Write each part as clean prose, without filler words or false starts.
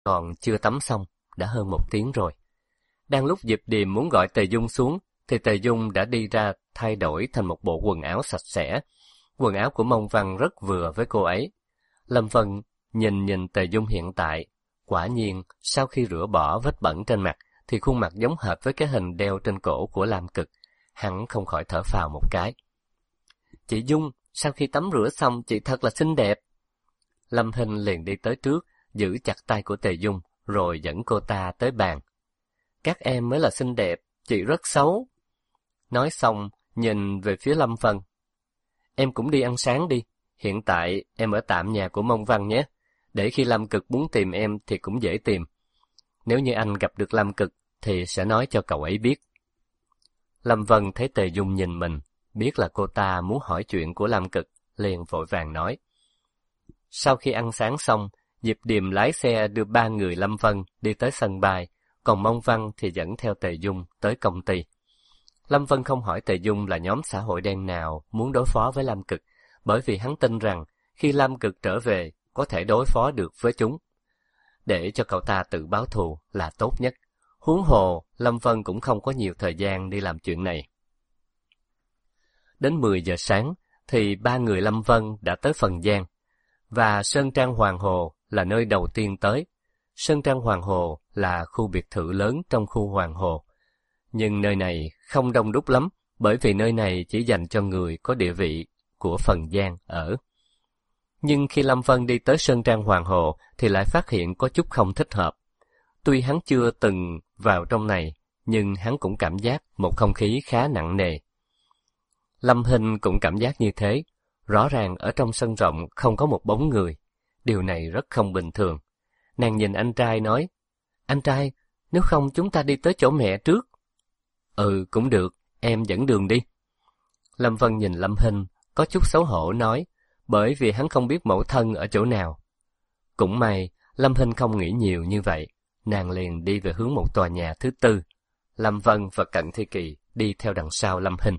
còn chưa tắm xong, đã hơn 1 tiếng rồi. Đang lúc Diệp Điềm muốn gọi Tề Dung xuống, thì Tề Dung đã đi ra thay đổi thành một bộ quần áo sạch sẽ. Quần áo của Mông Văn rất vừa với cô ấy. Lâm Vân nhìn Tề Dung hiện tại, quả nhiên sau khi rửa bỏ vết bẩn trên mặt, thì khuôn mặt giống hệt với cái hình đeo trên cổ của Lam Cực. Hắn không khỏi thở phào một cái. Chị Dung, sau khi tắm rửa xong, chị thật là xinh đẹp. Lâm Hinh liền đi tới trước, giữ chặt tay của Tề Dung, rồi dẫn cô ta tới bàn. Các em mới là xinh đẹp, chị rất xấu. Nói xong, nhìn về phía Lâm Vân. Em cũng đi ăn sáng đi, hiện tại em ở tạm nhà của Mông Văn nhé, để khi Lam Cực muốn tìm em thì cũng dễ tìm. Nếu như anh gặp được Lam Cực, thì sẽ nói cho cậu ấy biết. Lâm Vân thấy Tề Dung nhìn mình, biết là cô ta muốn hỏi chuyện của Lam Cực, liền vội vàng nói. Sau khi ăn sáng xong, Diệp Điềm lái xe đưa 3 người Lâm Vân đi tới sân bay, còn Mông Văn thì dẫn theo Tề Dung tới công ty. Lâm Vân không hỏi Tề Dung là nhóm xã hội đen nào muốn đối phó với Lam Cực, bởi vì hắn tin rằng khi Lam Cực trở về có thể đối phó được với chúng. Để cho cậu ta tự báo thù là tốt nhất. Huống hồ, Lâm Vân cũng không có nhiều thời gian đi làm chuyện này. Đến 10 giờ sáng, thì 3 người Lâm Vân đã tới Phần Giang, và Sơn Trang Hoàng Hồ là nơi đầu tiên tới. Sơn Trang Hoàng Hồ là khu biệt thự lớn trong khu Hoàng Hồ. Nhưng nơi này không đông đúc lắm, bởi vì nơi này chỉ dành cho người có địa vị của Phần Giang ở. Nhưng khi Lâm Vân đi tới Sơn Trang Hoàng Hồ thì lại phát hiện có chút không thích hợp. Tuy hắn chưa từng vào trong này, nhưng hắn cũng cảm giác một không khí khá nặng nề. Lâm Hinh cũng cảm giác như thế. Rõ ràng ở trong sân rộng không có một bóng người. Điều này rất không bình thường. Nàng nhìn anh trai nói, anh trai, nếu không chúng ta đi tới chỗ mẹ trước. Ừ, cũng được, em dẫn đường đi. Lâm Vân nhìn Lâm Hinh, có chút xấu hổ nói, bởi vì hắn không biết mẫu thân ở chỗ nào. Cũng may, Lâm Hinh không nghĩ nhiều như vậy, nàng liền đi về hướng một tòa nhà thứ tư. Lâm Vân và Cận Thi Kỳ đi theo đằng sau Lâm Hinh.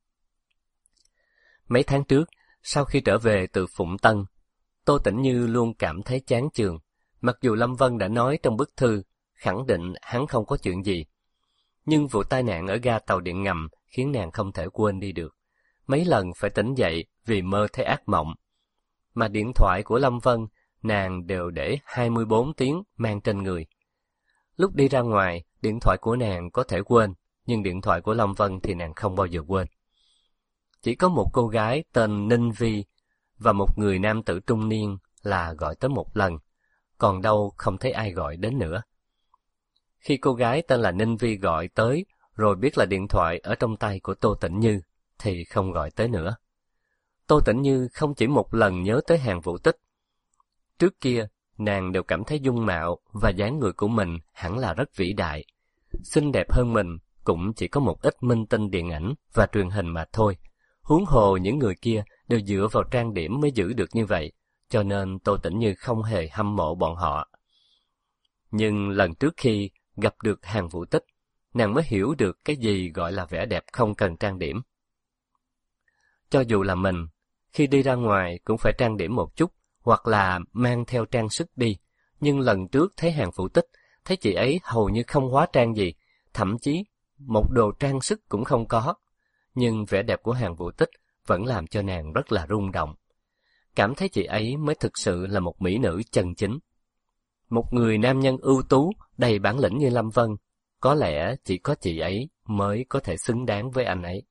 Mấy tháng trước, sau khi trở về từ Phụng Tân, Tô Tĩnh Như luôn cảm thấy chán chường, mặc dù Lâm Vân đã nói trong bức thư, khẳng định hắn không có chuyện gì. Nhưng vụ tai nạn ở ga tàu điện ngầm khiến nàng không thể quên đi được. Mấy lần phải tỉnh dậy vì mơ thấy ác mộng. Mà điện thoại của Lâm Vân, nàng đều để 24 tiếng mang trên người. Lúc đi ra ngoài, điện thoại của nàng có thể quên, nhưng điện thoại của Lâm Vân thì nàng không bao giờ quên. Chỉ có một cô gái tên Ninh Vi và một người nam tử trung niên là gọi tới một lần, còn đâu không thấy ai gọi đến nữa. Khi cô gái tên là Ninh Vi gọi tới, rồi biết là điện thoại ở trong tay của Tô Tĩnh Như, thì không gọi tới nữa. Tô Tĩnh Như không chỉ một lần nhớ tới Hàn Vũ Tích. Trước kia, nàng đều cảm thấy dung mạo và dáng người của mình hẳn là rất vĩ đại. Xinh đẹp hơn mình cũng chỉ có một ít minh tinh điện ảnh và truyền hình mà thôi. Huống hồ những người kia đều dựa vào trang điểm mới giữ được như vậy, cho nên Tô Tĩnh Như không hề hâm mộ bọn họ. Nhưng lần trước khi gặp được Hàn Vũ Tích, nàng mới hiểu được cái gì gọi là vẻ đẹp không cần trang điểm. Cho dù là mình, khi đi ra ngoài cũng phải trang điểm một chút, hoặc là mang theo trang sức đi. Nhưng lần trước thấy Hàn Vũ Tích, thấy chị ấy hầu như không hóa trang gì, thậm chí một đồ trang sức cũng không có. Nhưng vẻ đẹp của Hàn Vũ Tích vẫn làm cho nàng rất là rung động. Cảm thấy chị ấy mới thực sự là một mỹ nữ chân chính. Một người nam nhân ưu tú, đầy bản lĩnh như Lâm Vân, có lẽ chỉ có chị ấy mới có thể xứng đáng với anh ấy.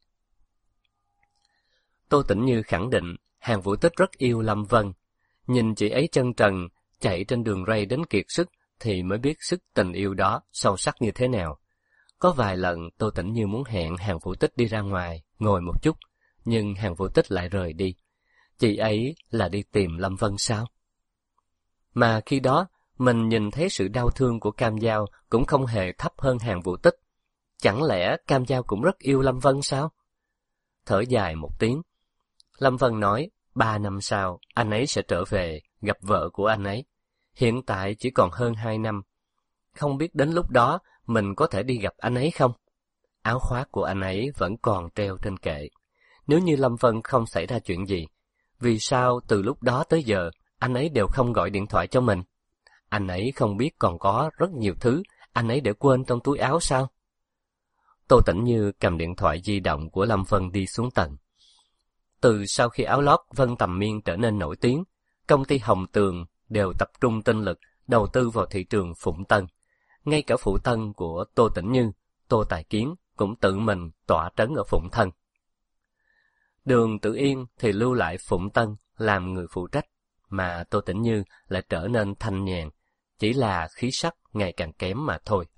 Tô Tĩnh Như khẳng định Hàn Vũ Tích rất yêu Lâm Vân. Nhìn chị ấy chân trần, chạy trên đường ray đến kiệt sức thì mới biết sức tình yêu đó sâu sắc như thế nào. Có vài lần Tô Tĩnh Như muốn hẹn Hàn Vũ Tích đi ra ngoài, ngồi một chút, nhưng Hàn Vũ Tích lại rời đi. Chị ấy là đi tìm Lâm Vân sao? Mà khi đó, mình nhìn thấy sự đau thương của Cam Giao cũng không hề thấp hơn Hàn Vũ Tích. Chẳng lẽ Cam Giao cũng rất yêu Lâm Vân sao? Thở dài một tiếng, Lâm Vân nói 3 năm sau anh ấy sẽ trở về gặp vợ của anh ấy. Hiện tại chỉ còn hơn 2 năm. Không biết đến lúc đó mình có thể đi gặp anh ấy không? Áo khoác của anh ấy vẫn còn treo trên kệ. Nếu như Lâm Vân không xảy ra chuyện gì, vì sao từ lúc đó tới giờ anh ấy đều không gọi điện thoại cho mình? Anh ấy không biết còn có rất nhiều thứ anh ấy để quên trong túi áo sao? Tô Tĩnh Như cầm điện thoại di động của Lâm Vân đi xuống tầng. Từ sau khi áo lót Vân Tầm Miên trở nên nổi tiếng, công ty Hồng Tường đều tập trung tinh lực đầu tư vào thị trường Phụng Tân. Ngay cả phụ thân của Tô Tĩnh Như, Tô Tài Kiến cũng tự mình tọa trấn ở Phụng Tân. Đường Tử Yên thì lưu lại Phụng Tân làm người phụ trách, mà Tô Tĩnh Như lại trở nên thanh nhàn, chỉ là khí sắc ngày càng kém mà thôi.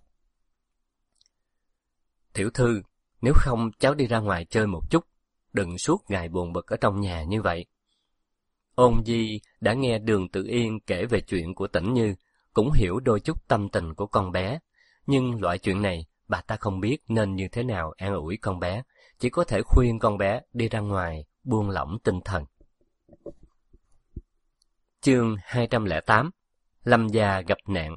Tiểu thư, nếu không cháu đi ra ngoài chơi một chút, đừng suốt ngày buồn bực ở trong nhà như vậy. Ôn Di đã nghe Đường Tử Yên kể về chuyện của Tĩnh Như, cũng hiểu đôi chút tâm tình của con bé, nhưng loại chuyện này bà ta không biết nên như thế nào an ủi con bé, chỉ có thể khuyên con bé đi ra ngoài, buông lỏng tinh thần. Chương 208 Lâm gia gặp nạn.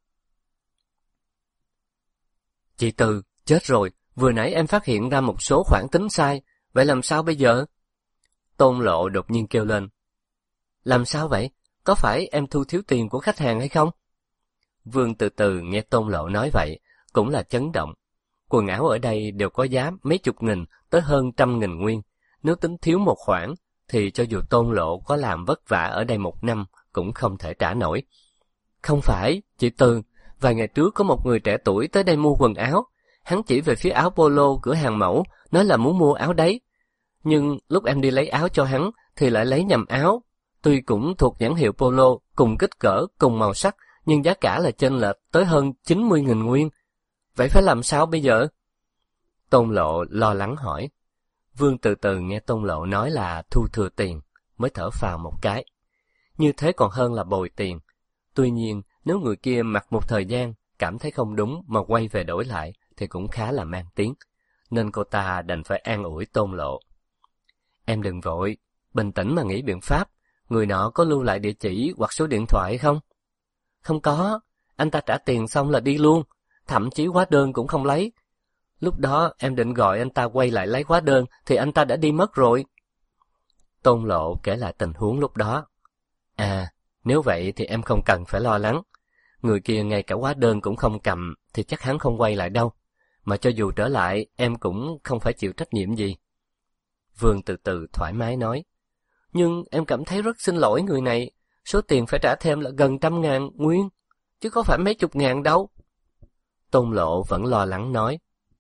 Chị Từ, chết rồi, vừa nãy em phát hiện ra một số khoản tính sai, vậy làm sao bây giờ? Tôn Lộ đột nhiên kêu lên. Làm sao vậy? Có phải em thu thiếu tiền của khách hàng hay không? Vương Từ Từ nghe Tôn Lộ nói vậy, cũng là chấn động. Quần áo ở đây đều có giá mấy chục nghìn tới hơn 100.000 nguyên. Nếu tính thiếu một khoản, thì cho dù Tôn Lộ có làm vất vả ở đây 1 năm, cũng không thể trả nổi. Không phải, chị Từ, vài ngày trước có một người trẻ tuổi tới đây mua quần áo. Hắn chỉ về phía áo polo cửa hàng mẫu, nói là muốn mua áo đấy. Nhưng lúc em đi lấy áo cho hắn, thì lại lấy nhầm áo. Tuy cũng thuộc nhãn hiệu polo, cùng kích cỡ, cùng màu sắc, nhưng giá cả là chênh lệch tới hơn 90.000 nguyên. Vậy phải làm sao bây giờ? Tôn Lộ lo lắng hỏi. Vương Từ Từ nghe Tôn Lộ nói là thu thừa tiền, mới thở phào một cái. Như thế còn hơn là bồi tiền. Tuy nhiên, nếu người kia mặc một thời gian, cảm thấy không đúng mà quay về đổi lại, thì cũng khá là mang tiếng. Nên cô ta đành phải an ủi Tôn Lộ. Em đừng vội, bình tĩnh mà nghĩ biện pháp. Người nọ có lưu lại địa chỉ hoặc số điện thoại không? Không có, anh ta trả tiền xong là đi luôn, thậm chí hóa đơn cũng không lấy. Lúc đó em định gọi anh ta quay lại lấy hóa đơn thì anh ta đã đi mất rồi. Tôn Lộ kể lại tình huống lúc đó. À, nếu vậy thì em không cần phải lo lắng. Người kia ngay cả hóa đơn cũng không cầm thì chắc hắn không quay lại đâu. Mà cho dù trở lại em cũng không phải chịu trách nhiệm gì. Vương Từ Từ thoải mái nói. Nhưng em cảm thấy rất xin lỗi người này. Số tiền phải trả thêm là gần 100.000 nguyên, chứ có phải mấy chục ngàn đâu. Tôn Lộ vẫn lo lắng nói.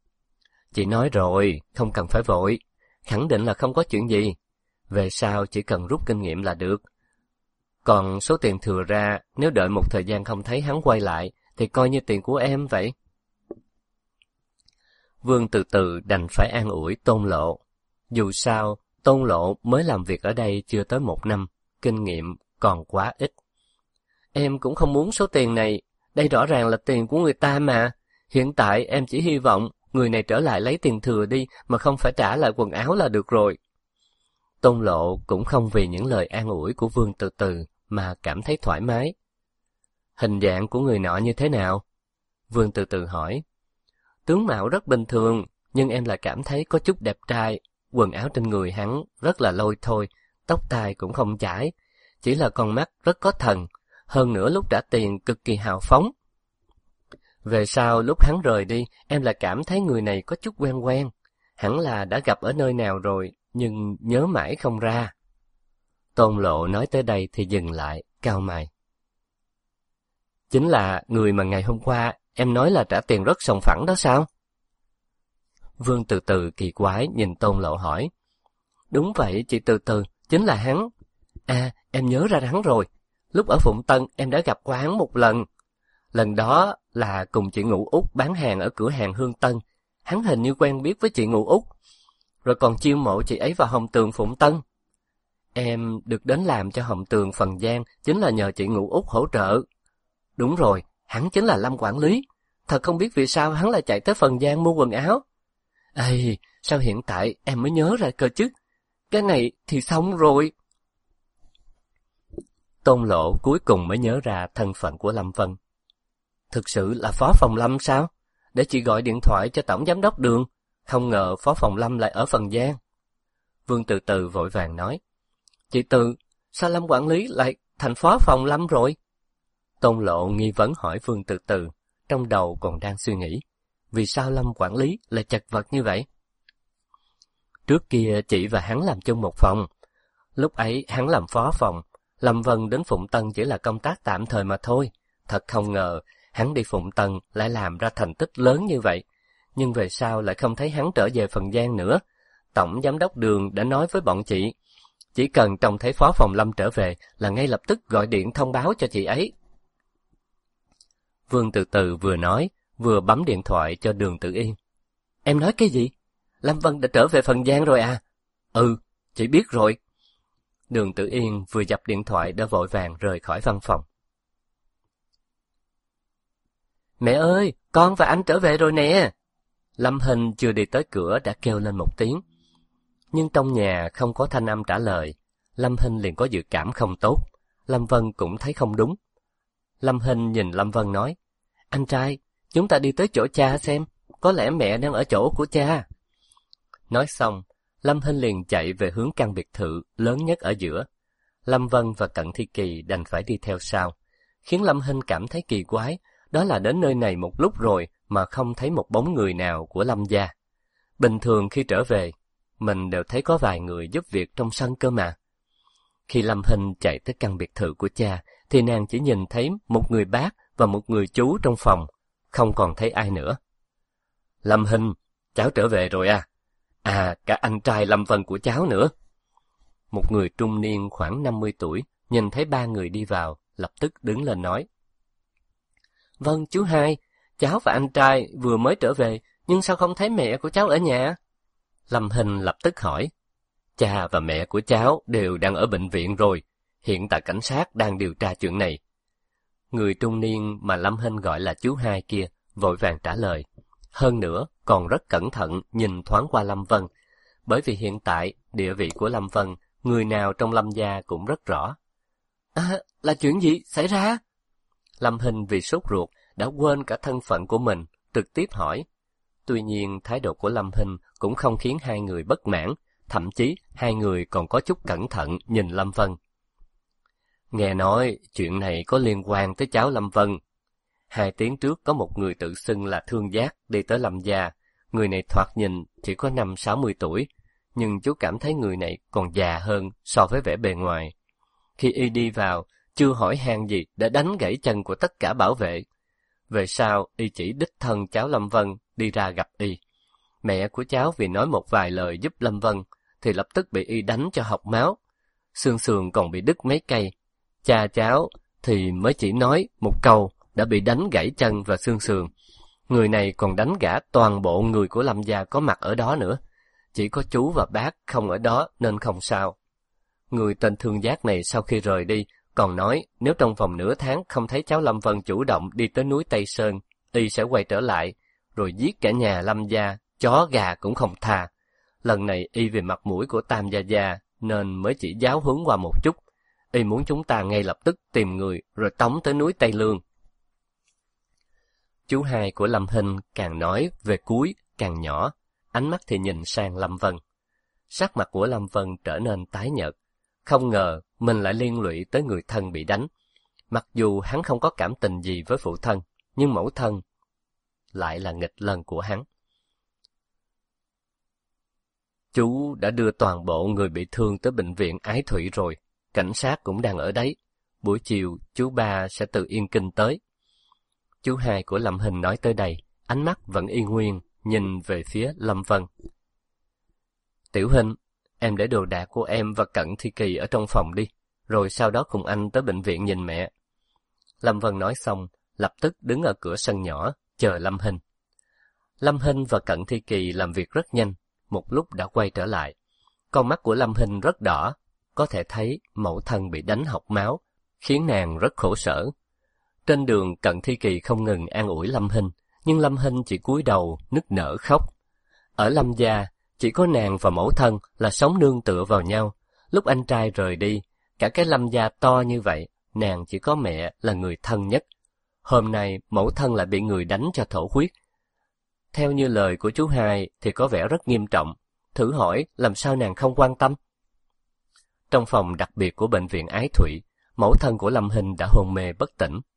Chị nói rồi, không cần phải vội. Khẳng định là không có chuyện gì. Về sau chỉ cần rút kinh nghiệm là được. Còn số tiền thừa ra, nếu đợi một thời gian không thấy hắn quay lại, thì coi như tiền của em vậy. Vương Từ Từ đành phải an ủi Tôn Lộ. Dù sao, Tôn Lộ mới làm việc ở đây chưa tới 1 năm, kinh nghiệm còn quá ít. Em cũng không muốn số tiền này, đây rõ ràng là tiền của người ta mà. Hiện tại em chỉ hy vọng người này trở lại lấy tiền thừa đi mà không phải trả lại quần áo là được rồi. Tôn Lộ cũng không vì những lời an ủi của Vương Từ Từ mà cảm thấy thoải mái. Hình dạng của người nọ như thế nào? Vương Từ Từ hỏi. Tướng mạo rất bình thường, nhưng em lại cảm thấy có chút đẹp trai. Quần áo trên người hắn rất là lôi thôi, tóc tai cũng không chải, chỉ là con mắt rất có thần, hơn nữa lúc trả tiền cực kỳ hào phóng. Về sau lúc hắn rời đi, em lại cảm thấy người này có chút quen quen, hẳn là đã gặp ở nơi nào rồi, nhưng nhớ mãi không ra. Tôn Lộ nói tới đây thì dừng lại, cau mày. Chính là người mà ngày hôm qua em nói là trả tiền rất sòng phẳng đó sao? Vương Từ Từ kỳ quái nhìn Tôn Lộ hỏi. Đúng vậy chị Từ Từ, chính là hắn. À, em nhớ ra hắn rồi. Lúc ở Phụng Tân em đã gặp qua hắn một lần. Lần đó là cùng chị Ngũ Út bán hàng ở cửa hàng Hương Tân. Hắn hình như quen biết với chị Ngũ Út, rồi còn chiêu mộ chị ấy vào Hồng Tường Phụng Tân. Em được đến làm cho Hồng Tường Phần Giang chính là nhờ chị Ngũ Út hỗ trợ. Đúng rồi, hắn chính là Lâm quản lý. Thật không biết vì sao hắn lại chạy tới Phần Giang mua quần áo. Ây, sao hiện tại em mới nhớ ra cơ chứ? Cái này thì xong rồi. Tôn Lộ cuối cùng mới nhớ ra thân phận của Lâm Vân. Thực sự là Phó Phòng Lâm sao? Để chị gọi điện thoại cho Tổng Giám đốc Đường. Không ngờ Phó Phòng Lâm lại ở Phần Giang. Vương Từ Từ vội vàng nói. Chị Từ, sao Lâm quản lý lại thành Phó Phòng Lâm rồi? Tôn Lộ nghi vấn hỏi Vương Từ Từ, trong đầu còn đang suy nghĩ, vì sao Lâm quản lý lại chật vật như vậy? Trước kia chị và hắn làm chung một phòng. Lúc ấy hắn làm phó phòng, Lâm Vân đến Phụng Tân chỉ là công tác tạm thời mà thôi. Thật không ngờ, hắn đi Phụng Tân lại làm ra thành tích lớn như vậy. Nhưng về sau lại không thấy hắn trở về Phần Giang nữa. Tổng giám đốc Đường đã nói với bọn chị, chỉ cần trông thấy phó phòng Lâm trở về là ngay lập tức gọi điện thông báo cho chị ấy. Vương Từ Từ vừa nói, vừa bấm điện thoại cho Đường Tử Yên. Em nói cái gì? Lâm Vân đã trở về Phần Giang rồi à? Ừ, chị biết rồi. Đường Tử Yên vừa dập điện thoại đã vội vàng rời khỏi văn phòng. Mẹ ơi, con và anh trở về rồi nè. Lâm Hinh chưa đi tới cửa đã kêu lên một tiếng. Nhưng trong nhà không có thanh âm trả lời. Lâm Hinh liền có dự cảm không tốt. Lâm Vân cũng thấy không đúng. Lâm Hinh nhìn Lâm Vân nói, anh trai, chúng ta đi tới chỗ cha xem, có lẽ mẹ đang ở chỗ của cha. Nói xong, Lâm Hinh liền chạy về hướng căn biệt thự lớn nhất ở giữa. Lâm Vân và Cận Thi Kỳ đành phải đi theo sau. Khiến Lâm Hinh cảm thấy kỳ quái, đó là đến nơi này một lúc rồi mà không thấy một bóng người nào của Lâm gia. Bình thường khi trở về, mình đều thấy có vài người giúp việc trong sân cơ mà. Khi Lâm Hinh chạy tới căn biệt thự của cha, thì nàng chỉ nhìn thấy một người bác và một người chú trong phòng, không còn thấy ai nữa. Lâm Hinh, cháu trở về rồi à? À, cả anh trai Lâm Vân của cháu nữa. Một người trung niên khoảng 50 tuổi, nhìn thấy ba người đi vào, lập tức đứng lên nói. Vâng, chú hai, cháu và anh trai vừa mới trở về, nhưng sao không thấy mẹ của cháu ở nhà? Lâm Hinh lập tức hỏi. Cha và mẹ của cháu đều đang ở bệnh viện rồi, hiện tại cảnh sát đang điều tra chuyện này. Người trung niên mà Lâm Hinh gọi là chú hai kia, vội vàng trả lời. Hơn nữa, còn rất cẩn thận nhìn thoáng qua Lâm Vân, bởi vì hiện tại địa vị của Lâm Vân, người nào trong Lâm gia cũng rất rõ. À, là chuyện gì xảy ra? Lâm Hinh vì sốt ruột đã quên cả thân phận của mình, trực tiếp hỏi. Tuy nhiên thái độ của Lâm Hinh cũng không khiến hai người bất mãn, thậm chí hai người còn có chút cẩn thận nhìn Lâm Vân. Nghe nói chuyện này có liên quan tới cháu Lâm Vân. 2 tiếng trước có một người tự xưng là Thương Giác đi tới Lâm gia. Người này thoạt nhìn chỉ có 50-60 tuổi, nhưng chú cảm thấy người này còn già hơn so với vẻ bề ngoài. Khi y đi vào, chưa hỏi han gì đã đánh gãy chân của tất cả bảo vệ. Về sau, y chỉ đích thân cháu Lâm Vân đi ra gặp y. Mẹ của cháu vì nói một vài lời giúp Lâm Vân, thì lập tức bị y đánh cho học máu. Xương sườn còn bị đứt mấy cây. Cha cháu thì mới chỉ nói một câu đã bị đánh gãy chân và xương sườn. Người này còn đánh gã toàn bộ người của Lâm gia có mặt ở đó nữa. Chỉ có chú và bác không ở đó nên không sao. Người tên Thương Giác này sau khi rời đi, còn nói nếu trong vòng nửa tháng không thấy cháu Lâm Vân chủ động đi tới núi Tây Sơn, y sẽ quay trở lại, rồi giết cả nhà Lâm gia, chó gà cũng không tha. Lần này y vì mặt mũi của Tam gia gia nên mới chỉ giáo huấn qua một chút. Y muốn chúng ta ngay lập tức tìm người rồi tống tới núi Tây Lương. Chú hai của Lâm Hinh càng nói về cuối càng nhỏ, ánh mắt thì nhìn sang Lâm Vân. Sắc mặt của Lâm Vân trở nên tái nhợt. Không ngờ mình lại liên lụy tới người thân bị đánh. Mặc dù hắn không có cảm tình gì với phụ thân, nhưng mẫu thân lại là nghịch lân của hắn. Chú đã đưa toàn bộ người bị thương tới bệnh viện Ái Thủy rồi. Cảnh sát cũng đang ở đấy. Buổi chiều chú ba sẽ từ Yên Kinh tới. Chú hai của Lâm Hinh nói tới đây, ánh mắt vẫn y nguyên, nhìn về phía Lâm Vân. Tiểu Hinh, em để đồ đạc của em và Cận Thi Kỳ ở trong phòng đi, rồi sau đó cùng anh tới bệnh viện nhìn mẹ. Lâm Vân nói xong, lập tức đứng ở cửa sân nhỏ, chờ Lâm Hinh. Lâm Hinh và Cận Thi Kỳ làm việc rất nhanh, một lúc đã quay trở lại. Con mắt của Lâm Hinh rất đỏ, có thể thấy mẫu thân bị đánh học máu, khiến nàng rất khổ sở. Trên đường Cận Thi Kỳ không ngừng an ủi Lâm Hinh, nhưng Lâm Hinh chỉ cúi đầu nức nở khóc. Ở Lâm gia, chỉ có nàng và mẫu thân là sống nương tựa vào nhau. Lúc anh trai rời đi, cả cái Lâm gia to như vậy, nàng chỉ có mẹ là người thân nhất. Hôm nay mẫu thân lại bị người đánh cho thổ huyết. Theo như lời của chú hai thì có vẻ rất nghiêm trọng. Thử hỏi làm sao nàng không quan tâm? Trong phòng đặc biệt của bệnh viện Ái Thủy, mẫu thân của Lâm Hinh đã hôn mê bất tỉnh.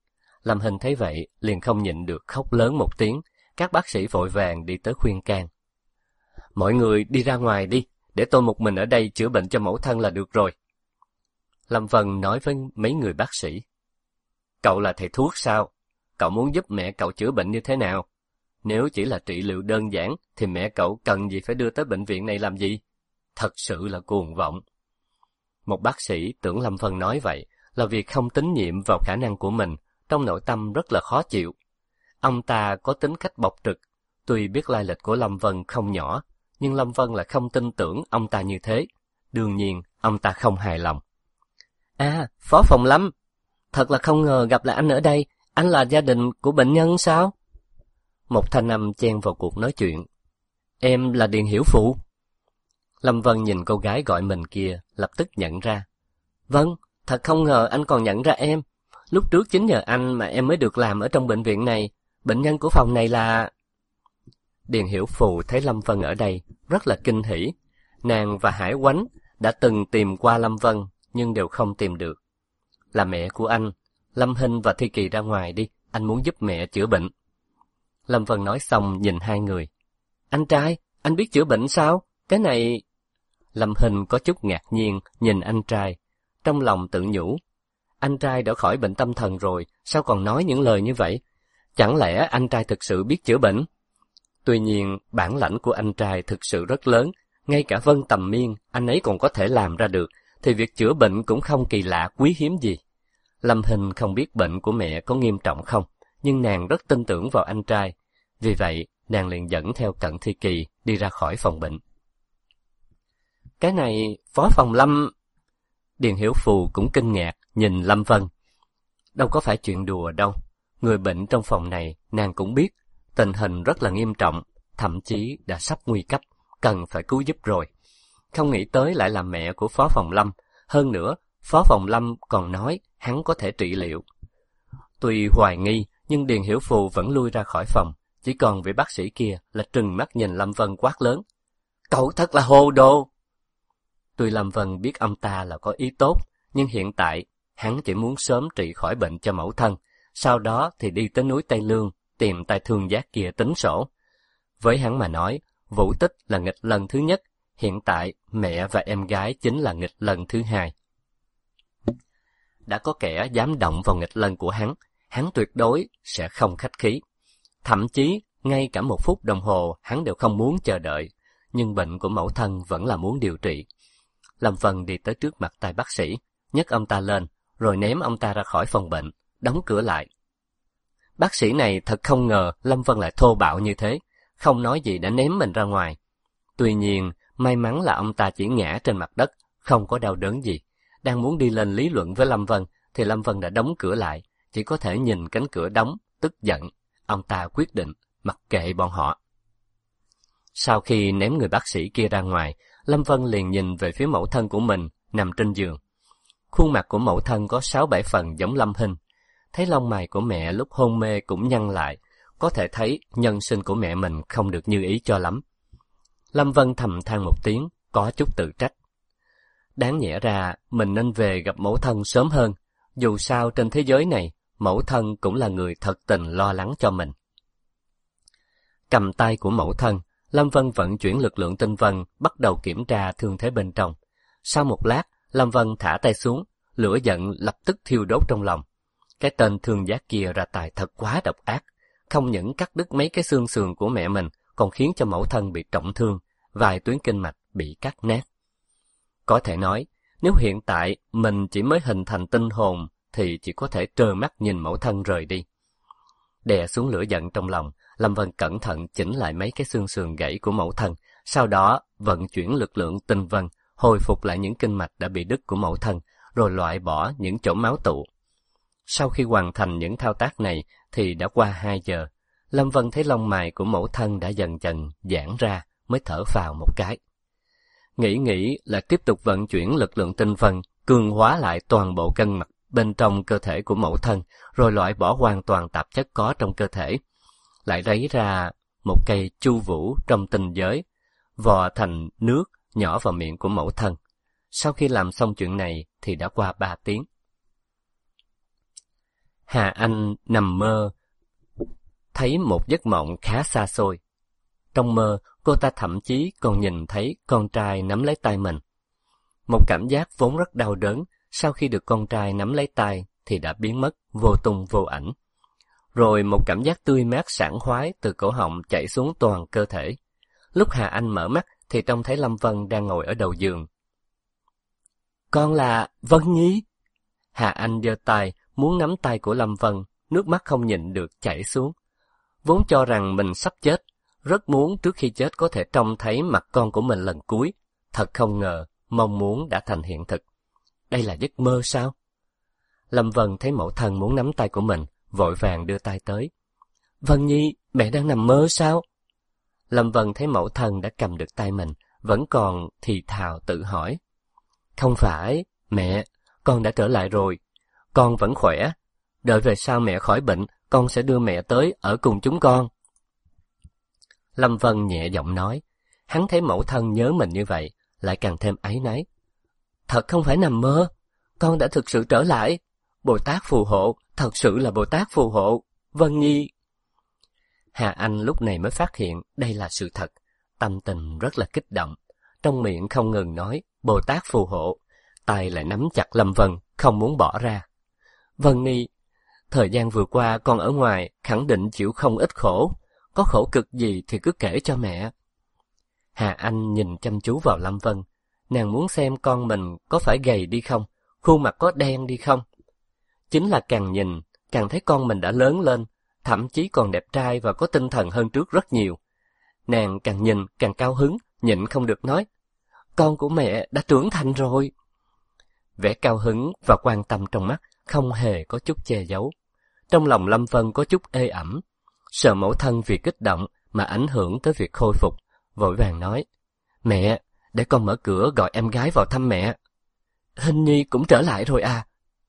Lâm Hinh thấy vậy, liền không nhịn được khóc lớn một tiếng. Các bác sĩ vội vàng đi tới khuyên can. Mọi người đi ra ngoài đi, để tôi một mình ở đây chữa bệnh cho mẫu thân là được rồi. Lâm Vân nói với mấy người bác sĩ. Cậu là thầy thuốc sao? Cậu muốn giúp mẹ cậu chữa bệnh như thế nào? Nếu chỉ là trị liệu đơn giản, thì mẹ cậu cần gì phải đưa tới bệnh viện này làm gì? Thật sự là cuồng vọng. Một bác sĩ tưởng Lâm Vân nói vậy là vì không tín nhiệm vào khả năng của mình, trong nội tâm rất là khó chịu. Ông ta có tính cách bộc trực, tuy biết lai lịch của Lâm Vân không nhỏ, nhưng Lâm Vân lại không tin tưởng ông ta như thế. Đương nhiên, ông ta không hài lòng. À, Phó Phòng Lâm, thật là không ngờ gặp lại anh ở đây, anh là gia đình của bệnh nhân sao? Một thanh âm chen vào cuộc nói chuyện. Em là Điền Hiểu Phụ. Lâm Vân nhìn cô gái gọi mình kia, lập tức nhận ra. Vâng, thật không ngờ anh còn nhận ra em. Lúc trước chính nhờ anh mà em mới được làm ở trong bệnh viện này. Bệnh nhân của phòng này là... Điền Hiểu Phù thấy Lâm Vân ở đây, rất là kinh hỉ. Nàng và Hải Oánh đã từng tìm qua Lâm Vân, nhưng đều không tìm được. Là mẹ của anh. Lâm Hinh và Thi Kỳ ra ngoài đi, anh muốn giúp mẹ chữa bệnh. Lâm Vân nói xong nhìn hai người. Anh trai, anh biết chữa bệnh sao? Cái này... Lâm Hinh có chút ngạc nhiên nhìn anh trai, trong lòng tự nhủ. Anh trai đã khỏi bệnh tâm thần rồi, sao còn nói những lời như vậy? Chẳng lẽ anh trai thực sự biết chữa bệnh? Tuy nhiên, bản lãnh của anh trai thực sự rất lớn, ngay cả Vân Tầm Miên, anh ấy còn có thể làm ra được, thì việc chữa bệnh cũng không kỳ lạ quý hiếm gì. Lâm Hinh không biết bệnh của mẹ có nghiêm trọng không, nhưng nàng rất tin tưởng vào anh trai. Vì vậy, nàng liền dẫn theo Cận Thi Kỳ đi ra khỏi phòng bệnh. Cái này, Phó Phòng Lâm... Điền Hiểu Phù cũng kinh ngạc, nhìn Lâm Vân. Đâu có phải chuyện đùa đâu. Người bệnh trong phòng này, nàng cũng biết, tình hình rất là nghiêm trọng, thậm chí đã sắp nguy cấp, cần phải cứu giúp rồi. Không nghĩ tới lại là mẹ của Phó Phòng Lâm. Hơn nữa, Phó Phòng Lâm còn nói hắn có thể trị liệu. Tuy hoài nghi, nhưng Điền Hiểu Phù vẫn lui ra khỏi phòng. Chỉ còn vị bác sĩ kia là trừng mắt nhìn Lâm Vân quát lớn. Cậu thật là hồ đồ! Tuy Lâm Vân biết ông ta là có ý tốt, nhưng hiện tại hắn chỉ muốn sớm trị khỏi bệnh cho mẫu thân, sau đó thì đi tới núi Tây Lương tìm tay thương giác kia tính sổ. Với hắn mà nói, Vũ Tích là nghịch lần thứ nhất, hiện tại mẹ và em gái chính là nghịch lần thứ hai. Đã có kẻ dám động vào nghịch lần của hắn tuyệt đối sẽ không khách khí. Thậm chí, ngay cả một phút đồng hồ hắn đều không muốn chờ đợi, nhưng bệnh của mẫu thân vẫn là muốn điều trị. Lâm Vân đi tới trước mặt tay bác sĩ, nhấc ông ta lên, rồi ném ông ta ra khỏi phòng bệnh, đóng cửa lại. Bác sĩ này thật không ngờ Lâm Vân lại thô bạo như thế, không nói gì đã ném mình ra ngoài. Tuy nhiên, may mắn là ông ta chỉ ngã trên mặt đất, không có đau đớn gì. Đang muốn đi lên lý luận với Lâm Vân, thì Lâm Vân đã đóng cửa lại, chỉ có thể nhìn cánh cửa đóng, tức giận. Ông ta quyết định mặc kệ bọn họ. Sau khi ném người bác sĩ kia ra ngoài, Lâm Vân liền nhìn về phía mẫu thân của mình, nằm trên giường. Khuôn mặt của mẫu thân có 6-7 phần giống Lâm Hinh. Thấy lông mày của mẹ lúc hôn mê cũng nhăn lại, có thể thấy nhân sinh của mẹ mình không được như ý cho lắm. Lâm Vân thầm than một tiếng, có chút tự trách. Đáng nhẽ ra, mình nên về gặp mẫu thân sớm hơn. Dù sao trên thế giới này, mẫu thân cũng là người thật tình lo lắng cho mình. Cầm tay của mẫu thân, Lâm Vân vận chuyển lực lượng tinh vân, bắt đầu kiểm tra thương thế bên trong. Sau một lát, Lâm Vân thả tay xuống, lửa giận lập tức thiêu đốt trong lòng. Cái tên thương giác kia ra tài thật quá độc ác, không những cắt đứt mấy cái xương sườn của mẹ mình, còn khiến cho mẫu thân bị trọng thương, vài tuyến kinh mạch bị cắt nát. Có thể nói, nếu hiện tại mình chỉ mới hình thành tinh hồn, thì chỉ có thể trơ mắt nhìn mẫu thân rời đi. Đè xuống lửa giận trong lòng, Lâm Vân cẩn thận chỉnh lại mấy cái xương sườn gãy của mẫu thân, sau đó vận chuyển lực lượng tinh vân, hồi phục lại những kinh mạch đã bị đứt của mẫu thân, rồi loại bỏ những chỗ máu tụ. Sau khi hoàn thành những thao tác này thì đã qua 2 giờ. Lâm Vân thấy lông mày của mẫu thân đã dần dần giãn ra, mới thở phào một cái. Nghĩ là tiếp tục vận chuyển lực lượng tinh vân, cường hóa lại toàn bộ cân mạch bên trong cơ thể của mẫu thân, rồi loại bỏ hoàn toàn tạp chất có trong cơ thể. Lại lấy ra một cây chu vũ trong tinh giới, vò thành nước nhỏ vào miệng của mẫu thân. Sau khi làm xong chuyện này thì đã qua 3 tiếng. Hà Anh nằm mơ, thấy một giấc mộng khá xa xôi. Trong mơ, cô ta thậm chí còn nhìn thấy con trai nắm lấy tay mình. Một cảm giác vốn rất đau đớn, sau khi được con trai nắm lấy tay thì đã biến mất, vô tung vô ảnh. Rồi một cảm giác tươi mát sảng khoái từ cổ họng chảy xuống toàn cơ thể. Lúc Hà Anh mở mắt thì trông thấy Lâm Vân đang ngồi ở đầu giường. Con là Vân Nhi. Hà Anh giơ tay muốn nắm tay của Lâm Vân, nước mắt không nhịn được chảy xuống. Vốn cho rằng mình sắp chết, rất muốn trước khi chết có thể trông thấy mặt con của mình lần cuối. Thật không ngờ, mong muốn đã thành hiện thực. Đây là giấc mơ sao? Lâm Vân thấy mẫu thân muốn nắm tay của mình, vội vàng đưa tay tới. Vân Nhi, mẹ đang nằm mơ sao? Lâm Vân thấy mẫu thân đã cầm được tay mình, vẫn còn thì thào tự hỏi. Không phải, mẹ, con đã trở lại rồi. Con vẫn khỏe. Đợi về sau mẹ khỏi bệnh, con sẽ đưa mẹ tới ở cùng chúng con. Lâm Vân nhẹ giọng nói. Hắn thấy mẫu thân nhớ mình như vậy, lại càng thêm áy náy. Thật không phải nằm mơ, con đã thực sự trở lại. Bồ Tát phù hộ, thật sự là Bồ Tát phù hộ. Vân Nhi. Hà Anh lúc này mới phát hiện đây là sự thật, tâm tình rất là kích động, trong miệng không ngừng nói Bồ Tát phù hộ, tay lại nắm chặt Lâm Vân, không muốn bỏ ra. Vân Nhi, thời gian vừa qua con ở ngoài khẳng định chịu không ít khổ, có khổ cực gì thì cứ kể cho mẹ. Hà Anh nhìn chăm chú vào Lâm Vân, nàng muốn xem con mình có phải gầy đi không, khuôn mặt có đen đi không. Chính là càng nhìn, càng thấy con mình đã lớn lên, thậm chí còn đẹp trai và có tinh thần hơn trước rất nhiều. Nàng càng nhìn càng cao hứng, nhịn không được nói, con của mẹ đã trưởng thành rồi. Vẻ cao hứng và quan tâm trong mắt không hề có chút che giấu. Trong lòng Lâm Vân có chút ê ẩm, sợ mẫu thân vì kích động mà ảnh hưởng tới việc khôi phục, vội vàng nói, mẹ, để con mở cửa gọi em gái vào thăm mẹ. Hình Nhi cũng trở lại rồi à?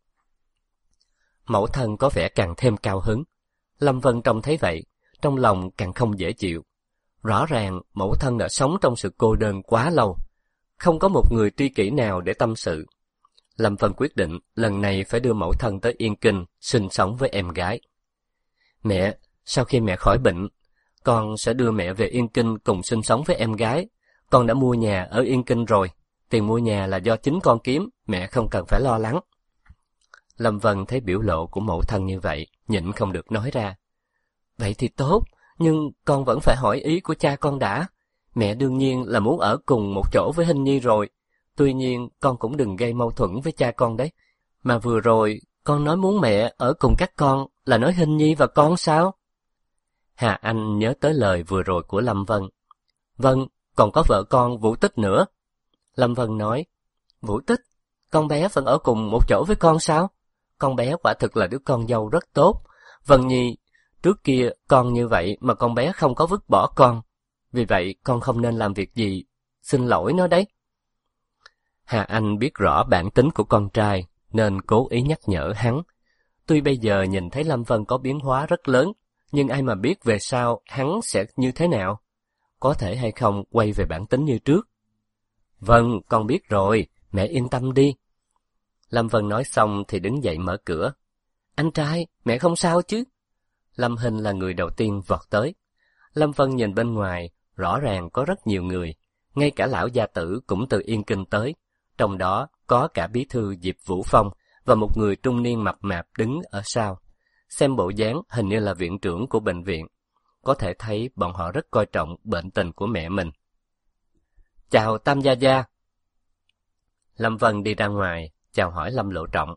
Mẫu thân có vẻ càng thêm cao hứng. Lâm Vân trông thấy vậy, trong lòng càng không dễ chịu. Rõ ràng mẫu thân đã sống trong sự cô đơn quá lâu, không có một người tri kỷ nào để tâm sự. Lâm Vân quyết định lần này phải đưa mẫu thân tới Yên Kinh sinh sống với em gái. Mẹ, sau khi mẹ khỏi bệnh, con sẽ đưa mẹ về Yên Kinh cùng sinh sống với em gái. Con đã mua nhà ở Yên Kinh rồi, tiền mua nhà là do chính con kiếm, mẹ không cần phải lo lắng. Lâm Vân thấy biểu lộ của mẫu thân như vậy, nhịn không được nói ra. Vậy thì tốt, nhưng con vẫn phải hỏi ý của cha con đã. Mẹ đương nhiên là muốn ở cùng một chỗ với Hình Nhi rồi. Tuy nhiên, con cũng đừng gây mâu thuẫn với cha con đấy. Mà vừa rồi, con nói muốn mẹ ở cùng các con là nói Hình Nhi và con sao? Hà Anh nhớ tới lời vừa rồi của Lâm Vân. Vâng, còn có vợ con Vũ Tích nữa. Lâm Vân nói, Vũ Tích, con bé vẫn ở cùng một chỗ với con sao? Con bé quả thực là đứa con dâu rất tốt. Vân Nhi, trước kia con như vậy mà con bé không có vứt bỏ con. Vì vậy con không nên làm việc gì. Xin lỗi nó đấy. Hà Anh biết rõ bản tính của con trai, nên cố ý nhắc nhở hắn. Tuy bây giờ nhìn thấy Lâm Vân có biến hóa rất lớn, nhưng ai mà biết về sau hắn sẽ như thế nào? Có thể hay không quay về bản tính như trước? Vâng, con biết rồi, mẹ yên tâm đi. Lâm Vân nói xong thì đứng dậy mở cửa. Anh trai, mẹ không sao chứ? Lâm Hinh là người đầu tiên vọt tới. Lâm Vân nhìn bên ngoài, rõ ràng có rất nhiều người, ngay cả lão gia tử cũng từ Yên Kinh tới, trong đó có cả bí thư Diệp Vũ Phong và một người trung niên mập mạp đứng ở sau. Xem bộ dáng hình như là viện trưởng của bệnh viện, có thể thấy bọn họ rất coi trọng bệnh tình của mẹ mình. Chào Tam Gia Gia. Lâm Vân đi ra ngoài, chào hỏi Lâm Lộ Trọng.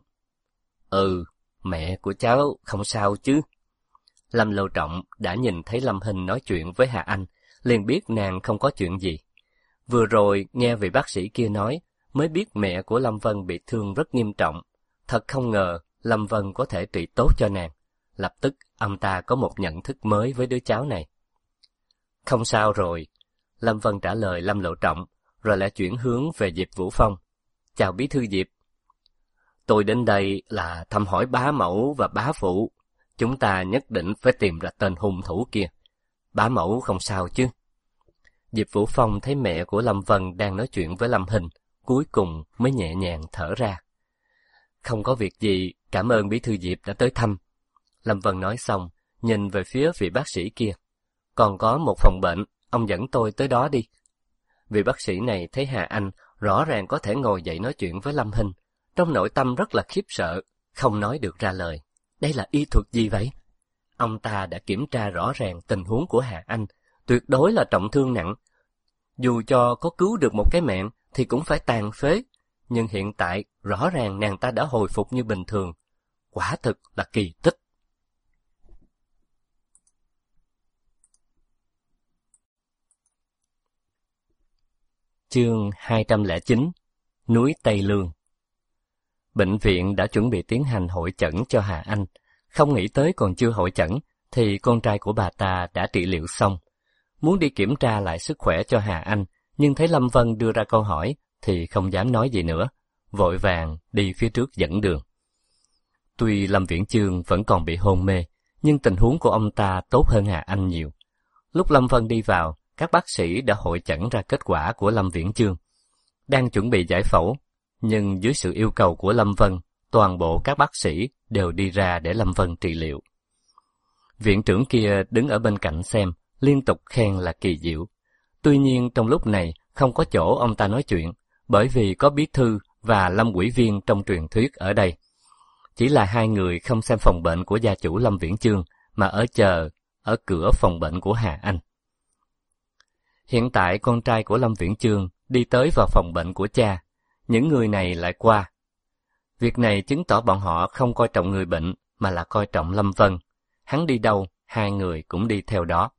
Mẹ của cháu không sao chứ? Lâm Lộ Trọng đã nhìn thấy Lâm Hinh nói chuyện với Hà Anh, liền biết nàng không có chuyện gì. Vừa rồi nghe vị bác sĩ kia nói, mới biết mẹ của Lâm Vân bị thương rất nghiêm trọng. Thật không ngờ Lâm Vân có thể trị tốt cho nàng. Lập tức ông ta có một nhận thức mới với đứa cháu này. Không sao rồi. Lâm Vân trả lời Lâm Lộ Trọng, rồi lại chuyển hướng về Diệp Vũ Phong. Chào bí thư Diệp. Tôi đến đây là thăm hỏi bá mẫu và bá phụ. Chúng ta nhất định phải tìm ra tên hung thủ kia. Bá mẫu không sao chứ? Diệp Vũ Phong thấy mẹ của Lâm Vân đang nói chuyện với Lâm Hinh, cuối cùng mới nhẹ nhàng thở ra. Không có việc gì, cảm ơn bí thư Diệp đã tới thăm. Lâm Vân nói xong, nhìn về phía vị bác sĩ kia. Còn có một phòng bệnh, ông dẫn tôi tới đó đi. Vị bác sĩ này thấy Hà Anh rõ ràng có thể ngồi dậy nói chuyện với Lâm Hinh, trong nội tâm rất là khiếp sợ, không nói được ra lời. Đây là y thuật gì vậy? Ông ta đã kiểm tra rõ ràng tình huống của Hà Anh, tuyệt đối là trọng thương nặng. Dù cho có cứu được một cái mạng thì cũng phải tàn phế, nhưng hiện tại rõ ràng nàng ta đã hồi phục như bình thường. Quả thực là kỳ tích. Chương 209. Núi Tây Lương. Bệnh viện đã chuẩn bị tiến hành hội chẩn cho Hà Anh. Không nghĩ tới còn chưa hội chẩn thì con trai của bà ta đã trị liệu xong. Muốn đi kiểm tra lại sức khỏe cho Hà Anh, nhưng thấy Lâm Vân đưa ra câu hỏi thì không dám nói gì nữa, vội vàng đi phía trước dẫn đường. Tuy Lâm Viễn Chương vẫn còn bị hôn mê, nhưng tình huống của ông ta tốt hơn Hà Anh nhiều. Lúc Lâm Vân đi vào, các bác sĩ đã hội chẩn ra kết quả của Lâm Viễn Chương. Đang chuẩn bị giải phẫu, nhưng dưới sự yêu cầu của Lâm Vân, toàn bộ các bác sĩ đều đi ra để Lâm Vân trị liệu. Viện trưởng kia đứng ở bên cạnh xem, liên tục khen là kỳ diệu. Tuy nhiên trong lúc này không có chỗ ông ta nói chuyện, bởi vì có bí thư và Lâm Quỷ Viên trong truyền thuyết ở đây. Chỉ là hai người không xem phòng bệnh của gia chủ Lâm Viễn Chương, mà ở chờ ở cửa phòng bệnh của Hà Anh. Hiện tại con trai của Lâm Viễn Chương đi tới vào phòng bệnh của cha, những người này lại qua. Việc này chứng tỏ bọn họ không coi trọng người bệnh, mà là coi trọng Lâm Vân. Hắn đi đâu, hai người cũng đi theo đó.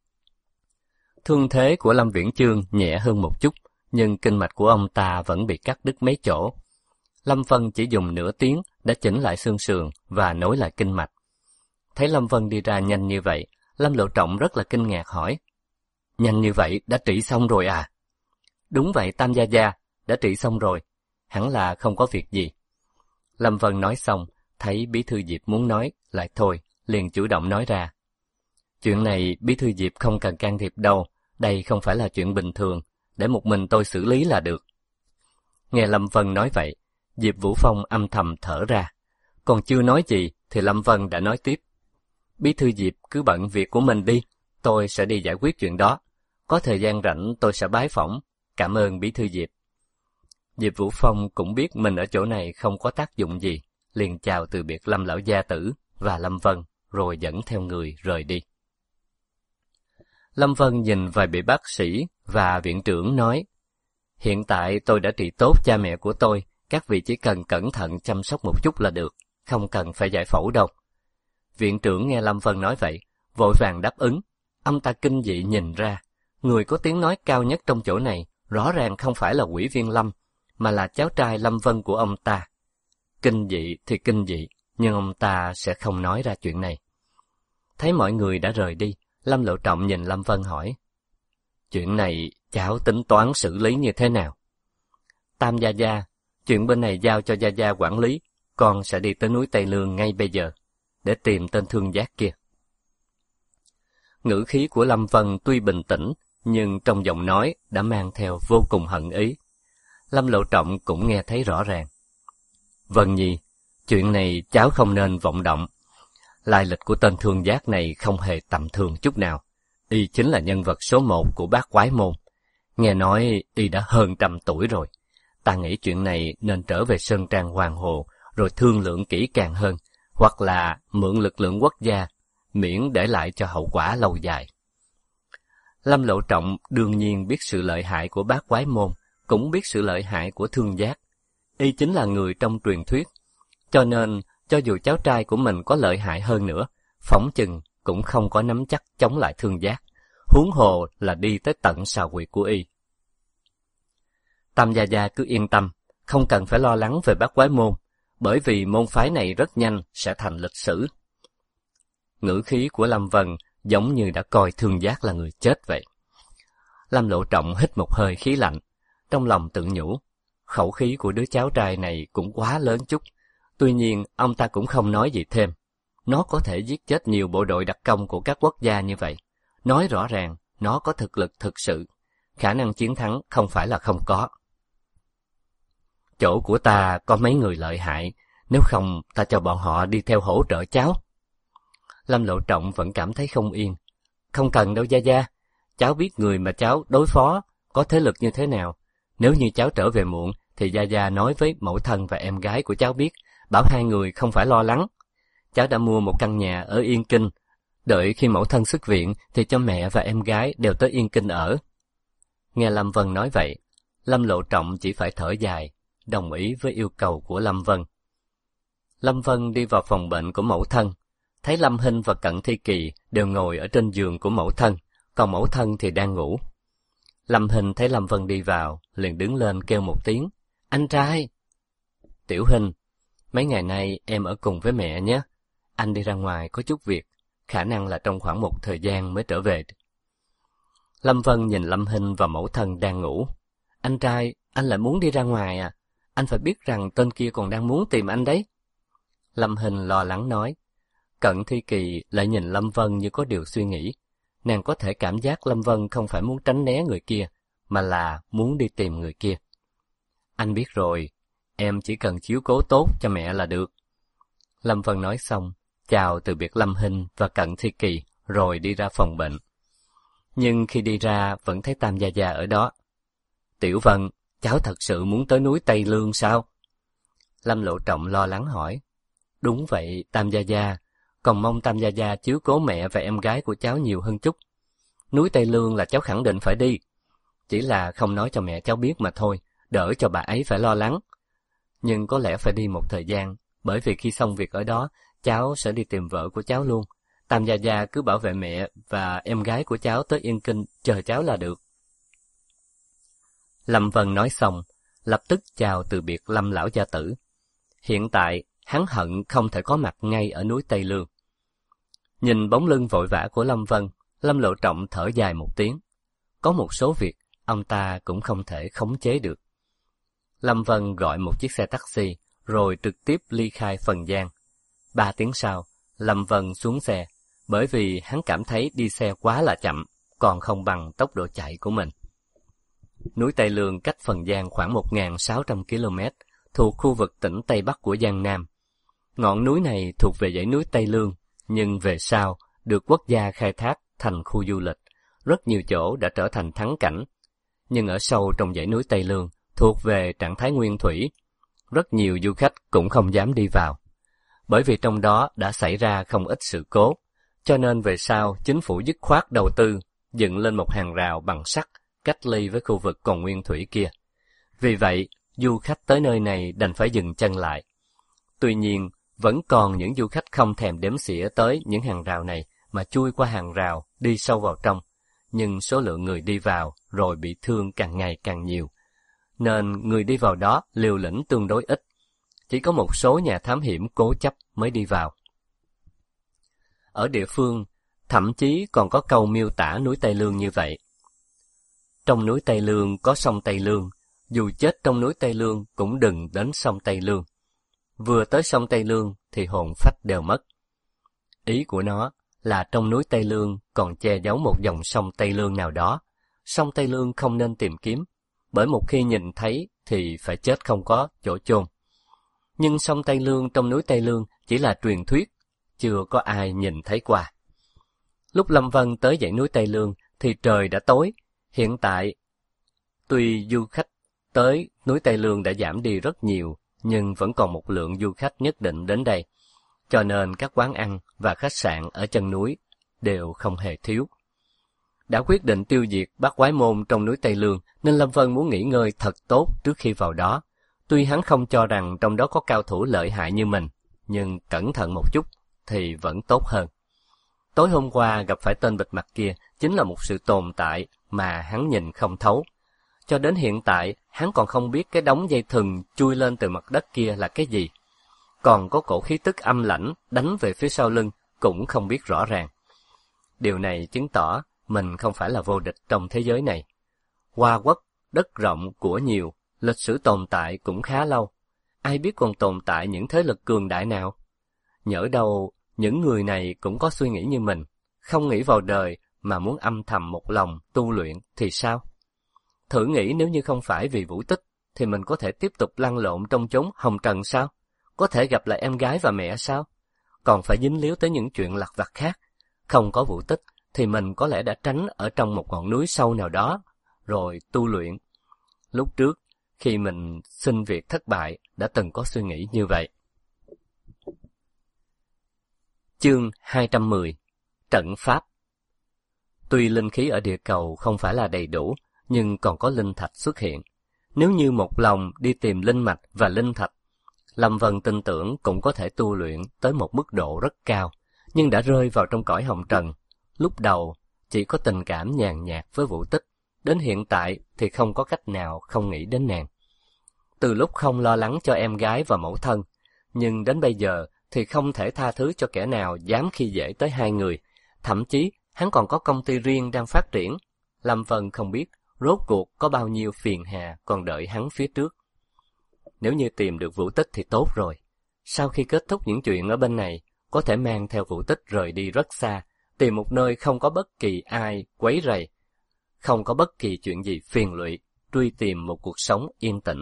Thương thế của Lâm Viễn Chương nhẹ hơn một chút, nhưng kinh mạch của ông ta vẫn bị cắt đứt mấy chỗ. Lâm Vân chỉ dùng nửa tiếng đã chỉnh lại xương sườn và nối lại kinh mạch. Thấy Lâm Vân đi ra nhanh như vậy, Lâm Lộ Trọng rất là kinh ngạc hỏi: Nhanh như vậy đã trị xong rồi à? Đúng vậy Tam gia gia, đã trị xong rồi, hẳn là không có việc gì. Lâm Vân nói xong, thấy bí thư Diệp muốn nói, lại thôi, liền chủ động nói ra: Chuyện này bí thư Diệp không cần can thiệp đâu, đây không phải là chuyện bình thường, để một mình tôi xử lý là được. Nghe Lâm Vân nói vậy, Diệp Vũ Phong âm thầm thở ra. Còn chưa nói gì thì Lâm Vân đã nói tiếp: Bí thư Diệp cứ bận việc của mình đi, tôi sẽ đi giải quyết chuyện đó. Có thời gian rảnh tôi sẽ bái phỏng. Cảm ơn bí thư Diệp. Diệp Vũ Phong cũng biết mình ở chỗ này không có tác dụng gì, liền chào từ biệt Lâm lão gia tử và Lâm Vân, rồi dẫn theo người rời đi. Lâm Vân nhìn vài vị bác sĩ và viện trưởng nói: Hiện tại tôi đã trị tốt cha mẹ của tôi, các vị chỉ cần cẩn thận chăm sóc một chút là được, không cần phải giải phẫu đâu. Viện trưởng nghe Lâm Vân nói vậy, vội vàng đáp ứng. Ông ta kinh dị nhìn ra, người có tiếng nói cao nhất trong chỗ này rõ ràng không phải là Quỷ Viên Lâm, mà là cháu trai Lâm Vân của ông ta. Kinh dị thì kinh dị, nhưng ông ta sẽ không nói ra chuyện này. Thấy mọi người đã rời đi, Lâm Lộ Trọng nhìn Lâm Vân hỏi: Chuyện này cháu tính toán xử lý như thế nào? Tam gia gia, chuyện bên này giao cho gia gia quản lý, con sẽ đi tới núi Tây Lương ngay bây giờ, để tìm tên thương giác kia. Ngữ khí của Lâm Vân tuy bình tĩnh, nhưng trong giọng nói đã mang theo vô cùng hận ý. Lâm Lộ Trọng cũng nghe thấy rõ ràng. Vân Nhi, chuyện này cháu không nên vọng động. Lai lịch của tên thương giác này không hề tầm thường chút nào. Y chính là nhân vật số 1 của bát quái môn. Nghe nói y đã hơn 100 tuổi rồi. Ta nghĩ chuyện này nên trở về Sơn Trang Hoàng Hồ, rồi thương lượng kỹ càng hơn, hoặc là mượn lực lượng quốc gia, miễn để lại cho hậu quả lâu dài. Lâm Lộ Trọng đương nhiên biết sự lợi hại của bát quái môn, cũng biết sự lợi hại của thương giác. Y chính là người trong truyền thuyết, cho nên cho dù cháu trai của mình có lợi hại hơn nữa, phỏng chừng cũng không có nắm chắc chống lại thương giác, huống hồ là đi tới tận sào huyệt của y. Tam gia gia cứ yên tâm, không cần phải lo lắng về bát quái môn, bởi vì môn phái này rất nhanh sẽ thành lịch sử. Ngữ khí của Lâm Vân giống như đã coi thương giác là người chết vậy. Lâm Lộ Trọng hít một hơi khí lạnh, trong lòng tự nhủ, khẩu khí của đứa cháu trai này cũng quá lớn chút. Tuy nhiên ông ta cũng không nói gì thêm. Nó có thể giết chết nhiều bộ đội đặc công của các quốc gia như vậy, nói rõ ràng nó có thực lực thực sự, khả năng chiến thắng không phải là không có. Chỗ của ta có mấy người lợi hại, nếu không ta cho bọn họ đi theo hỗ trợ cháu. Lâm Lộ Trọng vẫn cảm thấy không yên. Không cần đâu Gia Gia, cháu biết người mà cháu đối phó có thế lực như thế nào. Nếu như cháu trở về muộn thì Gia Gia nói với mẫu thân và em gái của cháu biết, bảo hai người không phải lo lắng. Cháu đã mua một căn nhà ở Yên Kinh, đợi khi mẫu thân xuất viện thì cho mẹ và em gái đều tới Yên Kinh ở. Nghe Lâm Vân nói vậy, Lâm Lộ Trọng chỉ phải thở dài, đồng ý với yêu cầu của Lâm Vân. Lâm Vân đi vào phòng bệnh của mẫu thân, thấy Lâm Hinh và Cận Thi Kỳ đều ngồi ở trên giường của mẫu thân, còn mẫu thân thì đang ngủ. Lâm Hinh thấy Lâm Vân đi vào, liền đứng lên kêu một tiếng, anh trai. Tiểu Hinh, mấy ngày nay em ở cùng với mẹ nhé, anh đi ra ngoài có chút việc, khả năng là trong khoảng một thời gian mới trở về. Lâm Vân nhìn Lâm Hinh và mẫu thân đang ngủ. Anh trai, anh lại muốn đi ra ngoài à? Anh phải biết rằng tên kia còn đang muốn tìm anh đấy. Lâm Hinh lo lắng nói. Cận Thi Kỳ lại nhìn Lâm Vân như có điều suy nghĩ. Nàng có thể cảm giác Lâm Vân không phải muốn tránh né người kia, mà là muốn đi tìm người kia. Anh biết rồi, em chỉ cần chiếu cố tốt cho mẹ là được. Lâm Vân nói xong, chào từ biệt Lâm Hinh và Cận Thi Kỳ, rồi đi ra phòng bệnh. Nhưng khi đi ra vẫn thấy Tam Gia Gia ở đó. Tiểu Vân, cháu thật sự muốn tới núi Tây Lương sao? Lâm Lộ Trọng lo lắng hỏi. Đúng vậy, Tam Gia Gia, còn mong Tam Gia Gia chiếu cố mẹ và em gái của cháu nhiều hơn chút. Núi Tây Lương là cháu khẳng định phải đi, chỉ là không nói cho mẹ cháu biết mà thôi, đỡ cho bà ấy phải lo lắng. Nhưng có lẽ phải đi một thời gian, bởi vì khi xong việc ở đó, cháu sẽ đi tìm vợ của cháu luôn. Tam Gia Gia cứ bảo vệ mẹ và em gái của cháu tới Yên Kinh chờ cháu là được. Lâm Vân nói xong, lập tức chào từ biệt Lâm lão gia tử. Hiện tại, hắn hận không thể có mặt ngay ở núi Tây Lương. Nhìn bóng lưng vội vã của Lâm Vân, Lâm Lộ Trọng thở dài một tiếng. Có một số việc, ông ta cũng không thể khống chế được. Lâm Vân gọi một chiếc xe taxi, rồi trực tiếp ly khai Phần Giang. 3 tiếng sau, Lâm Vân xuống xe, bởi vì hắn cảm thấy đi xe quá là chậm, còn không bằng tốc độ chạy của mình. Núi Tây Lương cách Phần Giang khoảng 1.600 km, thuộc khu vực tỉnh Tây Bắc của Giang Nam. Ngọn núi này thuộc về dãy núi Tây Lương, nhưng về sau được quốc gia khai thác thành khu du lịch. Rất nhiều chỗ đã trở thành thắng cảnh. Nhưng ở sâu trong dãy núi Tây Lương, thuộc về trạng thái nguyên thủy, rất nhiều du khách cũng không dám đi vào. Bởi vì trong đó đã xảy ra không ít sự cố, cho nên về sau chính phủ dứt khoát đầu tư, dựng lên một hàng rào bằng sắt, cách ly với khu vực còn nguyên thủy kia. Vì vậy, du khách tới nơi này đành phải dừng chân lại. Tuy nhiên, vẫn còn những du khách không thèm đếm xỉa tới những hàng rào này mà chui qua hàng rào, đi sâu vào trong. Nhưng số lượng người đi vào rồi bị thương càng ngày càng nhiều. Nên người đi vào đó liều lĩnh tương đối ít. Chỉ có một số nhà thám hiểm cố chấp mới đi vào. Ở địa phương, thậm chí còn có câu miêu tả núi Tây Lương như vậy. Trong núi Tây Lương có sông Tây Lương, dù chết trong núi Tây Lương cũng đừng đến sông Tây Lương. Vừa tới sông Tây Lương thì hồn phách đều mất. Ý của nó là trong núi Tây Lương còn che giấu một dòng sông Tây Lương nào đó. Sông Tây Lương không nên tìm kiếm, bởi một khi nhìn thấy thì phải chết không có chỗ chôn. Nhưng sông Tây Lương trong núi Tây Lương chỉ là truyền thuyết, chưa có ai nhìn thấy qua. Lúc Lâm Vân tới dãy núi Tây Lương thì trời đã tối. Hiện tại, tuy du khách tới núi Tây Lương đã giảm đi rất nhiều, nhưng vẫn còn một lượng du khách nhất định đến đây. Cho nên các quán ăn và khách sạn ở chân núi đều không hề thiếu. Đã quyết định tiêu diệt bát quái môn trong núi Tây Lương, nên Lâm Vân muốn nghỉ ngơi thật tốt trước khi vào đó. Tuy hắn không cho rằng trong đó có cao thủ lợi hại như mình, nhưng cẩn thận một chút thì vẫn tốt hơn. Tối hôm qua gặp phải tên bịt mặt kia chính là một sự tồn tại mà hắn nhìn không thấu. Cho đến hiện tại, hắn còn không biết cái đống dây thừng chui lên từ mặt đất kia là cái gì. Còn có cổ khí tức âm lãnh đánh về phía sau lưng cũng không biết rõ ràng. Điều này chứng tỏ mình không phải là vô địch trong thế giới này. Hoa quốc, đất rộng của nhiều, lịch sử tồn tại cũng khá lâu. Ai biết còn tồn tại những thế lực cường đại nào? Nhỡ đâu những người này cũng có suy nghĩ như mình, không nghĩ vào đời mà muốn âm thầm một lòng tu luyện thì sao? Thử nghĩ nếu như không phải vì Vũ Tích, thì mình có thể tiếp tục lăn lộn trong chốn hồng trần sao? Có thể gặp lại em gái và mẹ sao? còn phải dính líu tới những chuyện lặt vặt khác. Không có Vũ Tích thì mình có lẽ đã tránh ở trong một ngọn núi sâu nào đó, rồi tu luyện. Lúc trước, khi mình xin việc thất bại, đã từng có suy nghĩ như vậy. Chương 210. Trận pháp. Tuy linh khí ở địa cầu không phải là đầy đủ, nhưng còn có linh thạch xuất hiện. Nếu như một lòng đi tìm linh mạch và linh thạch, Lâm Vân tin tưởng cũng có thể tu luyện tới một mức độ rất cao, nhưng đã rơi vào trong cõi hồng trần. Lúc đầu chỉ có tình cảm nhàn nhạt với Vũ Tích, đến hiện tại thì không có cách nào không nghĩ đến nàng. Từ lúc không lo lắng cho em gái và mẫu thân, nhưng đến bây giờ thì không thể tha thứ cho kẻ nào dám khi dễ tới hai người. Thậm chí hắn còn có công ty riêng đang phát triển. Lâm Vân không biết rốt cuộc có bao nhiêu phiền hà còn đợi hắn phía trước. Nếu như tìm được Vũ Tích thì tốt rồi. Sau khi kết thúc những chuyện ở bên này, có thể mang theo Vũ Tích rời đi rất xa, tìm một nơi không có bất kỳ ai quấy rầy, không có bất kỳ chuyện gì phiền lụy, truy tìm một cuộc sống yên tĩnh.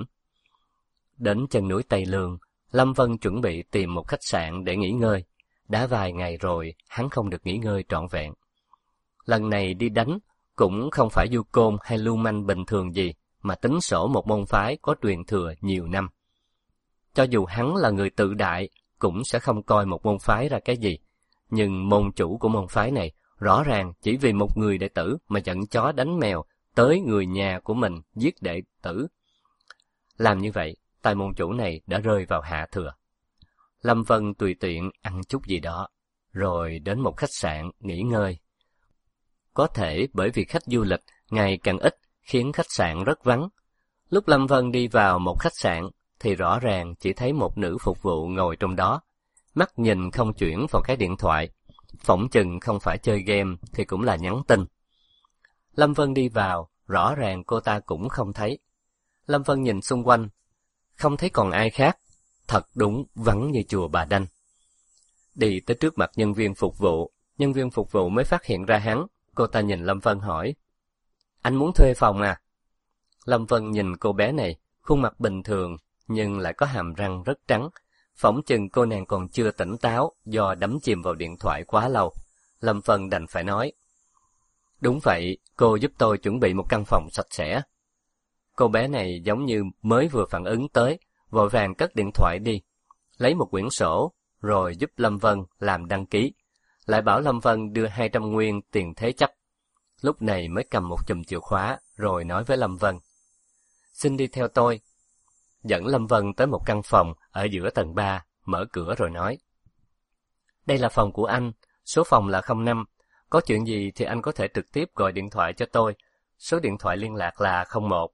Đến chân núi Tây Lương, Lâm Vân chuẩn bị tìm một khách sạn để nghỉ ngơi. Đã vài ngày rồi, hắn không được nghỉ ngơi trọn vẹn. Lần này đi đánh, cũng không phải du côn hay lưu manh bình thường gì, mà tính sổ một môn phái có truyền thừa nhiều năm. Cho dù hắn là người tự đại, cũng sẽ không coi một môn phái ra cái gì. Nhưng môn chủ của môn phái này, rõ ràng chỉ vì một người đệ tử mà giận chó đánh mèo tới người nhà của mình giết đệ tử. Làm như vậy, tay môn chủ này đã rơi vào hạ thừa. Lâm Vân tùy tiện ăn chút gì đó, rồi đến một khách sạn nghỉ ngơi. Có thể bởi vì khách du lịch ngày càng ít khiến khách sạn rất vắng. Lúc Lâm Vân đi vào một khách sạn thì rõ ràng chỉ thấy một nữ phục vụ ngồi trong đó. Mắt nhìn không chuyển vào cái điện thoại, phỏng chừng không phải chơi game thì cũng là nhắn tin. Lâm Vân đi vào, rõ ràng cô ta cũng không thấy. Lâm Vân nhìn xung quanh, không thấy còn ai khác, thật đúng vắng như chùa Bà Đanh. Đi tới trước mặt nhân viên phục vụ mới phát hiện ra hắn. Cô ta nhìn Lâm Vân hỏi, anh muốn thuê phòng à? Lâm Vân nhìn cô bé này, khuôn mặt bình thường, nhưng lại có hàm răng rất trắng. Phỏng chừng cô nàng còn chưa tỉnh táo do đắm chìm vào điện thoại quá lâu. Lâm Vân đành phải nói, đúng vậy, cô giúp tôi chuẩn bị một căn phòng sạch sẽ. Cô bé này giống như mới vừa phản ứng tới, vội vàng cất điện thoại đi, lấy một quyển sổ, rồi giúp Lâm Vân làm đăng ký, lại bảo Lâm Vân đưa 200 nguyên tiền thế chấp. Lúc này mới cầm một chùm chìa khóa, rồi nói với Lâm Vân, xin đi theo tôi. Dẫn Lâm Vân tới một căn phòng ở giữa tầng 3, mở cửa rồi nói, đây là phòng của anh, số phòng là 05, có chuyện gì thì anh có thể trực tiếp gọi điện thoại cho tôi, số điện thoại liên lạc là 01.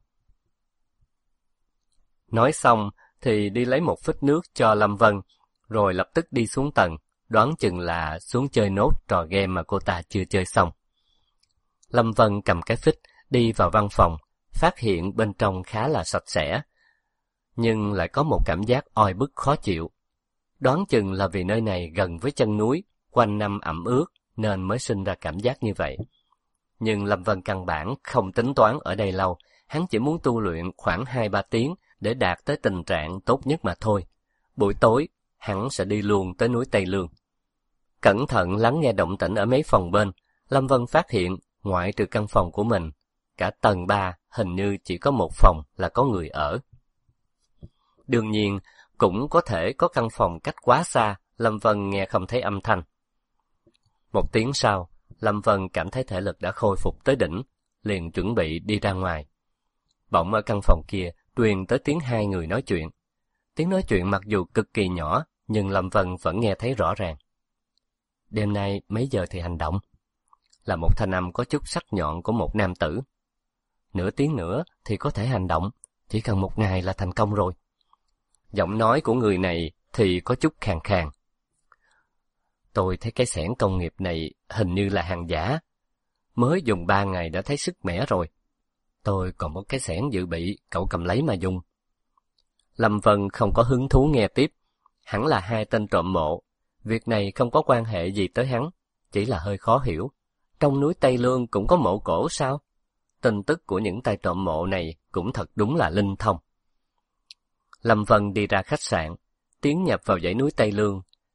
Nói xong thì đi lấy một phích nước cho Lâm Vân, rồi lập tức đi xuống tầng, đoán chừng là xuống chơi nốt trò game mà cô ta chưa chơi xong. Lâm Vân cầm cái phích đi vào văn phòng, phát hiện bên trong khá là sạch sẽ, nhưng lại có một cảm giác oi bức khó chịu. Đoán chừng là vì nơi này gần với chân núi, quanh năm ẩm ướt nên mới sinh ra cảm giác như vậy. Nhưng Lâm Vân căn bản không tính toán ở đây lâu, hắn chỉ muốn tu luyện khoảng 2-3 tiếng để đạt tới tình trạng tốt nhất mà thôi. Buổi tối, hắn sẽ đi luôn tới núi Tây Lương. Cẩn thận lắng nghe động tĩnh ở mấy phòng bên, Lâm Vân phát hiện, ngoại trừ căn phòng của mình, cả tầng 3 hình như chỉ có một phòng là có người ở. Đương nhiên, cũng có thể có căn phòng cách quá xa, Lâm Vân nghe không thấy âm thanh. Một tiếng sau, Lâm Vân cảm thấy thể lực đã khôi phục tới đỉnh, liền chuẩn bị đi ra ngoài. Bỗng ở căn phòng kia truyền tới tiếng hai người nói chuyện. Tiếng nói chuyện mặc dù cực kỳ nhỏ, nhưng Lâm Vân vẫn nghe thấy rõ ràng. Đêm nay mấy giờ thì hành động? Là một thanh âm có chút sắc nhọn của một nam tử. Nửa tiếng nữa thì có thể hành động, chỉ cần một ngày là thành công rồi. Giọng nói của người này thì có chút khàn khàn. Tôi thấy cái xẻng công nghiệp này hình như là hàng giả. Mới dùng 3 ngày đã thấy sức mẻ rồi. Tôi còn một cái xẻng dự bị, cậu cầm lấy mà dùng. Lâm Vân không có hứng thú nghe tiếp. Hẳn là hai tên trộm mộ. Việc này không có quan hệ gì tới hắn, chỉ là hơi khó hiểu. Trong núi Tây Lương cũng có mộ cổ sao? Tin tức của những tay trộm mộ này cũng thật đúng là linh thông. Lâm Vân đi ra khách sạn, tiến nhập vào dãy núi Tây Lương.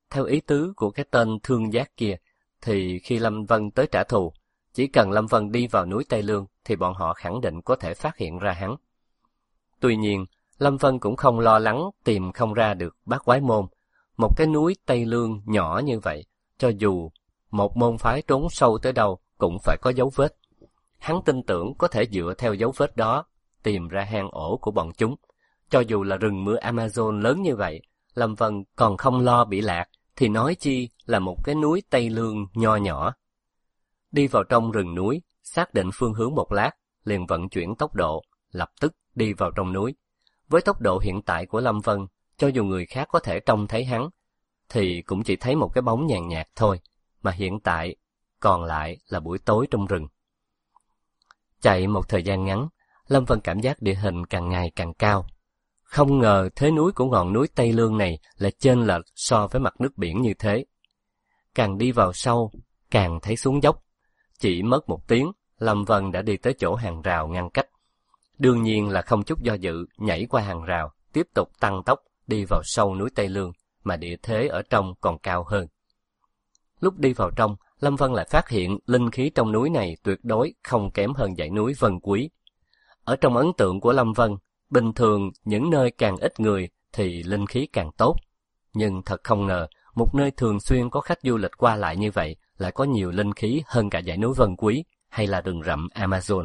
theo ý tứ của cái tên Thương Giác kia, thì khi Lâm Vân tới trả thù, chỉ cần Lâm Vân đi vào núi Tây Lương thì bọn họ khẳng định có thể phát hiện ra hắn. Tuy nhiên, Lâm Vân cũng không lo lắng tìm không ra được Bát Quái Môn. Một cái núi Tây Lương nhỏ như vậy, cho dù một môn phái trốn sâu tới đâu cũng phải có dấu vết. Hắn tin tưởng có thể dựa theo dấu vết đó tìm ra hang ổ của bọn chúng. Cho dù là rừng mưa Amazon lớn như vậy, Lâm Vân còn không lo bị lạc, thì nói chi là một cái núi Tây Lương nho nhỏ. Đi vào trong rừng núi, xác định phương hướng một lát, liền vận chuyển tốc độ, lập tức đi vào trong núi. Với tốc độ hiện tại của Lâm Vân, cho dù người khác có thể trông thấy hắn, thì cũng chỉ thấy một cái bóng nhàn nhạt thôi, mà hiện tại còn lại là buổi tối trong rừng. Chạy một thời gian ngắn, Lâm Vân cảm giác địa hình càng ngày càng cao. Không ngờ thế núi của ngọn núi Tây Lương này là chênh lệch so với mặt nước biển như thế. Càng đi vào sâu, càng thấy xuống dốc. Chỉ mất 1 tiếng, Lâm Vân đã đi tới chỗ hàng rào ngăn cách. Đương nhiên là không chút do dự, nhảy qua hàng rào, tiếp tục tăng tốc đi vào sâu núi Tây Lương, mà địa thế ở trong còn cao hơn. Lúc đi vào trong, Lâm Vân lại phát hiện linh khí trong núi này tuyệt đối không kém hơn dãy núi Vân Quý. Ở trong ấn tượng của Lâm Vân, bình thường những nơi càng ít người thì linh khí càng tốt. Nhưng thật không ngờ, một nơi thường xuyên có khách du lịch qua lại như vậy lại có nhiều linh khí hơn cả dãy núi Vân Quý hay là rừng rậm Amazon.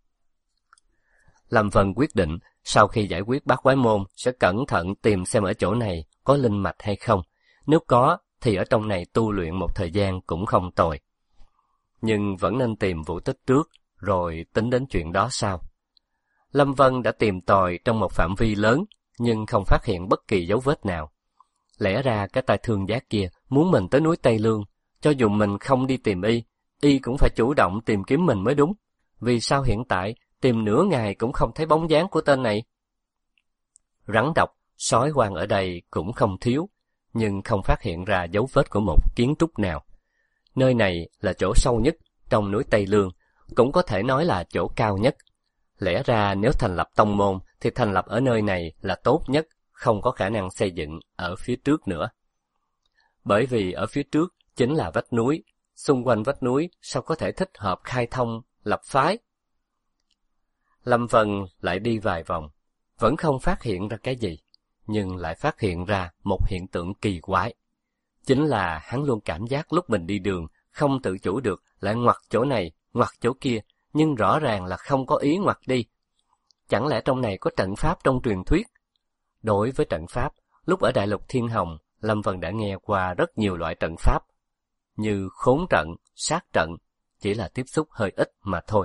Lâm Vân quyết định sau khi giải quyết Bát Quái Môn sẽ cẩn thận tìm xem ở chỗ này có linh mạch hay không. Nếu có thì ở trong này tu luyện một thời gian cũng không tồi. Nhưng vẫn nên tìm Vũ Tích trước rồi tính đến chuyện đó sau. Lâm Vân đã tìm tòi trong một phạm vi lớn nhưng không phát hiện bất kỳ dấu vết nào. Lẽ ra cái tay Thương Giác kia muốn mình tới núi Tây Lương, cho dù mình không đi tìm y cũng phải chủ động tìm kiếm mình mới đúng. Vì sao hiện tại tìm nửa ngày cũng không thấy bóng dáng của tên này? Rắn độc, sói hoang ở đây cũng không thiếu, nhưng không phát hiện ra dấu vết của một kiến trúc nào. Nơi này là chỗ sâu nhất trong núi Tây Lương, cũng có thể nói là chỗ cao nhất. Lẽ ra nếu thành lập tông môn thì thành lập ở nơi này là tốt nhất, không có khả năng xây dựng ở phía trước nữa. Bởi vì ở phía trước chính là vách núi, xung quanh vách núi sao có thể thích hợp khai thông, lập phái. Lâm Vân lại đi vài vòng, vẫn không phát hiện ra cái gì, nhưng lại phát hiện ra một hiện tượng kỳ quái. Chính là hắn luôn cảm giác lúc mình đi đường, không tự chủ được, lại ngoặt chỗ này, ngoặt chỗ kia, nhưng rõ ràng là không có ý ngoặt đi. Chẳng lẽ trong này có trận pháp trong truyền thuyết? Đối với trận pháp, lúc ở Đại Lục Thiên Hồng, Lâm Vân đã nghe qua rất nhiều loại trận pháp, như khốn trận, sát trận, chỉ là tiếp xúc hơi ít mà thôi.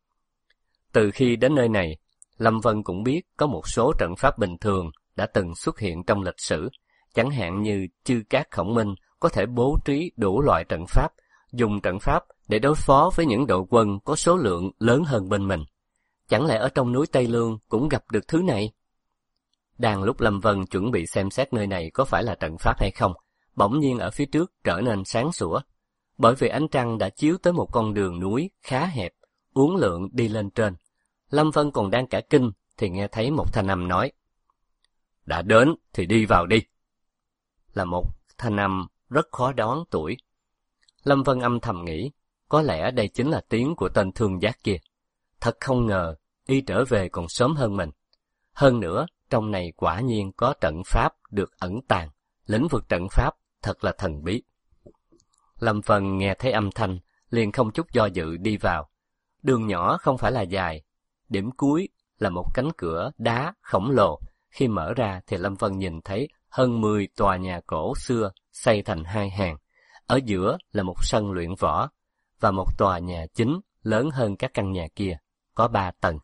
Từ khi đến nơi này, Lâm Vân cũng biết có một số trận pháp bình thường đã từng xuất hiện trong lịch sử, chẳng hạn như Chư Cát Khổng Minh có thể bố trí đủ loại trận pháp, dùng trận pháp để đối phó với những đội quân có số lượng lớn hơn bên mình. Chẳng lẽ ở trong núi Tây Lương cũng gặp được thứ này? Đang lúc Lâm Vân chuẩn bị xem xét nơi này có phải là trận pháp hay không, bỗng nhiên ở phía trước trở nên sáng sủa. Bởi vì ánh trăng đã chiếu tới một con đường núi khá hẹp, uốn lượn đi lên trên. Lâm Vân còn đang cả kinh thì nghe thấy một thanh âm nói: "Đã đến thì đi vào đi." Là một thanh âm rất khó đoán tuổi. Lâm Vân âm thầm nghĩ, có lẽ đây chính là tiếng của tên Thương Giác kia. Thật không ngờ, y trở về còn sớm hơn mình. Hơn nữa, trong này quả nhiên có trận pháp được ẩn tàng, lĩnh vực trận pháp thật là thần bí. Lâm Vân nghe thấy âm thanh, liền không chút do dự đi vào. Đường nhỏ không phải là dài, điểm cuối là một cánh cửa đá khổng lồ. Khi mở ra thì Lâm Vân nhìn thấy hơn 10 tòa nhà cổ xưa xây thành 2 hàng. Ở giữa là một sân luyện võ, và một tòa nhà chính lớn hơn các căn nhà kia, có 3 tầng.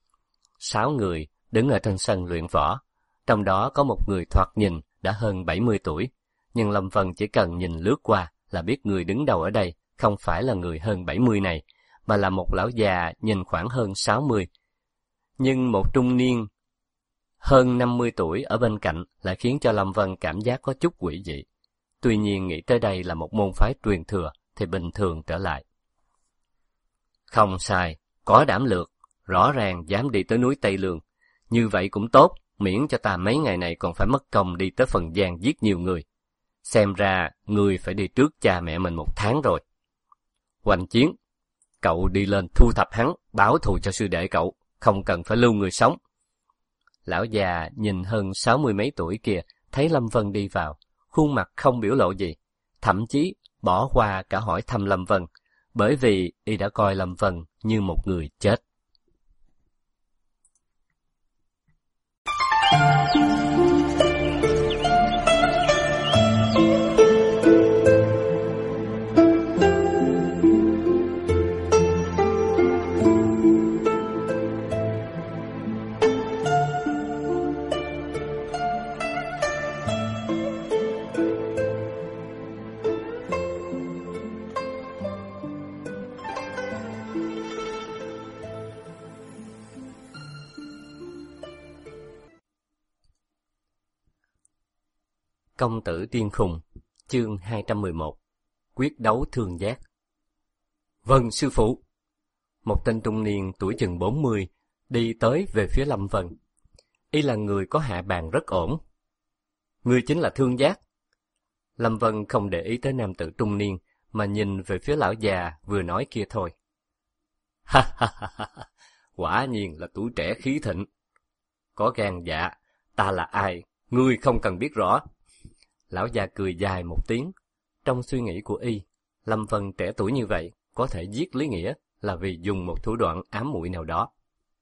6 người đứng ở trên sân luyện võ, trong đó có một người thoạt nhìn đã hơn 70 tuổi, nhưng Lâm Vân chỉ cần nhìn lướt qua là biết người đứng đầu ở đây không phải là người hơn 70 này, mà là một lão già nhìn khoảng hơn 60. Nhưng một trung niên hơn 50 tuổi ở bên cạnh lại khiến cho Lâm Vân cảm giác có chút quỷ dị. Tuy nhiên nghĩ tới đây là một môn phái truyền thừa thì bình thường trở lại. Không sai, có đảm lược, rõ ràng dám đi tới núi Tây Lương. Như vậy cũng tốt, miễn cho ta mấy ngày này còn phải mất công đi tới Phần Giang giết nhiều người. xem ra ngươi phải đi trước cha mẹ mình 1 tháng rồi. Hoành Chiến, cậu đi lên thu thập hắn, báo thù cho sư đệ cậu, không cần phải lưu người sống. Lão già nhìn hơn 60 mấy tuổi kia, thấy Lâm Vân đi vào, khuôn mặt không biểu lộ gì, thậm chí bỏ qua cả hỏi thăm Lâm Vân, bởi vì y đã coi Lâm Vân như một người chết. Công tử điên khùng, chương 211, quyết đấu thương giác. Vâng, sư phụ. Một tên trung niên tuổi chừng 40 đi tới về phía Lâm Vân. Y là người có hạ bàn rất ổn. Ngươi chính là Thương Giác. Lâm Vân không để ý tới nam tử trung niên, mà nhìn về phía lão già vừa nói kia thôi. Ha ha ha ha, quả nhiên là tuổi trẻ khí thịnh. Có gan dạ, ta là ai, ngươi không cần biết rõ. Lão già cười dài một tiếng. Trong suy nghĩ của y, Lâm Vân trẻ tuổi như vậy có thể giết Lý Nghĩa là vì dùng một thủ đoạn ám muội nào đó.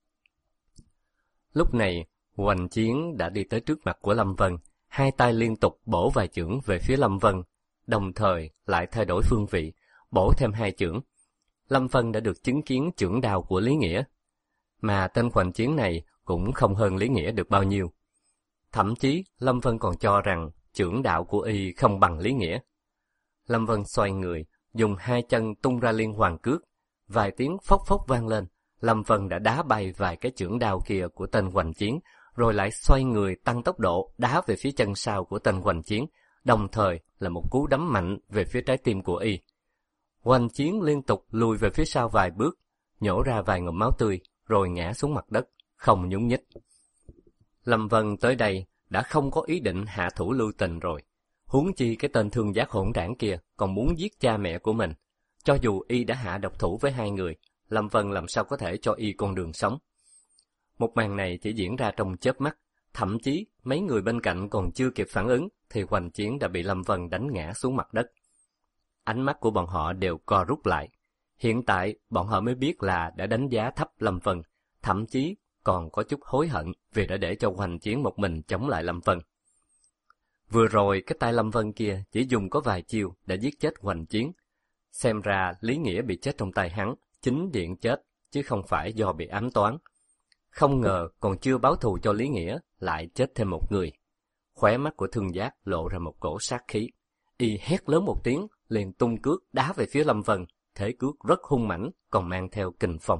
Lúc này, Hoành Chiến đã đi tới trước mặt của Lâm Vân, hai tay liên tục bổ vài chưởng về phía Lâm Vân, đồng thời lại thay đổi phương vị, bổ thêm 2 chưởng. Lâm Vân đã được chứng kiến chưởng đao của Lý Nghĩa, mà tên Hoành Chiến này cũng không hơn Lý Nghĩa được bao nhiêu. Thậm chí, Lâm Vân còn cho rằng chưởng đạo của y không bằng Lý Nghĩa. Lâm Vân xoay người, dùng 2 chân tung ra liên hoàn cước, vài tiếng phốc phốc vang lên. Lâm Vân đã đá bay vài cái chưởng đao kia của tên Hoành Chiến, rồi lại xoay người tăng tốc độ đá về phía chân sau của tên Hoành Chiến, đồng thời là một cú đấm mạnh về phía trái tim của y. Hoành Chiến liên tục lùi về phía sau vài bước, nhổ ra vài ngụm máu tươi, rồi ngã xuống mặt đất, không nhúc nhích. Lâm Vân tới đây đã không có ý định hạ thủ lưu tình rồi. Huống chi cái tên Thương Giác hỗn đảng kia còn muốn giết cha mẹ của mình. Cho dù y đã hạ độc thủ với 2 người, Lâm Vân làm sao có thể cho y con đường sống. Một màn này chỉ diễn ra trong chớp mắt, thậm chí mấy người bên cạnh còn chưa kịp phản ứng thì Hoành Chiến đã bị Lâm Vân đánh ngã xuống mặt đất. Ánh mắt của bọn họ đều co rút lại. Hiện tại bọn họ mới biết là đã đánh giá thấp Lâm Vân, thậm chí còn có chút hối hận vì đã để cho Hoành Chiến một mình chống lại Lâm Vân. Vừa rồi cái tay Lâm Vân kia chỉ dùng có vài chiêu đã giết chết Hoành Chiến. Xem ra Lý Nghĩa bị chết trong tay hắn, chính điện chết, chứ không phải do bị ám toán. Không ngờ còn chưa báo thù cho Lý Nghĩa, lại chết thêm một người. Khóe mắt của Thương Giác lộ ra một cổ sát khí. Y hét lớn một tiếng, liền tung cước đá về phía Lâm Vân, thế cước rất hung mãnh, còn mang theo kình phong.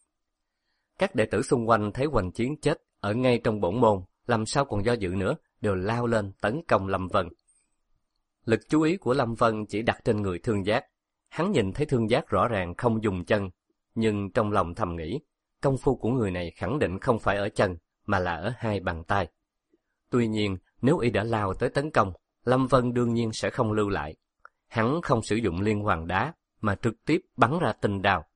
Các đệ tử xung quanh thấy Hoành Chiến chết ở ngay trong bổn môn, làm sao còn do dự nữa, đều lao lên tấn công Lâm Vân. Lực chú ý của Lâm Vân chỉ đặt trên người Thương Giác. Hắn nhìn thấy Thương Giác rõ ràng không dùng chân, nhưng trong lòng thầm nghĩ, công phu của người này khẳng định không phải ở chân, mà là ở 2 bàn tay. Tuy nhiên, nếu y đã lao tới tấn công, Lâm Vân đương nhiên sẽ không lưu lại. Hắn không sử dụng liên hoàn đá, mà trực tiếp bắn ra tinh đao.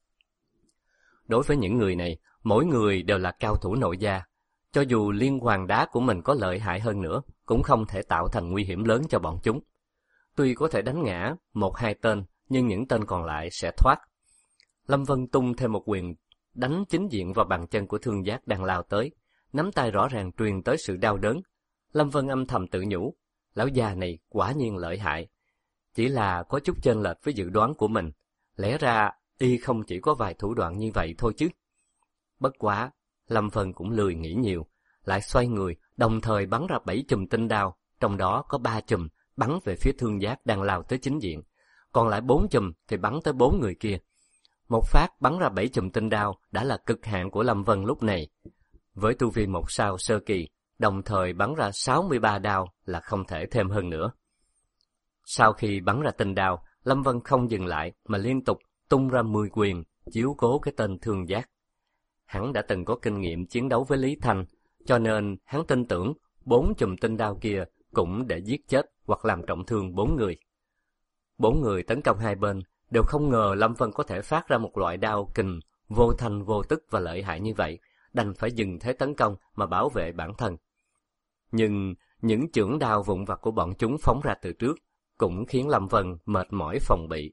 Đối với những người này, mỗi người đều là cao thủ nội gia. Cho dù liên hoàn đá của mình có lợi hại hơn nữa, cũng không thể tạo thành nguy hiểm lớn cho bọn chúng. Tuy có thể đánh ngã 1-2 tên, nhưng những tên còn lại sẽ thoát. Lâm Vân tung thêm một quyền, đánh chính diện vào bàn chân của Thương Giác đang lao tới. Nắm tay rõ ràng truyền tới sự đau đớn. Lâm Vân âm thầm tự nhủ, lão già này quả nhiên lợi hại. Chỉ là có chút chênh lệch với dự đoán của mình. Lẽ ra y không chỉ có vài thủ đoạn như vậy thôi chứ. Bất quá, Lâm Vân cũng lười nghĩ nhiều, lại xoay người, đồng thời bắn ra 7 chùm tinh đao, trong đó có 3 chùm bắn về phía Thương Giác đang lao tới chính diện, còn lại 4 chùm thì bắn tới 4 người kia. Một phát bắn ra 7 chùm tinh đao đã là cực hạn của Lâm Vân lúc này. Với tu vi 1 sao sơ kỳ, đồng thời bắn ra 63 đao là không thể thêm hơn nữa. Sau khi bắn ra tinh đao, Lâm Vân không dừng lại mà liên tục tung ra 10 quyền, chiếu cố cái tên Thương Giác. Hắn đã từng có kinh nghiệm chiến đấu với Lý Thanh, cho nên hắn tin tưởng 4 chùm tinh đao kia cũng để giết chết hoặc làm trọng thương 4 người. 4 người tấn công hai bên đều không ngờ Lâm Vân có thể phát ra một loại đao kình vô thanh vô tức và lợi hại như vậy, đành phải dừng thế tấn công mà bảo vệ bản thân. Nhưng những chưởng đao vụn vặt của bọn chúng phóng ra từ trước cũng khiến Lâm Vân mệt mỏi phòng bị.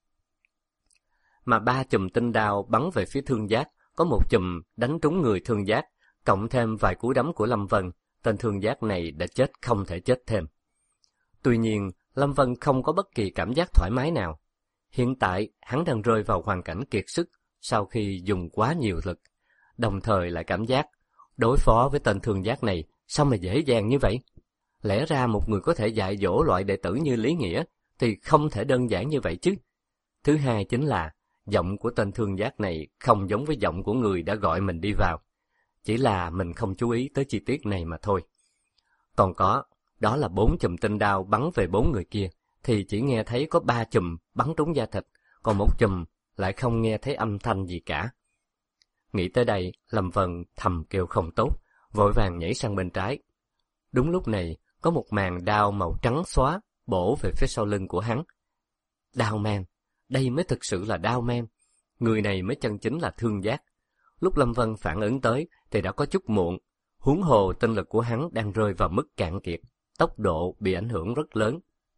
Mà 3 chùm tinh đao bắn về phía Thương Giác, có một chùm đánh trúng người Thương Giác, cộng thêm vài cú đấm của Lâm Vân, tên Thương Giác này đã chết không thể chết thêm. Tuy nhiên, Lâm Vân không có bất kỳ cảm giác thoải mái nào. Hiện tại, hắn đang rơi vào hoàn cảnh kiệt sức sau khi dùng quá nhiều lực, đồng thời lại cảm giác đối phó với tên Thương Giác này sao mà dễ dàng như vậy? Lẽ ra một người có thể dạy dỗ loại đệ tử như Lý Nghĩa thì không thể đơn giản như vậy chứ. Thứ hai chính là giọng của tên Thương Giác này không giống với giọng của người đã gọi mình đi vào. Chỉ là mình không chú ý tới chi tiết này mà thôi. Còn có, đó là 4 chùm tinh đao bắn về 4 người kia, thì chỉ nghe thấy có 3 chùm bắn trúng da thịt, còn 1 chùm lại không nghe thấy âm thanh gì cả. Nghĩ tới đây, Lâm Vân thầm kêu không tốt, vội vàng nhảy sang bên trái. Đúng lúc này, có một màn đao màu trắng xóa bổ về phía sau lưng của hắn. Đao mang, đây mới thực sự là đao mang. Người này mới chân chính là Thương Giác. Lúc Lâm Vân phản ứng tới thì đã có chút muộn, huống hồ tinh lực của hắn đang rơi vào mức cạn kiệt, tốc độ bị ảnh hưởng rất lớn.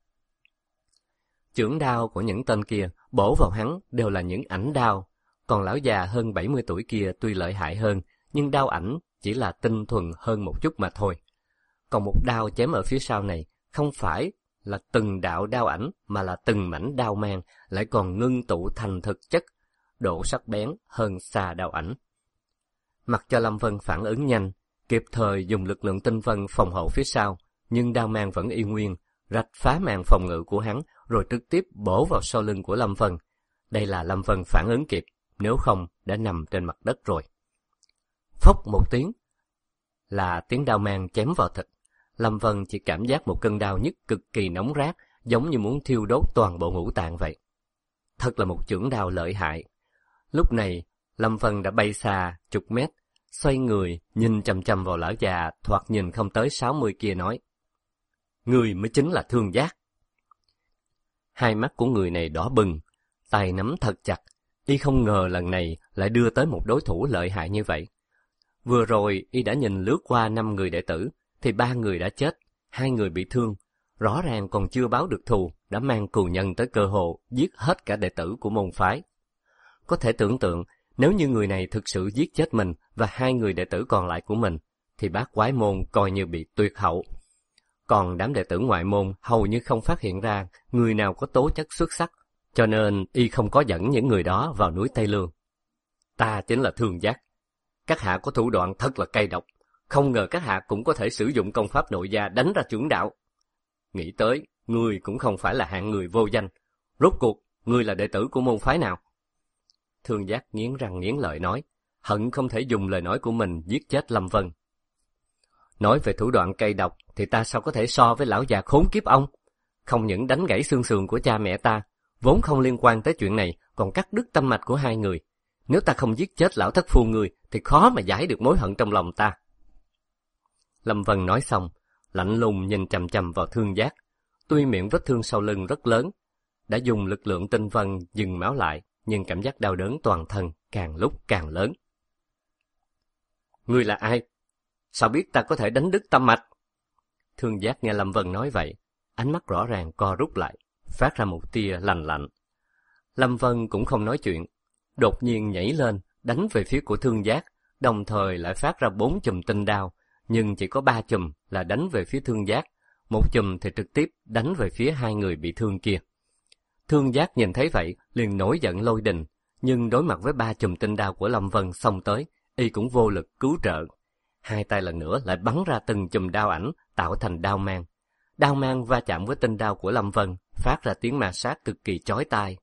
Chưởng đao của những tên kia bổ vào hắn đều là những ảnh đao, còn lão già hơn 70 tuổi kia tuy lợi hại hơn, nhưng đao ảnh chỉ là tinh thuần hơn một chút mà thôi. Còn một đao chém ở phía sau này không phải là từng đạo đao ảnh mà là từng mảnh đao mang, lại còn ngưng tụ thành thực chất, độ sắc bén hơn xa đao ảnh. Mặc cho Lâm Vân phản ứng nhanh, kịp thời dùng lực lượng tinh vân phòng hộ phía sau, nhưng đao mang vẫn y nguyên, rạch phá màn phòng ngự của hắn, rồi trực tiếp bổ vào sau lưng của Lâm Vân. Đây là Lâm Vân phản ứng kịp, nếu không đã nằm trên mặt đất rồi. Phốc một tiếng, là tiếng đao mang chém vào thịt. Lâm Vân chỉ cảm giác một cơn đau nhức cực kỳ nóng rát, giống như muốn thiêu đốt toàn bộ ngũ tạng vậy. Thật là một chưởng đao lợi hại. Lúc này, Lâm Vân đã bay xa chục mét, xoay người, nhìn chằm chằm vào lão già thoạt nhìn không tới 60 kia nói: Người mới chính là Thương Giác. Hai mắt của người này đỏ bừng, tay nắm thật chặt, y không ngờ lần này lại đưa tới một đối thủ lợi hại như vậy. Vừa rồi y đã nhìn lướt qua 5 người đệ tử, thì 3 người đã chết, 2 người bị thương, rõ ràng còn chưa báo được thù, đã mang cừu nhân tới cơ hồ giết hết cả đệ tử của môn phái. Có thể tưởng tượng, nếu như người này thực sự giết chết mình và 2 người đệ tử còn lại của mình, thì bát quái môn coi như bị tuyệt hậu. Còn đám đệ tử ngoại môn hầu như không phát hiện ra người nào có tố chất xuất sắc, cho nên y không có dẫn những người đó vào núi Tây Lương. Ta chính là Thương Giác. Các hạ có thủ đoạn thật là cay độc, không ngờ các hạ cũng có thể sử dụng công pháp nội gia đánh ra chưởng đạo. Nghĩ tới, ngươi cũng không phải là hạng người vô danh. Rốt cuộc, ngươi là đệ tử của môn phái nào? Thương Giác nghiến răng nghiến lợi nói, hận không thể dùng lời nói của mình giết chết Lâm Vân. Nói về thủ đoạn cay độc thì ta sao có thể so với lão già khốn kiếp ông? Không những đánh gãy xương sườn của cha mẹ ta, vốn không liên quan tới chuyện này, còn cắt đứt tâm mạch của 2 người. Nếu ta không giết chết lão thất phu ngươi thì khó mà giải được mối hận trong lòng ta. Lâm Vân nói xong, lạnh lùng nhìn chằm chằm vào Thương Giác. Tuy miệng vết thương sau lưng rất lớn, đã dùng lực lượng tinh vân dừng máu lại, nhưng cảm giác đau đớn toàn thân càng lúc càng lớn. Ngươi là ai? Sao biết ta có thể đánh đứt tâm mạch? Thương Giác nghe Lâm Vân nói vậy, ánh mắt rõ ràng co rút lại, phát ra một tia lạnh lạnh. Lâm Vân cũng không nói chuyện, đột nhiên nhảy lên, đánh về phía của Thương Giác, đồng thời lại phát ra 4 chùm tinh đao, nhưng chỉ có 3 chùm là đánh về phía Thương Giác, 1 chùm thì trực tiếp đánh về phía 2 người bị thương kia. Thương Giác nhìn thấy vậy, liền nổi giận lôi đình, nhưng đối mặt với 3 chùm tinh đao của Lâm Vân xông tới, y cũng vô lực cứu trợ. 2 tay lần nữa lại bắn ra từng chùm đao ảnh, tạo thành đao mang. Đao mang va chạm với tinh đao của Lâm Vân, phát ra tiếng ma sát cực kỳ chói tai.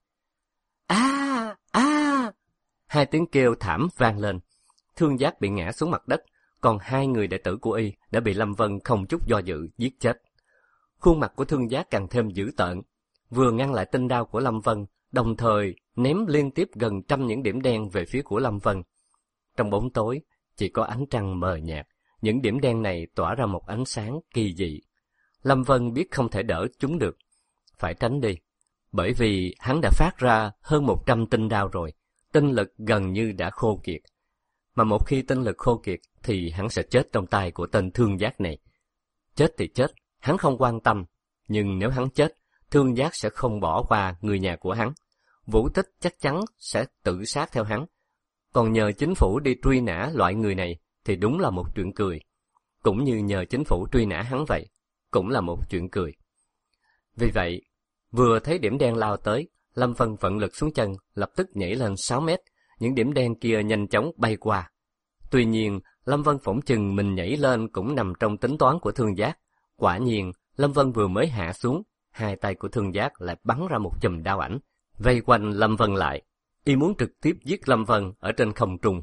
A a! 2 tiếng kêu thảm vang lên. Thương Giác bị ngã xuống mặt đất, còn 2 người đệ tử của y đã bị Lâm Vân không chút do dự giết chết. Khuôn mặt của Thương Giác càng thêm dữ tợn, vừa ngăn lại tinh đao của Lâm Vân, đồng thời ném liên tiếp gần 100 những điểm đen về phía của Lâm Vân. Trong bóng tối, chỉ có ánh trăng mờ nhạt, những điểm đen này tỏa ra một ánh sáng kỳ dị. Lâm Vân biết không thể đỡ chúng được, phải tránh đi. Bởi vì hắn đã phát ra hơn 100 tinh đao rồi, tinh lực gần như đã khô kiệt. Mà một khi tinh lực khô kiệt thì hắn sẽ chết trong tay của tên Thương Giác này. Chết thì chết, hắn không quan tâm, nhưng nếu hắn chết, Thương Giác sẽ không bỏ qua người nhà của hắn. Vũ Tích chắc chắn sẽ tự sát theo hắn. Còn nhờ chính phủ đi truy nã loại người này thì đúng là một chuyện cười. Cũng như nhờ chính phủ truy nã hắn vậy, cũng là một chuyện cười. Vì vậy, vừa thấy điểm đen lao tới, Lâm Vân vận lực xuống chân, lập tức nhảy lên 6 mét, những điểm đen kia nhanh chóng bay qua. Tuy nhiên, Lâm Vân phỏng chừng mình nhảy lên cũng nằm trong tính toán của Thương Giác. Quả nhiên, Lâm Vân vừa mới hạ xuống, hai tay của Thương Giác lại bắn ra một chùm đao ảnh, vây quanh Lâm Vân lại. Y muốn trực tiếp giết Lâm Vân ở trên không trung.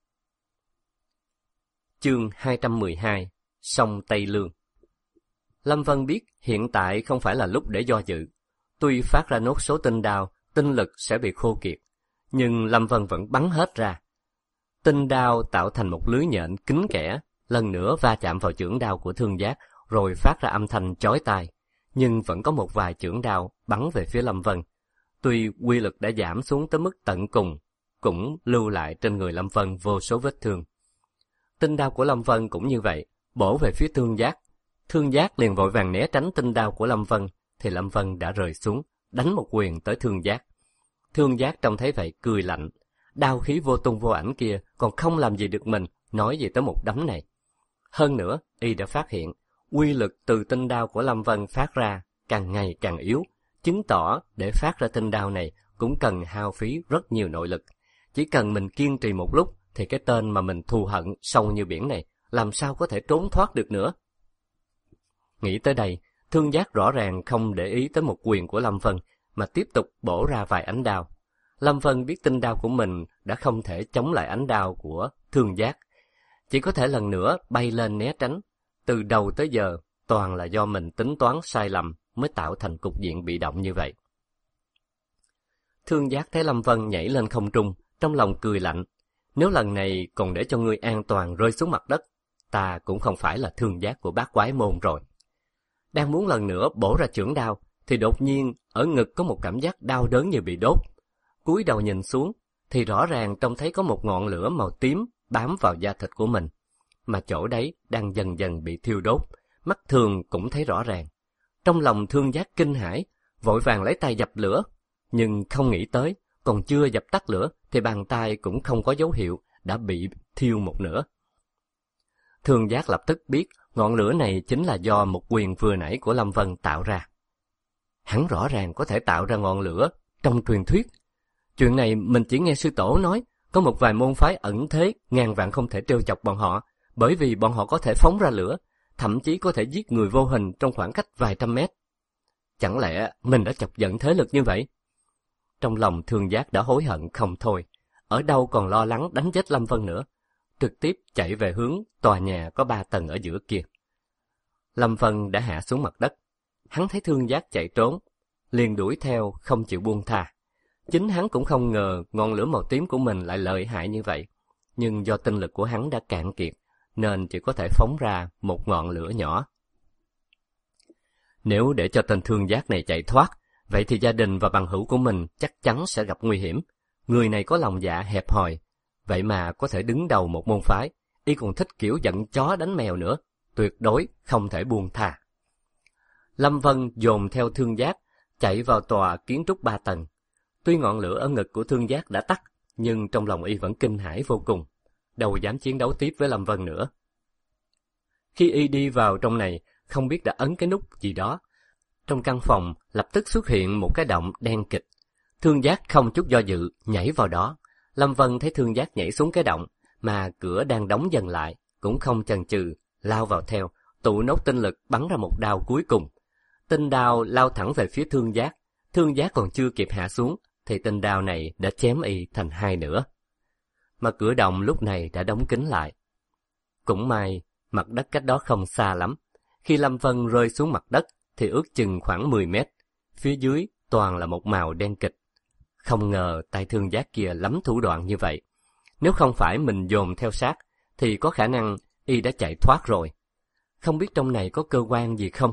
Chương 212, Sông Tây Lương. Lâm Vân biết hiện tại không phải là lúc để do dự. Tuy phát ra nốt số tinh đao, tinh lực sẽ bị khô kiệt, nhưng Lâm Vân vẫn bắn hết ra. Tinh đao tạo thành một lưới nhện kín kẽ, lần nữa va chạm vào chưởng đao của Thương Giác, rồi phát ra âm thanh chói tai. Nhưng vẫn có một vài chưởng đao bắn về phía Lâm Vân. Tuy uy lực đã giảm xuống tới mức tận cùng, cũng lưu lại trên người Lâm Vân vô số vết thương. Tinh đao của Lâm Vân cũng như vậy, bổ về phía Thương Giác. Thương Giác liền vội vàng né tránh tinh đao của Lâm Vân, thì Lâm Vân đã rơi xuống, đánh một quyền tới Thương Giác. Thương Giác trông thấy vậy cười lạnh, đao khí vô tung vô ảnh kia còn không làm gì được mình, nói gì tới một đấm này. Hơn nữa, y đã phát hiện, uy lực từ tinh đao của Lâm Vân phát ra càng ngày càng yếu, chứng tỏ để phát ra tinh đao này cũng cần hao phí rất nhiều nội lực. Chỉ cần mình kiên trì một lúc thì cái tên mà mình thù hận sâu như biển này làm sao có thể trốn thoát được nữa. Nghĩ tới đây, Thương Giác rõ ràng không để ý tới một quyền của Lâm Vân mà tiếp tục bổ ra vài ánh đao. Lâm Vân biết tinh đao của mình đã không thể chống lại ánh đao của Thương Giác, chỉ có thể lần nữa bay lên né tránh. Từ đầu tới giờ toàn là do mình tính toán sai lầm mới tạo thành cục diện bị động như vậy. Thương Giác thấy Lâm Vân nhảy lên không trung, trong lòng cười lạnh. Nếu lần này còn để cho ngươi an toàn rơi xuống mặt đất, ta cũng không phải là Thương Giác của Bát Quái Môn rồi. Đang muốn lần nữa bổ ra chưởng đao, thì đột nhiên ở ngực có một cảm giác đau đớn như bị đốt. Cúi đầu nhìn xuống, thì rõ ràng trông thấy có một ngọn lửa màu tím bám vào da thịt của mình, mà chỗ đấy đang dần dần bị thiêu đốt, mắt thường cũng thấy rõ ràng. Trong lòng Thương Giác kinh hãi, vội vàng lấy tay dập lửa, nhưng không nghĩ tới, còn chưa dập tắt lửa thì bàn tay cũng không có dấu hiệu đã bị thiêu một nửa. Thương Giác lập tức biết ngọn lửa này chính là do một quyền vừa nãy của Lâm Vân tạo ra. Hắn rõ ràng có thể tạo ra ngọn lửa trong truyền thuyết. Chuyện này mình chỉ nghe sư tổ nói, có một vài môn phái ẩn thế ngàn vạn không thể trêu chọc bọn họ, bởi vì bọn họ có thể phóng ra lửa, thậm chí có thể giết người vô hình trong khoảng cách vài trăm mét. Chẳng lẽ mình đã chọc giận thế lực như vậy? Trong lòng Thương Giác đã hối hận không thôi, ở đâu còn lo lắng đánh chết Lâm Vân nữa, trực tiếp chạy về hướng tòa nhà có 3 tầng ở giữa kia. Lâm Vân đã hạ xuống mặt đất, hắn thấy Thương Giác chạy trốn, liền đuổi theo không chịu buông tha. Chính hắn cũng không ngờ ngọn lửa màu tím của mình lại lợi hại như vậy, nhưng do tinh lực của hắn đã cạn kiệt, nên chỉ có thể phóng ra một ngọn lửa nhỏ. Nếu để cho tên Thương Giác này chạy thoát, vậy thì gia đình và bằng hữu của mình chắc chắn sẽ gặp nguy hiểm. Người này có lòng dạ hẹp hòi, vậy mà có thể đứng đầu một môn phái, y còn thích kiểu giận chó đánh mèo nữa, tuyệt đối không thể buông tha. Lâm Vân dồn theo Thương Giác, chạy vào tòa kiến trúc 3 tầng. Tuy ngọn lửa ở ngực của Thương Giác đã tắt, nhưng trong lòng y vẫn kinh hãi vô cùng, đâu dám chiến đấu tiếp với Lâm Vân nữa. Khi y đi vào trong này, không biết đã ấn cái nút gì đó. Trong căn phòng lập tức xuất hiện một cái động đen kịch. Thương Giác không chút do dự nhảy vào đó. Lâm Vân thấy Thương Giác nhảy xuống cái động, mà cửa đang đóng dần lại, cũng không chần chừ, lao vào theo, tụ nốt tinh lực bắn ra một đao cuối cùng. Tinh đao lao thẳng về phía Thương Giác. Thương Giác còn chưa kịp hạ xuống, thì tinh đao này đã chém y thành 2 nửa. Mà cửa động lúc này đã đóng kín lại. Cũng may, mặt đất cách đó không xa lắm. Khi Lâm Vân rơi xuống mặt đất, thì ước chừng khoảng 10 mét. Phía dưới toàn là một màu đen kịch. Không ngờ tay Thương Giác kia lắm thủ đoạn như vậy. Nếu không phải mình dồn theo sát, thì có khả năng y đã chạy thoát rồi. Không biết trong này có cơ quan gì không?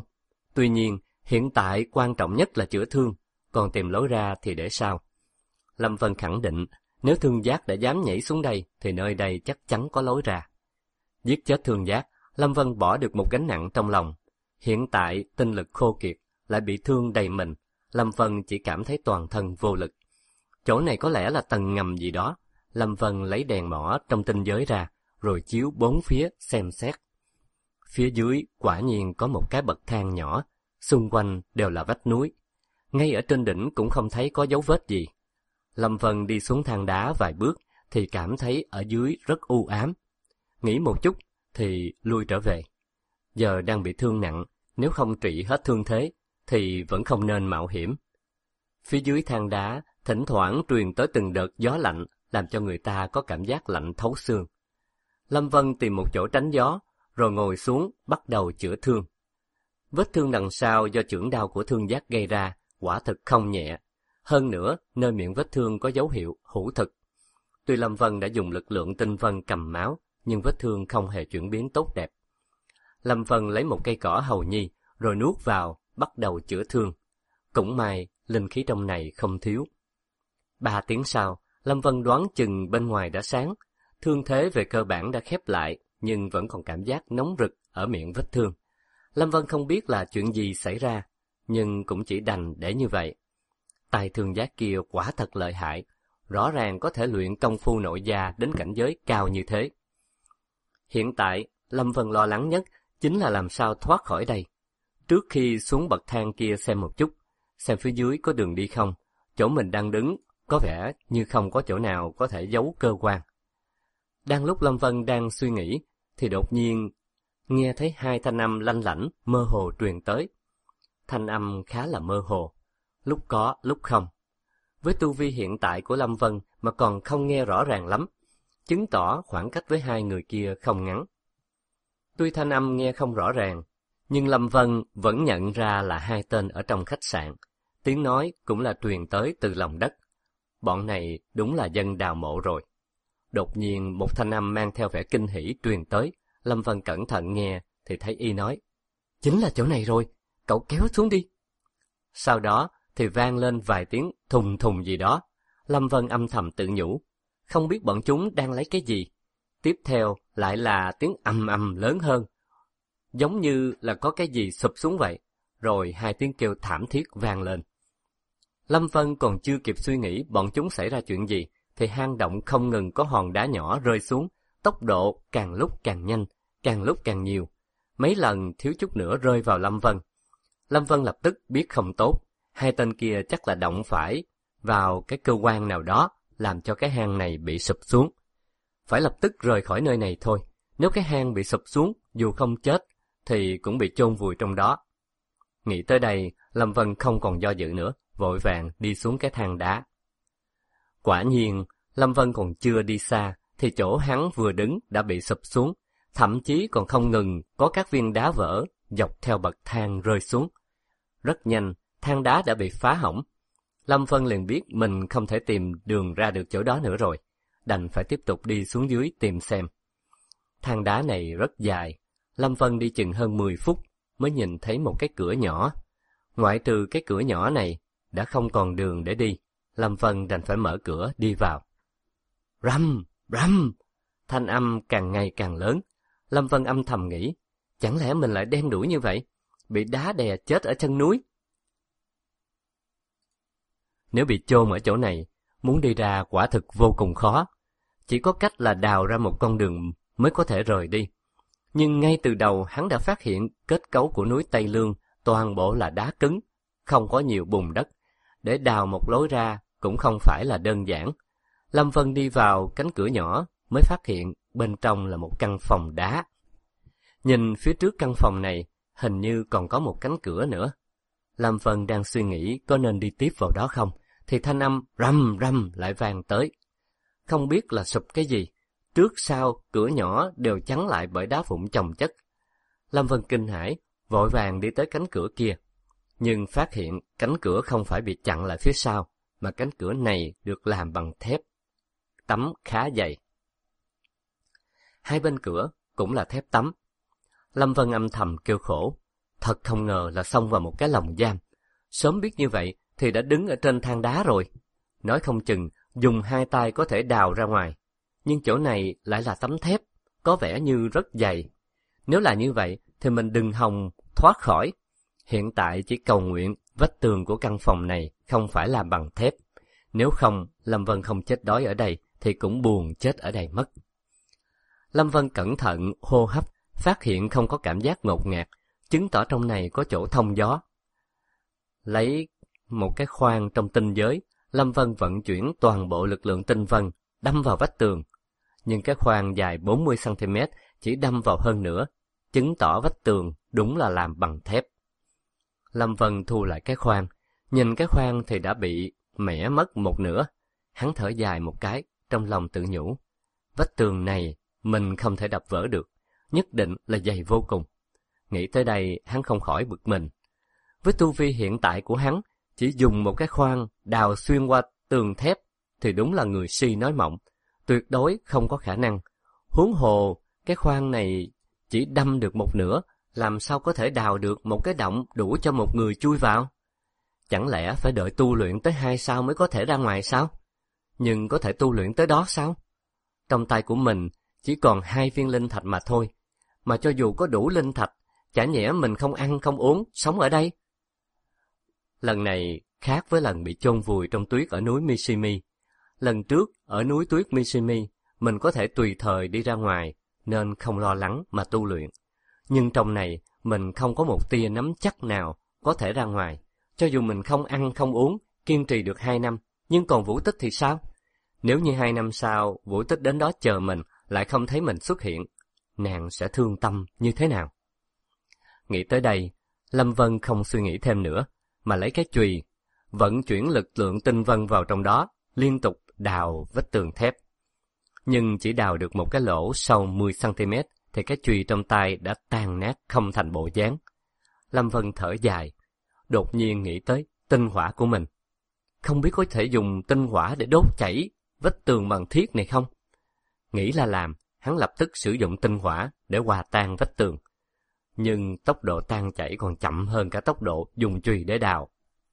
Tuy nhiên, hiện tại quan trọng nhất là chữa thương, còn tìm lối ra thì để sau. Lâm Vân khẳng định, nếu Thương Giác đã dám nhảy xuống đây, thì nơi đây chắc chắn có lối ra. Giết chết Thương Giác, Lâm Vân bỏ được một gánh nặng trong lòng. Hiện tại, tinh lực khô kiệt, lại bị thương đầy mình, Lâm Vân chỉ cảm thấy toàn thân vô lực. Chỗ này có lẽ là tầng ngầm gì đó. Lâm Vân lấy đèn mỏ trong tinh giới ra, rồi chiếu bốn phía xem xét. Phía dưới quả nhiên có một cái bậc thang nhỏ, xung quanh đều là vách núi. Ngay ở trên đỉnh cũng không thấy có dấu vết gì. Lâm Vân đi xuống thang đá vài bước thì cảm thấy ở dưới rất u ám. Nghĩ một chút thì lui trở về. Giờ đang bị thương nặng, nếu không trị hết thương thế thì vẫn không nên mạo hiểm. Phía dưới thang đá thỉnh thoảng truyền tới từng đợt gió lạnh, làm cho người ta có cảm giác lạnh thấu xương. Lâm Vân tìm một chỗ tránh gió, rồi ngồi xuống bắt đầu chữa thương. Vết thương đằng sau do chưởng đao của Thương Giác gây ra quả thực không nhẹ. Hơn nữa, nơi miệng vết thương có dấu hiệu hữu thực. Tuy Lâm Vân đã dùng lực lượng tinh vân cầm máu, nhưng vết thương không hề chuyển biến tốt đẹp. Lâm Vân lấy một cây cỏ hầu nhi, rồi nuốt vào, bắt đầu chữa thương. Cũng may, linh khí trong này không thiếu. 3 tiếng sau, Lâm Vân đoán chừng bên ngoài đã sáng. Thương thế về cơ bản đã khép lại, nhưng vẫn còn cảm giác nóng rực ở miệng vết thương. Lâm Vân không biết là chuyện gì xảy ra, nhưng cũng chỉ đành để như vậy. Tài Thương Giác kia quả thật lợi hại, rõ ràng có thể luyện công phu nội gia đến cảnh giới cao như thế. Hiện tại, Lâm Vân lo lắng nhất chính là làm sao thoát khỏi đây. Trước khi xuống bậc thang kia xem một chút, xem phía dưới có đường đi không, chỗ mình đang đứng có vẻ như không có chỗ nào có thể giấu cơ quan. Đang lúc Lâm Vân đang suy nghĩ, thì đột nhiên nghe thấy 2 thanh âm lanh lảnh mơ hồ truyền tới. Thanh âm khá là mơ hồ, lúc có lúc không. Với tu vi hiện tại của Lâm Vân mà còn không nghe rõ ràng lắm, chứng tỏ khoảng cách với 2 người kia không ngắn. Tuy thanh âm nghe không rõ ràng, nhưng Lâm Vân vẫn nhận ra là 2 tên ở trong khách sạn. Tiếng nói cũng là truyền tới từ lòng đất. Bọn này đúng là dân đào mộ rồi. Đột nhiên một thanh âm mang theo vẻ kinh hỉ truyền tới. Lâm Vân cẩn thận nghe thì thấy y nói: "Chính là chỗ này rồi, cậu kéo xuống đi." Sau đó thì vang lên vài tiếng thùng thùng gì đó. Lâm Vân âm thầm tự nhủ, không biết bọn chúng đang lấy cái gì. Tiếp theo lại là tiếng ầm ầm lớn hơn, giống như là có cái gì sụp xuống vậy. Rồi 2 tiếng kêu thảm thiết vang lên. Lâm Vân còn chưa kịp suy nghĩ bọn chúng xảy ra chuyện gì, thì hang động không ngừng có hòn đá nhỏ rơi xuống, tốc độ càng lúc càng nhanh, càng lúc càng nhiều. Mấy lần thiếu chút nữa rơi vào Lâm Vân. Lâm Vân lập tức biết không tốt, 2 tên kia chắc là động phải vào cái cơ quan nào đó, làm cho cái hang này bị sụp xuống. Phải lập tức rời khỏi nơi này thôi, nếu cái hang bị sụp xuống, dù không chết, thì cũng bị chôn vùi trong đó. Nghĩ tới đây, Lâm Vân không còn do dự nữa, vội vàng đi xuống cái thang đá. Quả nhiên, Lâm Vân còn chưa đi xa, thì chỗ hắn vừa đứng đã bị sụp xuống, thậm chí còn không ngừng có các viên đá vỡ dọc theo bậc thang rơi xuống. Rất nhanh, thang đá đã bị phá hỏng. Lâm Vân liền biết mình không thể tìm đường ra được chỗ đó nữa rồi, đành phải tiếp tục đi xuống dưới tìm xem. Thang đá này rất dài, Lâm Vân đi chừng hơn 10 phút mới nhìn thấy một cái cửa nhỏ. Ngoại trừ cái cửa nhỏ này, đã không còn đường để đi. Lâm Vân đành phải mở cửa đi vào. Rầm, rầm, thanh âm càng ngày càng lớn. Lâm Vân âm thầm nghĩ, chẳng lẽ mình lại đen đủi như vậy, bị đá đè chết ở chân núi? Nếu bị chôn ở chỗ này, muốn đi ra quả thực vô cùng khó. Chỉ có cách là đào ra một con đường mới có thể rời đi. Nhưng ngay từ đầu hắn đã phát hiện kết cấu của núi Tây Lương toàn bộ là đá cứng, không có nhiều bùn đất. Để đào một lối ra cũng không phải là đơn giản. Lâm Vân đi vào cánh cửa nhỏ mới phát hiện bên trong là một căn phòng đá. Nhìn phía trước căn phòng này, hình như còn có một cánh cửa nữa. Lâm Vân đang suy nghĩ có nên đi tiếp vào đó không, thì thanh âm rầm rầm lại vang tới. Không biết là sụp cái gì, trước sau cửa nhỏ đều chắn lại bởi đá vụn chồng chất. Lâm Vân kinh hãi, vội vàng đi tới cánh cửa kia. Nhưng phát hiện cánh cửa không phải bị chặn lại phía sau, mà cánh cửa này được làm bằng thép, tấm khá dày. 2 bên cửa cũng là thép tấm. Lâm Vân âm thầm kêu khổ, Thật không ngờ là xông vào một cái lồng giam. Sớm biết như vậy thì đã đứng ở trên thang đá rồi. Nói không chừng dùng hai tay có thể đào ra ngoài. Nhưng chỗ này lại là tấm thép, có vẻ như rất dày. Nếu là như vậy thì mình đừng hòng thoát khỏi. Hiện tại chỉ cầu nguyện vách tường của căn phòng này không phải làm bằng thép. Nếu không, Lâm Vân không chết đói ở đây thì cũng buồn chết ở đây mất. Lâm Vân cẩn thận hô hấp, phát hiện không có cảm giác ngột ngạt, chứng tỏ trong này có chỗ thông gió. Lấy một cái khoan trong tinh giới, Lâm Vân vận chuyển toàn bộ lực lượng tinh vân, đâm vào vách tường. Nhưng cái khoan dài 40cm chỉ đâm vào hơn nữa, chứng tỏ vách tường đúng là làm bằng thép. Lâm Vân thu lại cái khoan, nhìn cái khoan thì đã bị mẻ mất một nửa. Hắn thở dài một cái, trong lòng tự nhủ. Vách tường này mình không thể đập vỡ được, nhất định là dày vô cùng. Nghĩ tới đây hắn không khỏi bực mình. Với tu vi hiện tại của hắn, chỉ dùng một cái khoan đào xuyên qua tường thép thì đúng là người si nói mộng, tuyệt đối không có khả năng. Huống hồ, cái khoan này chỉ đâm được một nửa, làm sao có thể đào được một cái động đủ cho một người chui vào? Chẳng lẽ phải đợi tu luyện tới 2 sao mới có thể ra ngoài sao? Nhưng có thể tu luyện tới đó sao? Trong tay của mình chỉ còn 2 viên linh thạch mà thôi, mà cho dù có đủ linh thạch, chả nhẽ mình không ăn không uống, sống ở đây? Lần này khác với lần bị chôn vùi trong tuyết ở núi Mishimi. Lần trước ở núi tuyết Mishimi, mình có thể tùy thời đi ra ngoài, nên không lo lắng mà tu luyện. Nhưng trong này, mình không có một tia nắm chắc nào có thể ra ngoài. Cho dù mình không ăn không uống, kiên trì được 2 năm, nhưng còn Vũ Tích thì sao? Nếu như 2 năm sau, Vũ Tích đến đó chờ mình, lại không thấy mình xuất hiện, nàng sẽ thương tâm như thế nào? Nghĩ tới đây, Lâm Vân không suy nghĩ thêm nữa, mà lấy cái chùy, vận chuyển lực lượng tinh vân vào trong đó, liên tục đào vách tường thép. Nhưng chỉ đào được một cái lỗ sâu 10cm, thì cái chùy trong tay đã tan nát không thành bộ dáng. Lâm Vân thở dài, đột nhiên nghĩ tới tinh hỏa của mình. Không biết có thể dùng tinh hỏa để đốt chảy vách tường bằng thiết này không? Nghĩ là làm, hắn lập tức sử dụng tinh hỏa để hòa tan vách tường. Nhưng tốc độ tan chảy còn chậm hơn cả tốc độ dùng chùy để đào.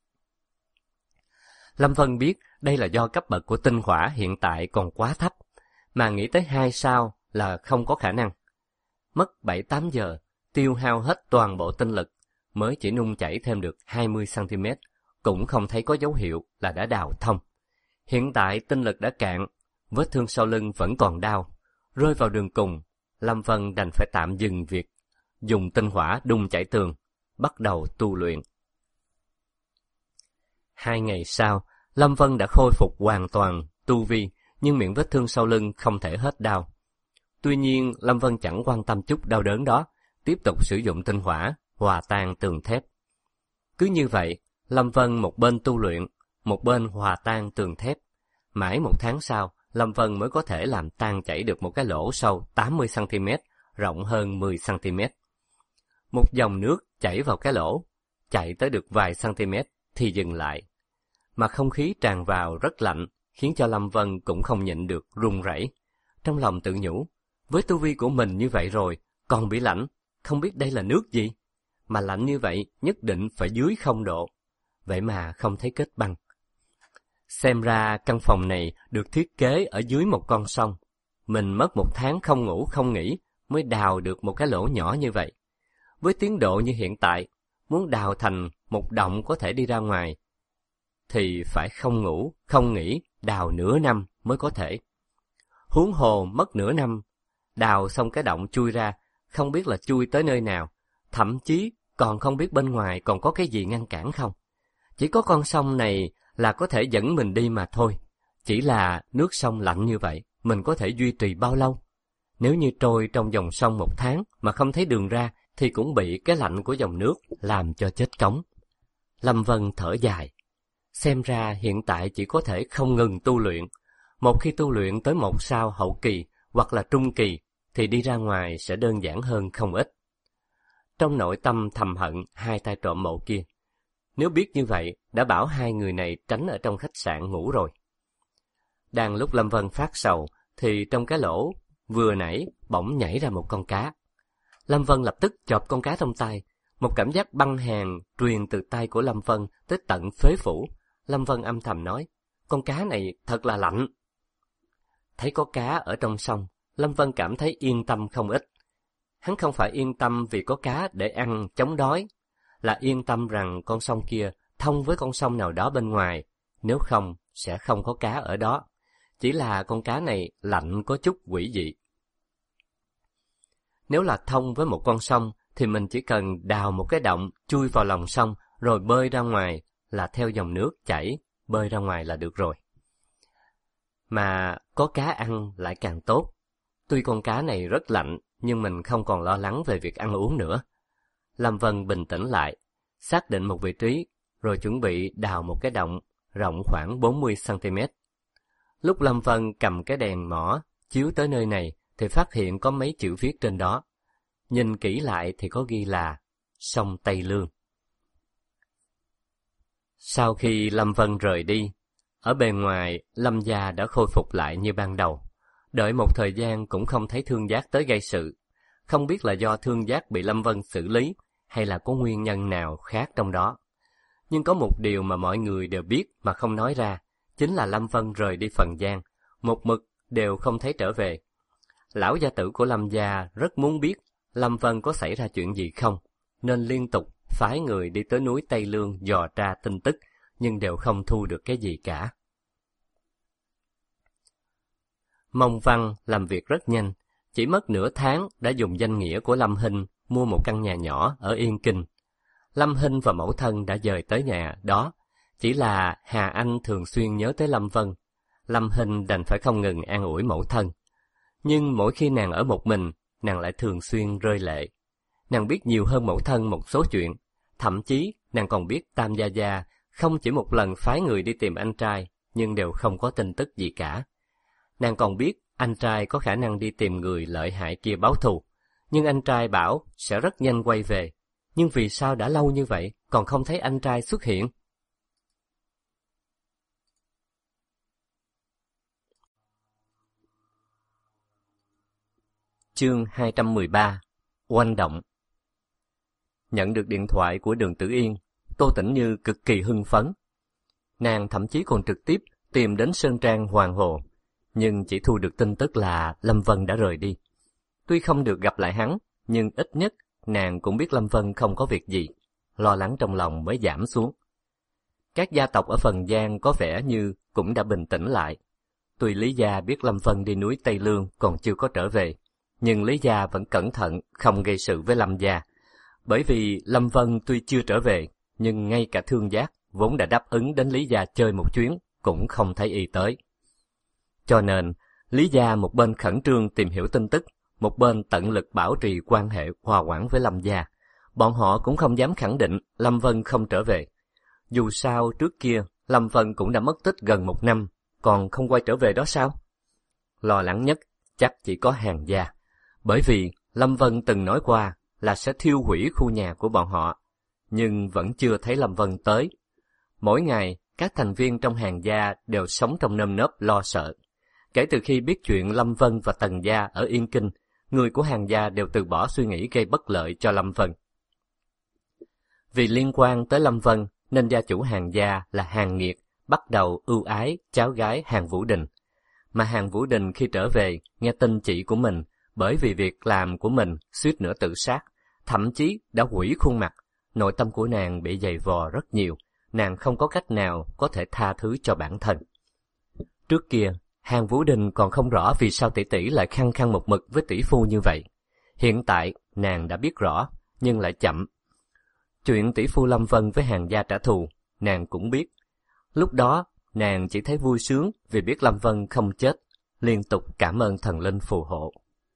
Lâm Vân biết đây là do cấp bậc của tinh hỏa hiện tại còn quá thấp, mà nghĩ tới 2 sao là không có khả năng. Mất 7-8 giờ, tiêu hao hết toàn bộ tinh lực, mới chỉ nung chảy thêm được 20cm, cũng không thấy có dấu hiệu là đã đào thông. Hiện tại tinh lực đã cạn, vết thương sau lưng vẫn còn đau. Rơi vào đường cùng, Lâm Vân đành phải tạm dừng việc dùng tinh hỏa đun chảy tường, bắt đầu tu luyện. 2 ngày sau, Lâm Vân đã khôi phục hoàn toàn tu vi, nhưng miệng vết thương sau lưng không thể hết đau. Tuy nhiên, Lâm Vân chẳng quan tâm chút đau đớn đó, tiếp tục sử dụng tinh hỏa, hòa tan tường thép. Cứ như vậy, Lâm Vân một bên tu luyện, một bên hòa tan tường thép. Mãi 1 tháng sau, Lâm Vân mới có thể làm tan chảy được một cái lỗ sâu 80cm, rộng hơn 10cm. Một dòng nước chảy vào cái lỗ, chạy tới được vài cm thì dừng lại. Mà không khí tràn vào rất lạnh, khiến cho Lâm Vân cũng không nhịn được run rẩy. Trong lòng tự nhủ, với tu vi của mình như vậy rồi, còn bị lạnh, không biết đây là nước gì? Mà lạnh như vậy nhất định phải dưới 0 độ. Vậy mà không thấy kết băng. Xem ra căn phòng này được thiết kế ở dưới một con sông. Mình mất 1 tháng không ngủ không nghỉ mới đào được một cái lỗ nhỏ như vậy. Với tiến độ như hiện tại, muốn đào thành một động có thể đi ra ngoài, thì phải không ngủ, không nghỉ, đào nửa năm mới có thể. Huống hồ mất nửa năm, đào xong cái động chui ra, không biết là chui tới nơi nào, thậm chí còn không biết bên ngoài còn có cái gì ngăn cản không. Chỉ có con sông này là có thể dẫn mình đi mà thôi. Chỉ là nước sông lạnh như vậy, mình có thể duy trì bao lâu? Nếu như trôi trong dòng sông 1 tháng mà không thấy đường ra, thì cũng bị cái lạnh của dòng nước làm cho chết cống. Lâm Vân thở dài. Xem ra hiện tại chỉ có thể không ngừng tu luyện. Một khi tu luyện tới 1 sao hậu kỳ hoặc là trung kỳ, thì đi ra ngoài sẽ đơn giản hơn không ít. Trong nội tâm thầm hận 2 tay trộm mộ kia. Nếu biết như vậy, đã bảo 2 người này tránh ở trong khách sạn ngủ rồi. Đang lúc Lâm Vân phát sầu, thì trong cái lỗ vừa nãy bỗng nhảy ra một con cá. Lâm Vân lập tức chộp con cá trong tay, Một cảm giác băng hàn truyền từ tay của Lâm Vân tới tận phế phủ. Lâm Vân âm thầm nói, con cá này thật là lạnh. Thấy có cá ở trong sông, Lâm Vân cảm thấy yên tâm không ít. Hắn không phải yên tâm vì có cá để ăn chống đói, là yên tâm rằng con sông kia thông với con sông nào đó bên ngoài, nếu không sẽ không có cá ở đó. Chỉ là con cá này lạnh có chút quỷ dị. Nếu là thông với một con sông thì mình chỉ cần đào một cái động chui vào lòng sông rồi bơi ra ngoài, là theo dòng nước chảy bơi ra ngoài là được rồi. Mà có cá ăn lại càng tốt. Tuy con cá này rất lạnh nhưng mình không còn lo lắng về việc ăn uống nữa. Lâm Vân bình tĩnh lại, xác định một vị trí rồi chuẩn bị đào một cái động rộng khoảng 40 cm. Lúc Lâm Vân cầm cái đèn mỏ chiếu tới nơi này thì phát hiện có mấy chữ viết trên đó. Nhìn kỹ lại thì có ghi là sông Tây Lương. Sau khi Lâm Vân rời đi, ở bề ngoài Lâm gia đã khôi phục lại như ban đầu. Đợi một thời gian cũng không thấy Thương Giác tới gây sự. Không biết là do Thương Giác bị Lâm Vân xử lý hay là có nguyên nhân nào khác trong đó. Nhưng có một điều mà mọi người đều biết mà không nói ra, chính là Lâm Vân rời đi Phần Giang, một mực đều không thấy trở về. Lão gia tử của Lâm gia rất muốn biết Lâm Vân có xảy ra chuyện gì không, nên liên tục phái người đi tới núi Tây Lương dò tra tin tức, nhưng đều không thu được cái gì cả. Mông Văn làm việc rất nhanh, chỉ mất nửa tháng đã dùng danh nghĩa của Lâm Hinh mua một căn nhà nhỏ ở Yên Kinh. Lâm Hinh và mẫu thân đã dời tới nhà đó, chỉ là Hà Anh thường xuyên nhớ tới Lâm Vân. Lâm Hinh đành phải không ngừng an ủi mẫu thân. Nhưng mỗi khi nàng ở một mình, nàng lại thường xuyên rơi lệ. Nàng biết nhiều hơn mẫu thân một số chuyện, thậm chí nàng còn biết Tam Gia Gia không chỉ một lần phái người đi tìm anh trai, nhưng đều không có tin tức gì cả. Nàng còn biết anh trai có khả năng đi tìm người lợi hại kia báo thù, nhưng anh trai bảo sẽ rất nhanh quay về. Nhưng vì sao đã lâu như vậy còn không thấy anh trai xuất hiện? Chương 213. Oanh động. Nhận được điện thoại của Đường Tử Yên, Tô Tĩnh Như cực kỳ hưng phấn. Nàng thậm chí còn trực tiếp tìm đến Sơn Trang Hoàng Hồ, nhưng chỉ thu được tin tức là Lâm Vân đã rời đi. Tuy không được gặp lại hắn, nhưng ít nhất nàng cũng biết Lâm Vân không có việc gì, lo lắng trong lòng mới giảm xuống. Các gia tộc ở Phần Giang có vẻ như cũng đã bình tĩnh lại. Tuy Lý gia biết Lâm Vân đi núi Tây Lương còn chưa có trở về, nhưng Lý gia vẫn cẩn thận không gây sự với Lâm gia. Bởi vì Lâm Vân tuy chưa trở về, nhưng ngay cả Thương Giác vốn đã đáp ứng đến Lý gia chơi một chuyến cũng không thấy y tới. Cho nên, Lý gia một bên khẩn trương tìm hiểu tin tức, một bên tận lực bảo trì quan hệ hòa quản với Lâm gia. Bọn họ cũng không dám khẳng định Lâm Vân không trở về. Dù sao trước kia Lâm Vân cũng đã mất tích gần 1 năm, còn không quay trở về đó sao? Lo lắng nhất chắc chỉ có Hàn gia, bởi vì Lâm Vân từng nói qua là sẽ thiêu hủy khu nhà của bọn họ, nhưng vẫn chưa thấy Lâm Vân tới. Mỗi ngày, các thành viên trong Hàn gia đều sống trong nơm nớp lo sợ. Kể từ khi biết chuyện Lâm Vân và Tần gia ở Yên Kinh, người của Hàn gia đều từ bỏ suy nghĩ gây bất lợi cho Lâm Vân. Vì liên quan tới Lâm Vân, nên gia chủ Hàn gia là Hàn Nghiệt bắt đầu ưu ái cháu gái Hàn Vũ Đình. Mà Hàn Vũ Đình khi trở về, nghe tin chị của mình, bởi vì việc làm của mình suýt nữa tự sát, thậm chí đã hủy khuôn mặt. Nội tâm của nàng bị dày vò rất nhiều, nàng không có cách nào có thể tha thứ cho bản thân. Trước kia, Hàn Vũ Đình còn không rõ vì sao tỷ tỷ lại khăng khăng một mực với tỷ phu như vậy. Hiện tại, nàng đã biết rõ, nhưng lại chậm. Chuyện tỷ phu Lâm Vân với Hàn gia trả thù, nàng cũng biết. Lúc đó, nàng chỉ thấy vui sướng vì biết Lâm Vân không chết, liên tục cảm ơn thần linh phù hộ.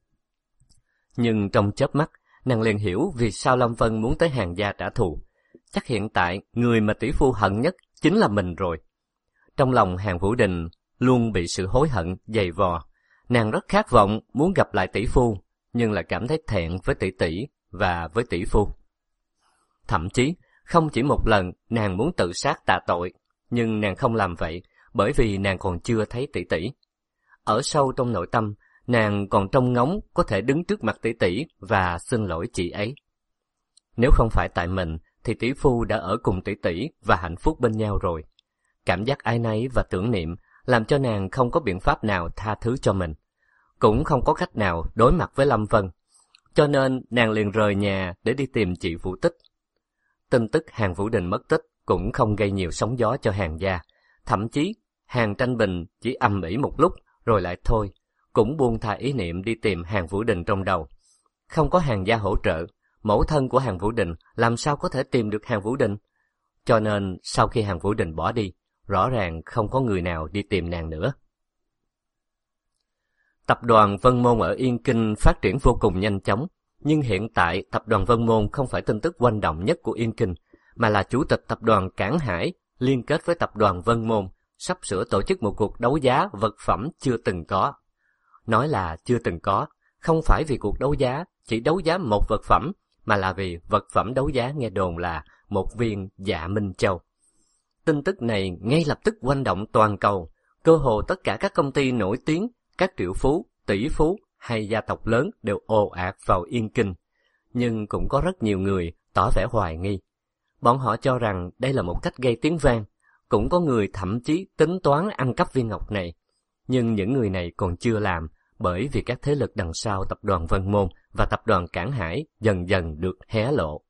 Nhưng trong chớp mắt, nàng liền hiểu vì sao Lâm Vân muốn tới Hàn gia trả thù. Chắc hiện tại, người mà tỷ phu hận nhất chính là mình rồi. Trong lòng Hàn Vũ Đình luôn bị sự hối hận dày vò. Nàng rất khát vọng muốn gặp lại tỷ phu, nhưng lại cảm thấy thẹn với tỷ tỷ và với tỷ phu. Thậm chí, không chỉ một lần nàng muốn tự sát tạ tội, nhưng nàng không làm vậy bởi vì nàng còn chưa thấy tỷ tỷ. Ở sâu trong nội tâm, nàng còn trông ngóng có thể đứng trước mặt tỷ tỷ và xin lỗi chị ấy. Nếu không phải tại mình, thì tỷ phu đã ở cùng tỷ tỷ và hạnh phúc bên nhau rồi. Cảm giác áy náy và tưởng niệm làm cho nàng không có biện pháp nào tha thứ cho mình, cũng không có cách nào đối mặt với Lâm Vân. Cho nên nàng liền rời nhà để đi tìm chị Vũ Tích. Tin tức Hàn Vũ Đình mất tích cũng không gây nhiều sóng gió cho Hàn gia. Thậm chí, Hàn Tranh Bình chỉ ầm ĩ một lúc rồi lại thôi, cũng buông tha ý niệm đi tìm Hàn Vũ Đình trong đầu. Không có Hàn gia hỗ trợ, mẫu thân của Hàn Vũ Đình làm sao có thể tìm được Hàn Vũ Đình? Cho nên, sau khi Hàn Vũ Đình bỏ đi, rõ ràng không có người nào đi tìm nàng nữa. Tập đoàn Vân Môn ở Yên Kinh phát triển vô cùng nhanh chóng, nhưng hiện tại tập đoàn Vân Môn không phải tin tức quanh động nhất của Yên Kinh, mà là chủ tịch tập đoàn Cảng Hải liên kết với tập đoàn Vân Môn sắp sửa tổ chức một cuộc đấu giá vật phẩm chưa từng có. Nói là chưa từng có, không phải vì cuộc đấu giá chỉ đấu giá một vật phẩm, mà là vì vật phẩm đấu giá nghe đồn là một viên Dạ Minh Châu. Tin tức này ngay lập tức quanh động toàn cầu, cơ hồ tất cả các công ty nổi tiếng, các triệu phú, tỷ phú hay gia tộc lớn đều ồ ạt vào Yên Kinh. Nhưng cũng có rất nhiều người tỏ vẻ hoài nghi. Bọn họ cho rằng đây là một cách gây tiếng vang, cũng có người thậm chí tính toán ăn cắp viên ngọc này. Nhưng những người này còn chưa làm, bởi vì các thế lực đằng sau tập đoàn Vân Môn và tập đoàn Cảng Hải dần dần được hé lộ.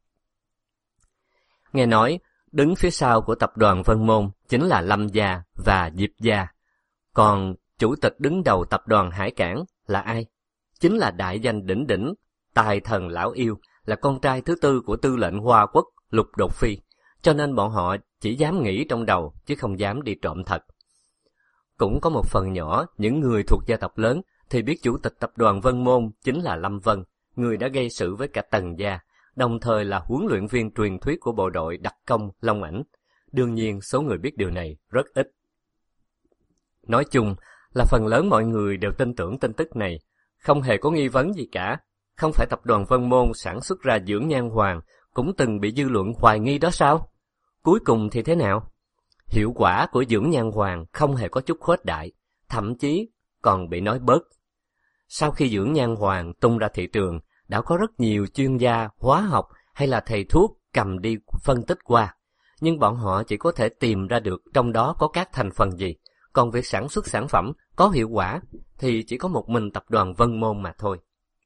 Nghe nói, đứng phía sau của tập đoàn Vân Môn chính là Lâm gia và Diệp gia. Còn chủ tịch đứng đầu tập đoàn Hải Cảng là ai? Chính là đại danh đỉnh đỉnh, tài thần lão yêu, là con trai thứ tư của tư lệnh Hoa Quốc Lục Đột Phi. Cho nên bọn họ chỉ dám nghĩ trong đầu, chứ không dám đi trộm thật. Cũng có một phần nhỏ, những người thuộc gia tộc lớn thì biết chủ tịch tập đoàn Vân Môn chính là Lâm Vân, người đã gây sự với cả Tần gia, đồng thời là huấn luyện viên truyền thuyết của bộ đội đặc công Long Ảnh. Đương nhiên, số người biết điều này rất ít. Nói chung là phần lớn mọi người đều tin tưởng tin tức này, không hề có nghi vấn gì cả. Không phải tập đoàn Vân Môn sản xuất ra dưỡng nhan hoàng cũng từng bị dư luận hoài nghi đó sao? Cuối cùng thì thế nào? Hiệu quả của dưỡng nhan hoàng không hề có chút khuếch đại, thậm chí còn bị nói bớt. Sau khi dưỡng nhan hoàng tung ra thị trường, đã có rất nhiều chuyên gia hóa học hay là thầy thuốc cầm đi phân tích qua, nhưng bọn họ chỉ có thể tìm ra được trong đó có các thành phần gì, còn việc sản xuất sản phẩm có hiệu quả thì chỉ có một mình tập đoàn Vân Môn mà thôi.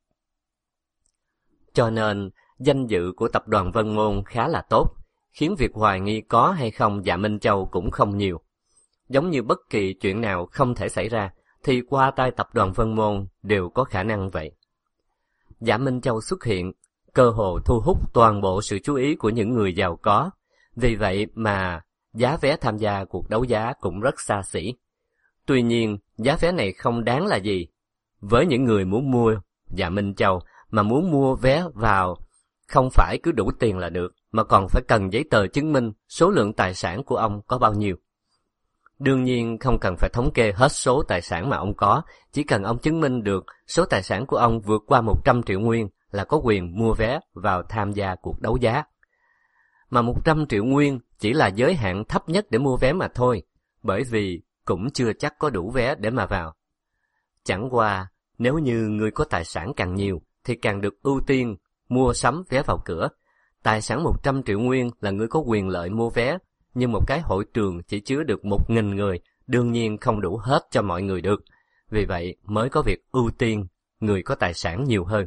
Cho nên, danh dự của tập đoàn Vân Môn khá là tốt, khiến việc hoài nghi có hay không Dạ Minh Châu cũng không nhiều. Giống như bất kỳ chuyện nào không thể xảy ra, thì qua tay tập đoàn Vân Môn đều có khả năng vậy. Dạ Minh Châu xuất hiện, cơ hồ thu hút toàn bộ sự chú ý của những người giàu có. Vì vậy mà giá vé tham gia cuộc đấu giá cũng rất xa xỉ. Tuy nhiên, giá vé này không đáng là gì. Với những người muốn mua Dạ Minh Châu mà muốn mua vé vào, không phải cứ đủ tiền là được, mà còn phải cần giấy tờ chứng minh số lượng tài sản của ông có bao nhiêu. Đương nhiên không cần phải thống kê hết số tài sản mà ông có, chỉ cần ông chứng minh được số tài sản của ông vượt qua 100 triệu nguyên là có quyền mua vé vào tham gia cuộc đấu giá. Mà 100 triệu nguyên chỉ là giới hạn thấp nhất để mua vé mà thôi, bởi vì cũng chưa chắc có đủ vé để mà vào. Chẳng qua, nếu như người có tài sản càng nhiều thì càng được ưu tiên mua sắm vé vào cửa. Tài sản 100 triệu nguyên là người có quyền lợi mua vé, nhưng một cái hội trường chỉ chứa được 1.000 người, đương nhiên không đủ hết cho mọi người được. Vì vậy mới có việc ưu tiên người có tài sản nhiều hơn.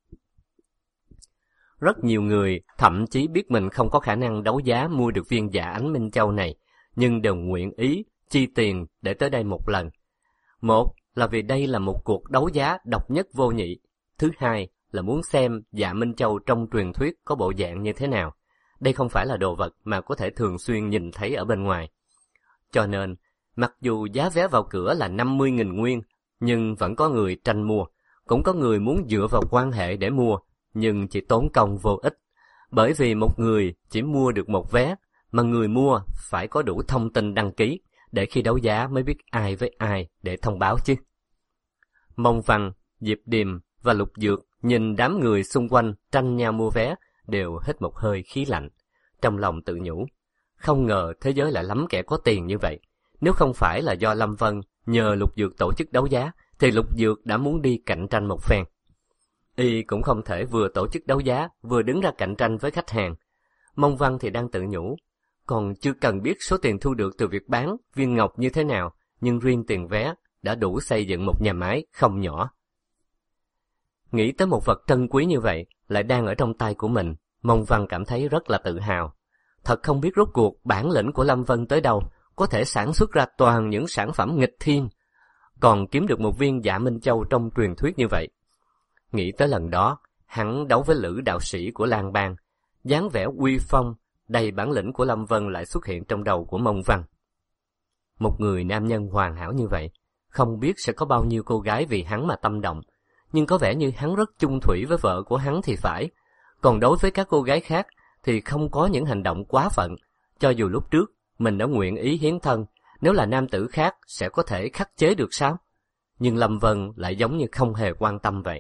Rất nhiều người thậm chí biết mình không có khả năng đấu giá mua được viên Dạ Ánh Minh Châu này, nhưng đều nguyện ý chi tiền để tới đây một lần. Một là vì đây là một cuộc đấu giá độc nhất vô nhị. Thứ hai là muốn xem Dạ Minh Châu trong truyền thuyết có bộ dạng như thế nào. Đây không phải là đồ vật mà có thể thường xuyên nhìn thấy ở bên ngoài. Cho nên, mặc dù giá vé vào cửa là 50.000 nguyên, nhưng vẫn có người tranh mua. Cũng có người muốn dựa vào quan hệ để mua, nhưng chỉ tốn công vô ích. Bởi vì một người chỉ mua được một vé, mà người mua phải có đủ thông tin đăng ký, để khi đấu giá mới biết ai với ai để thông báo chứ. Mông Văn, Diệp Điềm và Lục Dược nhìn đám người xung quanh tranh nhau mua vé, đều hít một hơi khí lạnh. Trong lòng tự nhủ, không ngờ thế giới lại lắm kẻ có tiền như vậy. Nếu không phải là do Lâm Vân nhờ Lục Dược tổ chức đấu giá, thì Lục Dược đã muốn đi cạnh tranh một phen. Y cũng không thể vừa tổ chức đấu giá, vừa đứng ra cạnh tranh với khách hàng. Mông Văn thì đang tự nhủ, còn chưa cần biết số tiền thu được từ việc bán viên ngọc như thế nào, nhưng riêng tiền vé đã đủ xây dựng một nhà máy không nhỏ. Nghĩ tới một vật trân quý như vậy, lại đang ở trong tay của mình, Mông Văn cảm thấy rất là tự hào. Thật không biết rốt cuộc bản lĩnh của Lâm Vân tới đâu, có thể sản xuất ra toàn những sản phẩm nghịch thiên, còn kiếm được một viên Dạ Minh Châu trong truyền thuyết như vậy. Nghĩ tới lần đó, hắn đấu với Lữ đạo sĩ của Lang Bang, dáng vẻ uy phong, đầy bản lĩnh của Lâm Vân lại xuất hiện trong đầu của Mông Văn. Một người nam nhân hoàn hảo như vậy, không biết sẽ có bao nhiêu cô gái vì hắn mà tâm động, nhưng có vẻ như hắn rất chung thủy với vợ của hắn thì phải. Còn đối với các cô gái khác thì không có những hành động quá phận, cho dù lúc trước mình đã nguyện ý hiến thân, nếu là nam tử khác sẽ có thể khắc chế được sao? Nhưng Lâm Vân lại giống như không hề quan tâm vậy.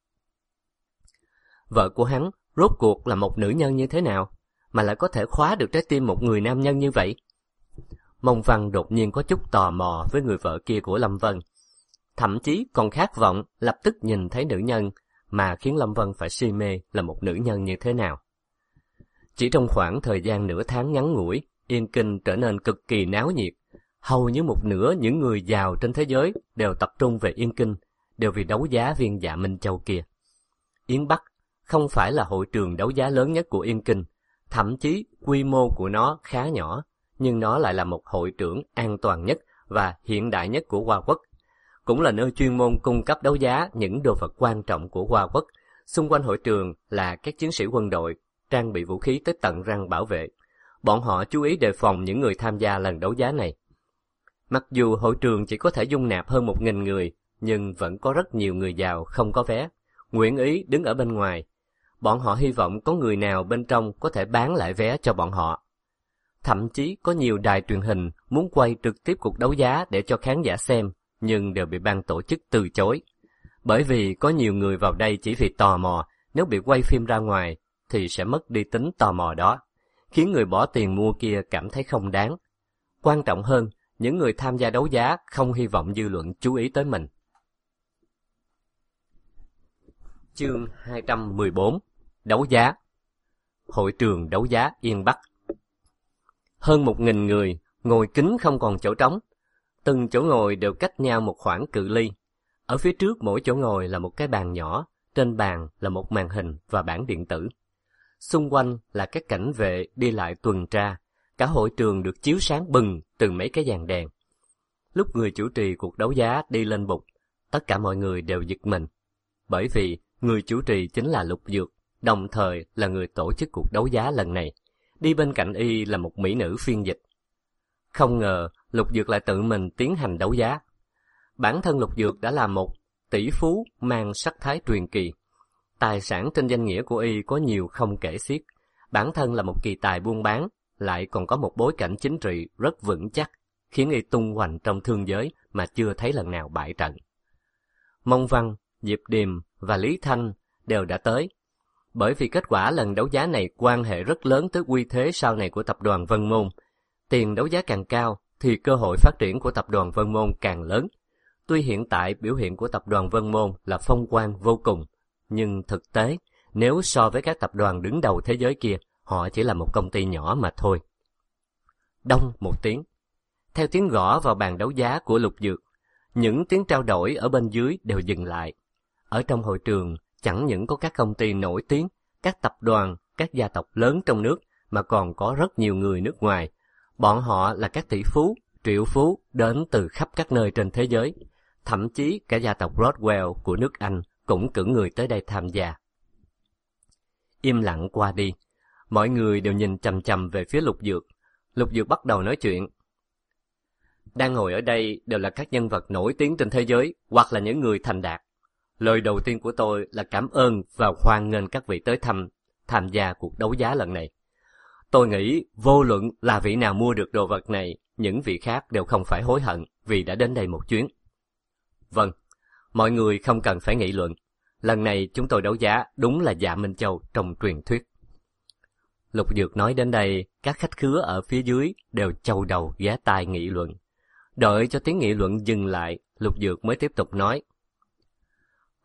Vợ của hắn rốt cuộc là một nữ nhân như thế nào, mà lại có thể khóa được trái tim một người nam nhân như vậy? Mông Văn đột nhiên có chút tò mò với người vợ kia của Lâm Vân, thậm chí còn khát vọng lập tức nhìn thấy nữ nhân mà khiến Lâm Vân phải si mê là một nữ nhân như thế nào. Chỉ trong khoảng thời gian nửa tháng ngắn ngủi, Yên Kinh trở nên cực kỳ náo nhiệt. Hầu như một nửa những người giàu trên thế giới đều tập trung về Yên Kinh, đều vì đấu giá viên Dạ Minh Châu kia. Yến Bắc không phải là hội trường đấu giá lớn nhất của Yên Kinh, thậm chí quy mô của nó khá nhỏ, nhưng nó lại là một hội trưởng an toàn nhất và hiện đại nhất của Hoa Quốc. Cũng là nơi chuyên môn cung cấp đấu giá những đồ vật quan trọng của Hoa Quốc. Xung quanh hội trường là các chiến sĩ quân đội, trang bị vũ khí tới tận răng bảo vệ. Bọn họ chú ý đề phòng những người tham gia lần đấu giá này. Mặc dù hội trường chỉ có thể dung nạp hơn 1.000 người, nhưng vẫn có rất nhiều người giàu không có vé, nguyện ý đứng ở bên ngoài. Bọn họ hy vọng có người nào bên trong có thể bán lại vé cho bọn họ. Thậm chí có nhiều đài truyền hình muốn quay trực tiếp cuộc đấu giá để cho khán giả xem, nhưng đều bị ban tổ chức từ chối. Bởi vì có nhiều người vào đây chỉ vì tò mò, nếu bị quay phim ra ngoài thì sẽ mất đi tính tò mò đó, khiến người bỏ tiền mua kia cảm thấy không đáng. Quan trọng hơn, những người tham gia đấu giá không hy vọng dư luận chú ý tới mình. Chương 214: Đấu giá. Hội trường đấu giá Yên Bắc. Hơn 1.000 người, ngồi kín không còn chỗ trống. Từng chỗ ngồi đều cách nhau một khoảng cự ly. Ở phía trước mỗi chỗ ngồi là một cái bàn nhỏ, trên bàn là một màn hình và bảng điện tử. Xung quanh là các cảnh vệ đi lại tuần tra, cả hội trường được chiếu sáng bừng từ mấy cái dàn đèn. Lúc người chủ trì cuộc đấu giá đi lên bục, tất cả mọi người đều giật mình, bởi vì người chủ trì chính là Lục Dược, đồng thời là người tổ chức cuộc đấu giá lần này. Đi bên cạnh y là một mỹ nữ phiên dịch. Không ngờ Lục Dược lại tự mình tiến hành đấu giá. Bản thân Lục Dược đã là một tỷ phú mang sắc thái truyền kỳ. Tài sản trên danh nghĩa của y có nhiều không kể xiết. Bản thân là một kỳ tài buôn bán, lại còn có một bối cảnh chính trị rất vững chắc, khiến y tung hoành trong thương giới mà chưa thấy lần nào bại trận. Mông Văn, Diệp Điềm và Lý Thanh đều đã tới. Bởi vì kết quả lần đấu giá này quan hệ rất lớn tới uy thế sau này của tập đoàn Vân Môn. Tiền đấu giá càng cao thì cơ hội phát triển của tập đoàn Vân Môn càng lớn. Tuy hiện tại biểu hiện của tập đoàn Vân Môn là phong quang vô cùng, nhưng thực tế, nếu so với các tập đoàn đứng đầu thế giới kia, họ chỉ là một công ty nhỏ mà thôi. Đông một tiếng. Theo tiếng gõ vào bàn đấu giá của Lục Dược, những tiếng trao đổi ở bên dưới đều dừng lại. Ở trong hội trường, chẳng những có các công ty nổi tiếng, các tập đoàn, các gia tộc lớn trong nước, mà còn có rất nhiều người nước ngoài. Bọn họ là các tỷ phú, triệu phú đến từ khắp các nơi trên thế giới. Thậm chí cả gia tộc Rothwell của nước Anh cũng cử người tới đây tham gia. Im lặng qua đi, mọi người đều nhìn chằm chằm về phía Lục Dược. Lục Dược bắt đầu nói chuyện. Đang ngồi ở đây đều là các nhân vật nổi tiếng trên thế giới, hoặc là những người thành đạt. Lời đầu tiên của tôi là cảm ơn và hoan nghênh các vị tới tham gia cuộc đấu giá lần này. Tôi nghĩ vô luận là vị nào mua được đồ vật này, những vị khác đều không phải hối hận vì đã đến đây một chuyến. Vâng, mọi người không cần phải nghị luận. Lần này chúng tôi đấu giá đúng là Dạ Minh Châu trong truyền thuyết. Lục Dược nói đến đây, các khách khứa ở phía dưới đều chau đầu ghé tai nghị luận. Đợi cho tiếng nghị luận dừng lại, Lục Dược mới tiếp tục nói.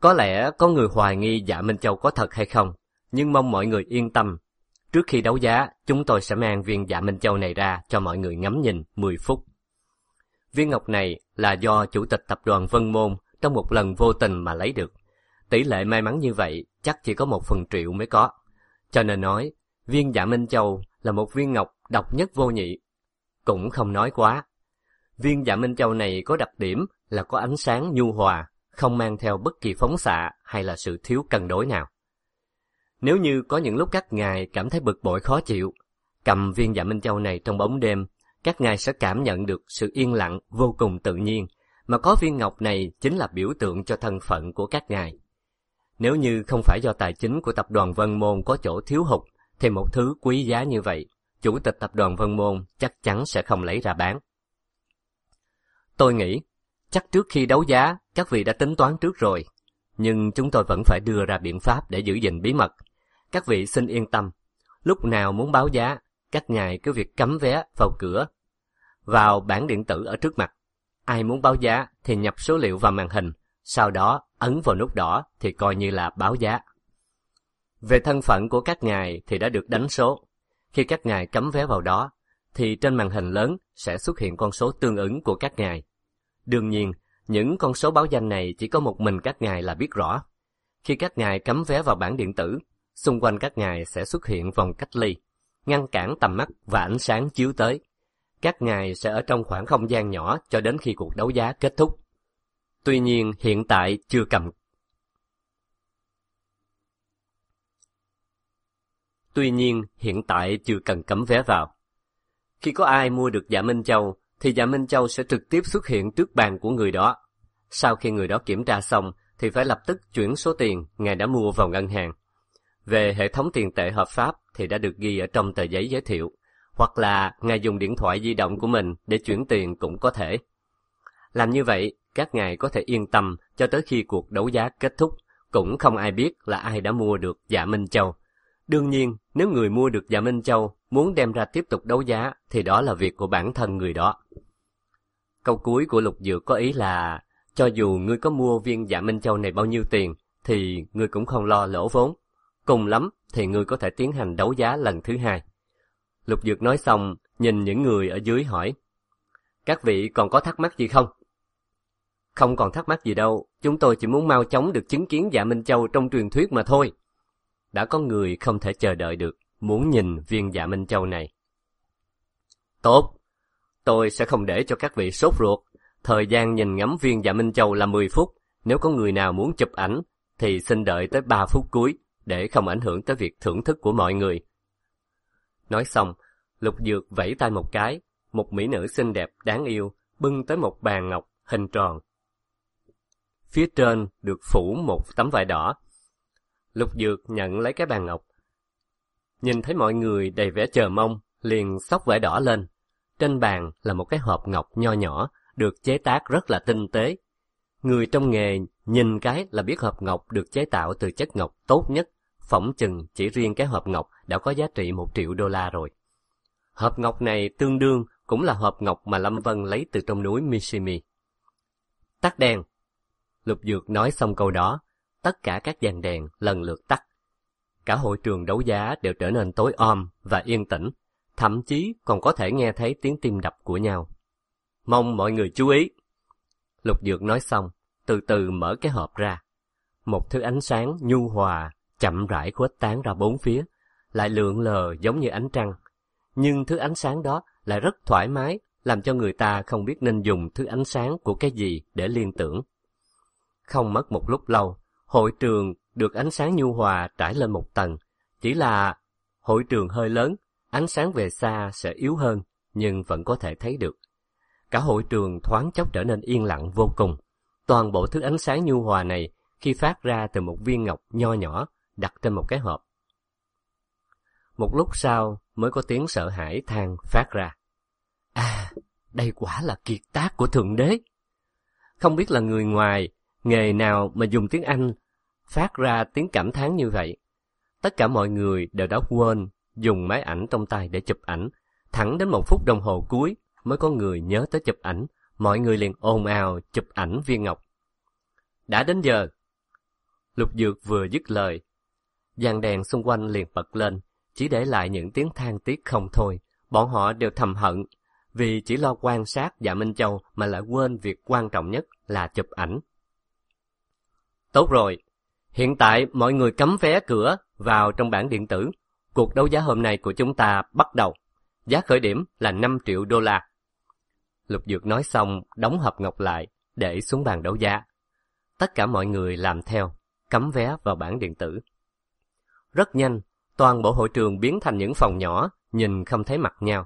Có lẽ có người hoài nghi Dạ Minh Châu có thật hay không, nhưng mong mọi người yên tâm. Trước khi đấu giá, chúng tôi sẽ mang viên Dạ Minh Châu này ra cho mọi người ngắm nhìn 10 phút. Viên ngọc này là do Chủ tịch Tập đoàn Vân Môn trong một lần vô tình mà lấy được. Tỷ lệ may mắn như vậy chắc chỉ có 1/1.000.000 mới có. Cho nên nói, viên Dạ Minh Châu là một viên ngọc độc nhất vô nhị. Cũng không nói quá. Viên Dạ Minh Châu này có đặc điểm là có ánh sáng nhu hòa, không mang theo bất kỳ phóng xạ hay là sự thiếu cân đối nào. Nếu như có những lúc các ngài cảm thấy bực bội khó chịu, cầm viên Dạ Minh Châu này trong bóng đêm, các ngài sẽ cảm nhận được sự yên lặng vô cùng tự nhiên, mà có viên ngọc này chính là biểu tượng cho thân phận của các ngài. Nếu như không phải do tài chính của Tập đoàn Vân Môn có chỗ thiếu hụt, thì một thứ quý giá như vậy, Chủ tịch Tập đoàn Vân Môn chắc chắn sẽ không lấy ra bán. Tôi nghĩ, chắc trước khi đấu giá, các vị đã tính toán trước rồi, nhưng chúng tôi vẫn phải đưa ra biện pháp để giữ gìn bí mật. Các vị xin yên tâm, lúc nào muốn báo giá, các ngài cứ việc cắm vé vào cửa, vào bảng điện tử ở trước mặt. Ai muốn báo giá thì nhập số liệu vào màn hình, sau đó ấn vào nút đỏ thì coi như là báo giá. Về thân phận của các ngài thì đã được đánh số. Khi các ngài cắm vé vào đó, thì trên màn hình lớn sẽ xuất hiện con số tương ứng của các ngài. Đương nhiên, những con số báo danh này chỉ có một mình các ngài là biết rõ. Khi các ngài cắm vé vào bảng điện tử, xung quanh các ngài sẽ xuất hiện vòng cách ly, ngăn cản tầm mắt và ánh sáng chiếu tới. Các ngài sẽ ở trong khoảng không gian nhỏ cho đến khi cuộc đấu giá kết thúc. Tuy nhiên, hiện tại chưa cần cắm vé vào. Khi có ai mua được Dạ Minh Châu, thì Dạ Minh Châu sẽ trực tiếp xuất hiện trước bàn của người đó. Sau khi người đó kiểm tra xong, thì phải lập tức chuyển số tiền ngài đã mua vào ngân hàng. Về hệ thống tiền tệ hợp pháp thì đã được ghi ở trong tờ giấy giới thiệu, hoặc là ngài dùng điện thoại di động của mình để chuyển tiền cũng có thể. Làm như vậy, các ngài có thể yên tâm cho tới khi cuộc đấu giá kết thúc, cũng không ai biết là ai đã mua được Dạ Minh Châu. Đương nhiên, nếu người mua được Dạ Minh Châu muốn đem ra tiếp tục đấu giá thì đó là việc của bản thân người đó. Câu cuối của Lục Dược có ý là, cho dù ngươi có mua viên Dạ Minh Châu này bao nhiêu tiền, thì ngươi cũng không lo lỗ vốn. Cùng lắm thì ngươi có thể tiến hành đấu giá lần thứ hai. Lục Dược nói xong, nhìn những người ở dưới hỏi, các vị còn có thắc mắc gì không? Không còn thắc mắc gì đâu, chúng tôi chỉ muốn mau chóng được chứng kiến Dạ Minh Châu trong truyền thuyết mà thôi. Đã có người không thể chờ đợi được, muốn nhìn viên Dạ Minh Châu này. Tốt, tôi sẽ không để cho các vị sốt ruột. Thời gian nhìn ngắm viên Dạ Minh Châu là 10 phút. Nếu có người nào muốn chụp ảnh, thì xin đợi tới 3 phút cuối, để không ảnh hưởng tới việc thưởng thức của mọi người. Nói xong, Lục Dược vẫy tay một cái, một mỹ nữ xinh đẹp đáng yêu bưng tới một bàn ngọc hình tròn. Phía trên được phủ một tấm vải đỏ. Lục Dược nhận lấy cái bàn ngọc. Nhìn thấy mọi người đầy vẻ chờ mong, liền xốc vải đỏ lên. Trên bàn là một cái hộp ngọc nho nhỏ, được chế tác rất là tinh tế. Người trong nghề nhìn cái là biết hộp ngọc được chế tạo từ chất ngọc tốt nhất, phỏng chừng chỉ riêng cái hộp ngọc đã có giá trị $1 triệu rồi. Hộp ngọc này tương đương cũng là hộp ngọc mà Lâm Vân lấy từ trong núi Mishimi. Tắt đèn. Lục Dược nói xong câu đó, tất cả các dàn đèn lần lượt tắt. Cả hội trường đấu giá đều trở nên tối om và yên tĩnh, thậm chí còn có thể nghe thấy tiếng tim đập của nhau. Mong mọi người chú ý. Lục Dược nói xong, từ từ mở cái hộp ra. Một thứ ánh sáng nhu hòa, chậm rãi khuếch tán ra bốn phía, lại lượn lờ giống như ánh trăng. Nhưng thứ ánh sáng đó lại rất thoải mái, làm cho người ta không biết nên dùng thứ ánh sáng của cái gì để liên tưởng. Không mất một lúc lâu, hội trường được ánh sáng nhu hòa trải lên một tầng. Chỉ là hội trường hơi lớn, ánh sáng về xa sẽ yếu hơn, nhưng vẫn có thể thấy được. Cả hội trường thoáng chốc trở nên yên lặng vô cùng. Toàn bộ thứ ánh sáng nhu hòa này khi phát ra từ một viên ngọc nho nhỏ đặt trên một cái hộp. Một lúc sau mới có tiếng sợ hãi than phát ra. À, đây quả là kiệt tác của Thượng Đế. Không biết là người ngoài nghề nào mà dùng tiếng Anh phát ra tiếng cảm thán như vậy. Tất cả mọi người đều đã quên dùng máy ảnh trong tay để chụp ảnh. Thẳng đến 1 phút đồng hồ cuối mới có người nhớ tới chụp ảnh. Mọi người liền ồn ào chụp ảnh viên ngọc. Đã đến giờ. Lục Dược vừa dứt lời, dàn đèn xung quanh liền bật lên, chỉ để lại những tiếng than tiếc không thôi. Bọn họ đều thầm hận, vì chỉ lo quan sát Dạ Minh Châu mà lại quên việc quan trọng nhất là chụp ảnh. Tốt rồi, hiện tại mọi người cắm vé cửa vào trong bảng điện tử. Cuộc đấu giá hôm nay của chúng ta bắt đầu. Giá khởi điểm là 5 triệu đô la. Lục Dược nói xong, đóng hộp ngọc lại, để xuống bàn đấu giá. Tất cả mọi người làm theo, cắm vé vào bảng điện tử. Rất nhanh, toàn bộ hội trường biến thành những phòng nhỏ, nhìn không thấy mặt nhau.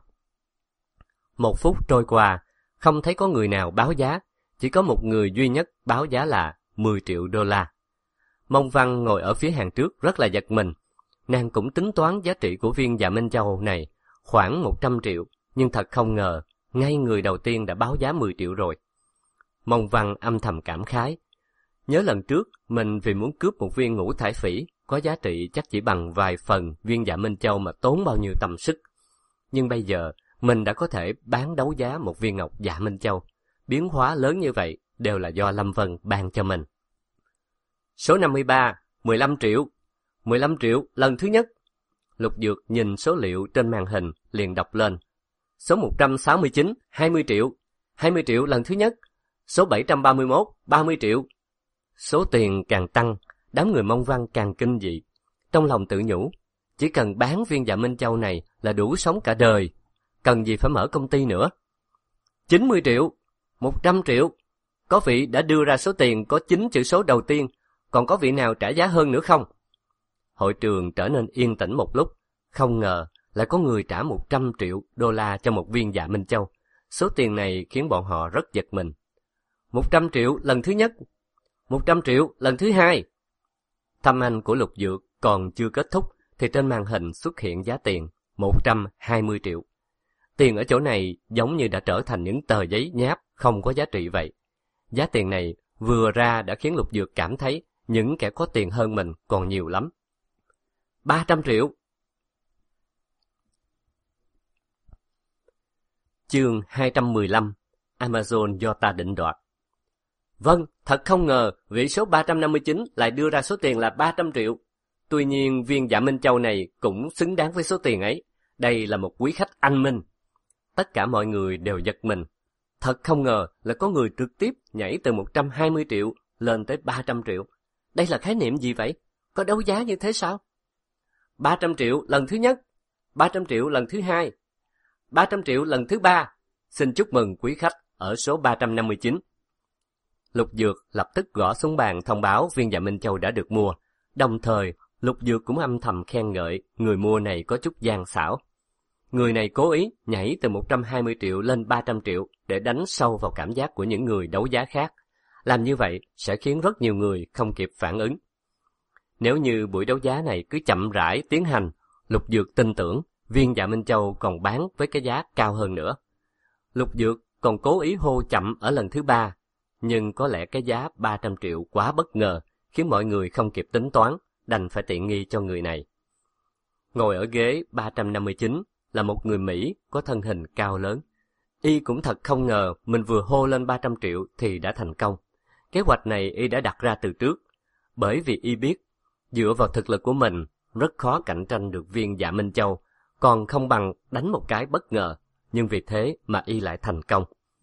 1 phút trôi qua, không thấy có người nào báo giá, chỉ có một người duy nhất báo giá là 10 triệu đô la. Mông Văn ngồi ở phía hàng trước rất là giật mình. Nàng cũng tính toán giá trị của viên Dạ Minh Châu này, khoảng 100 triệu, nhưng thật không ngờ, ngay người đầu tiên đã báo giá 10 triệu rồi. Mông Văn âm thầm cảm khái. Nhớ lần trước, mình vì muốn cướp một viên ngũ thải phỉ, có giá trị chắc chỉ bằng vài phần viên Dạ Minh Châu mà tốn bao nhiêu tâm sức. Nhưng bây giờ, mình đã có thể bán đấu giá một viên ngọc Dạ Minh Châu. Biến hóa lớn như vậy đều là do Lâm Vân ban cho mình. Số 53, 15 triệu. 15 triệu lần thứ nhất. Lục Dược nhìn số liệu trên màn hình liền đọc lên. Số 169, 20 triệu. 20 triệu lần thứ nhất. Số 731, 30 triệu. Số tiền càng tăng, đám người Mông Văn càng kinh dị. Trong lòng tự nhủ, chỉ cần bán viên Dạ Minh Châu này là đủ sống cả đời. Cần gì phải mở công ty nữa. 90 triệu, 100 triệu. Có vị đã đưa ra số tiền có 9 chữ số đầu tiên, còn có vị nào trả giá hơn nữa không? Hội trường trở nên yên tĩnh một lúc, không ngờ lại có người trả 100 triệu đô la cho một viên Dạ Minh Châu. Số tiền này khiến bọn họ rất giật mình. 100 triệu lần thứ nhất, 100 triệu lần thứ hai. Thâm anh của Lục Dược còn chưa kết thúc thì trên màn hình xuất hiện giá tiền 120 triệu. Tiền ở chỗ này giống như đã trở thành những tờ giấy nháp không có giá trị vậy. Giá tiền này vừa ra đã khiến Lục Dược cảm thấy những kẻ có tiền hơn mình còn nhiều lắm. 300 triệu. Chương 215. Amazon do ta định đoạt. Vâng, thật không ngờ vị số 359 lại đưa ra số tiền là 300 triệu. Tuy nhiên viên Dạ Minh Châu này cũng xứng đáng với số tiền ấy. Đây là một quý khách anh minh. Tất cả mọi người đều giật mình. Thật không ngờ là có người trực tiếp nhảy từ 120 triệu lên tới 300 triệu. Đây là khái niệm gì vậy? Có đấu giá như thế sao? 300 triệu lần thứ nhất, 300 triệu lần thứ hai, 300 triệu lần thứ ba. Xin chúc mừng quý khách ở số 359. Lục Dược lập tức gõ xuống bàn thông báo viên Dạ Minh Châu đã được mua. Đồng thời, Lục Dược cũng âm thầm khen ngợi người mua này có chút gian xảo. Người này cố ý nhảy từ 120 triệu lên 300 triệu để đánh sâu vào cảm giác của những người đấu giá khác. Làm như vậy sẽ khiến rất nhiều người không kịp phản ứng. Nếu như buổi đấu giá này cứ chậm rãi tiến hành, Lục Dược tin tưởng viên Dạ Minh Châu còn bán với cái giá cao hơn nữa. Lục Dược còn cố ý hô chậm ở lần thứ ba, nhưng có lẽ cái giá 300 triệu quá bất ngờ, khiến mọi người không kịp tính toán, đành phải tiện nghi cho người này. Ngồi ở ghế 359 là một người Mỹ có thân hình cao lớn. Y cũng thật không ngờ mình vừa hô lên 300 triệu thì đã thành công. Kế hoạch này Y đã đặt ra từ trước, bởi vì Y biết dựa vào thực lực của mình rất khó cạnh tranh được viên Dạ Minh Châu, còn không bằng đánh một cái bất ngờ, nhưng vì thế mà Y lại thành công.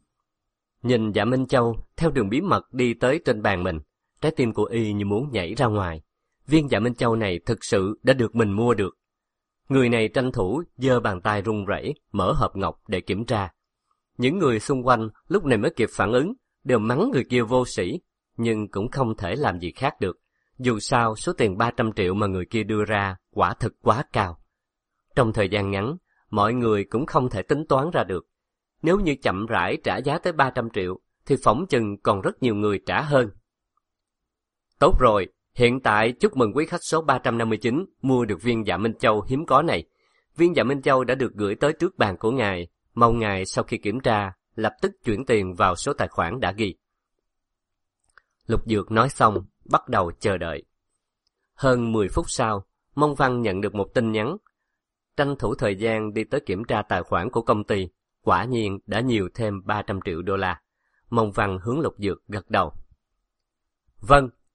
Nhìn Dạ Minh Châu theo đường bí mật đi tới trên bàn mình, trái tim của Y như muốn nhảy ra ngoài. Viên Dạ Minh Châu này thực sự đã được mình mua được. Người này tranh thủ giơ bàn tay run rẩy mở hộp ngọc để kiểm tra. Những người xung quanh lúc này mới kịp phản ứng, đều mắng người kia vô sĩ, nhưng cũng không thể làm gì khác được. Dù sao số tiền 300 triệu mà người kia đưa ra quả thực quá cao. Trong thời gian ngắn, mọi người cũng không thể tính toán ra được. Nếu như chậm rãi trả giá tới 300 triệu, thì phỏng chừng còn rất nhiều người trả hơn. Tốt rồi, hiện tại chúc mừng quý khách số 359 mua được viên Dạ Minh Châu hiếm có này. Viên Dạ Minh Châu đã được gửi tới trước bàn của ngài. Mong ngài sau khi kiểm tra, lập tức chuyển tiền vào số tài khoản đã ghi. Lục Dược nói xong, bắt đầu chờ đợi. Hơn 10 phút sau, Mông Văn nhận được một tin nhắn. Tranh thủ thời gian đi tới kiểm tra tài khoản của công ty, quả nhiên đã nhiều thêm 300 triệu đô la. Mông Văn hướng Lục Dược gật đầu. Vâng,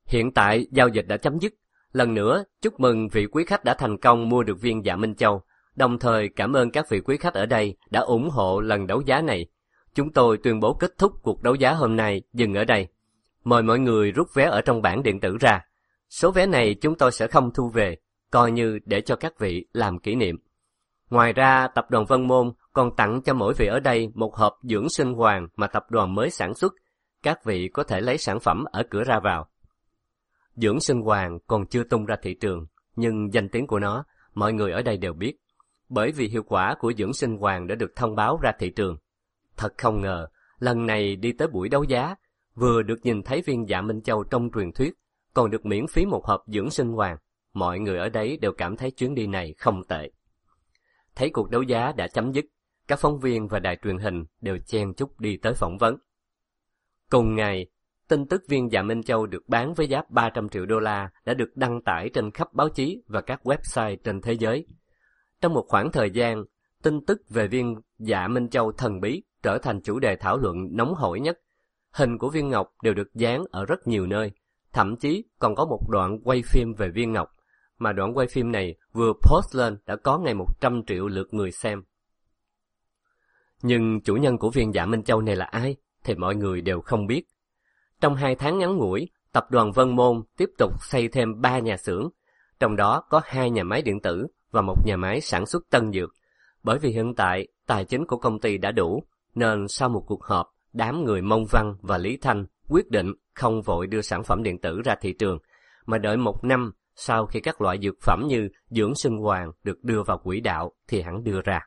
Hiện tại giao dịch đã chấm dứt. Lần nữa, chúc mừng vị quý khách đã thành công mua được viên Dạ Minh Châu, đồng thời cảm ơn các vị quý khách ở đây đã ủng hộ lần đấu giá này. Chúng tôi tuyên bố kết thúc cuộc đấu giá hôm nay dừng ở đây. Mời mọi người rút vé ở trong bảng điện tử ra. Số vé này chúng tôi sẽ không thu về, coi như để cho các vị làm kỷ niệm. Ngoài ra, tập đoàn Vân Môn còn tặng cho mỗi vị ở đây một hộp dưỡng sinh hoàng mà tập đoàn mới sản xuất. Các vị có thể lấy sản phẩm ở cửa ra vào. Dưỡng sinh hoàng còn chưa tung ra thị trường, nhưng danh tiếng của nó mọi người ở đây đều biết, bởi vì hiệu quả của dưỡng sinh hoàng đã được thông báo ra thị trường. Thật không ngờ, lần này đi tới buổi đấu giá, vừa được nhìn thấy viên Dạ Minh Châu trong truyền thuyết, còn được miễn phí một hộp dưỡng sinh hoàng. Mọi người ở đấy đều cảm thấy chuyến đi này không tệ. Thấy cuộc đấu giá đã chấm dứt, các phóng viên và đài truyền hình đều chen chúc đi tới phỏng vấn. Cùng ngày, tin tức viên Dạ Minh Châu được bán với giá 300 triệu đô la đã được đăng tải trên khắp báo chí và các website trên thế giới. Trong một khoảng thời gian, tin tức về viên Dạ Minh Châu thần bí trở thành chủ đề thảo luận nóng hổi nhất. Hình của viên ngọc đều được dán ở rất nhiều nơi, thậm chí còn có một đoạn quay phim về viên ngọc, mà đoạn quay phim này vừa post lên đã có ngày 100 triệu lượt người xem. Nhưng chủ nhân của viên Dạ Minh Châu này là ai thì mọi người đều không biết. Trong 2 tháng ngắn ngủi, tập đoàn Vân Môn tiếp tục xây thêm 3 nhà xưởng, trong đó có 2 nhà máy điện tử và 1 nhà máy sản xuất tân dược. Bởi vì hiện tại tài chính của công ty đã đủ, nên sau một cuộc họp, đám người Mông Văn và Lý Thanh quyết định không vội đưa sản phẩm điện tử ra thị trường, mà đợi 1 năm sau khi các loại dược phẩm như dưỡng sinh hoàng được đưa vào quỹ đạo thì hẳn đưa ra.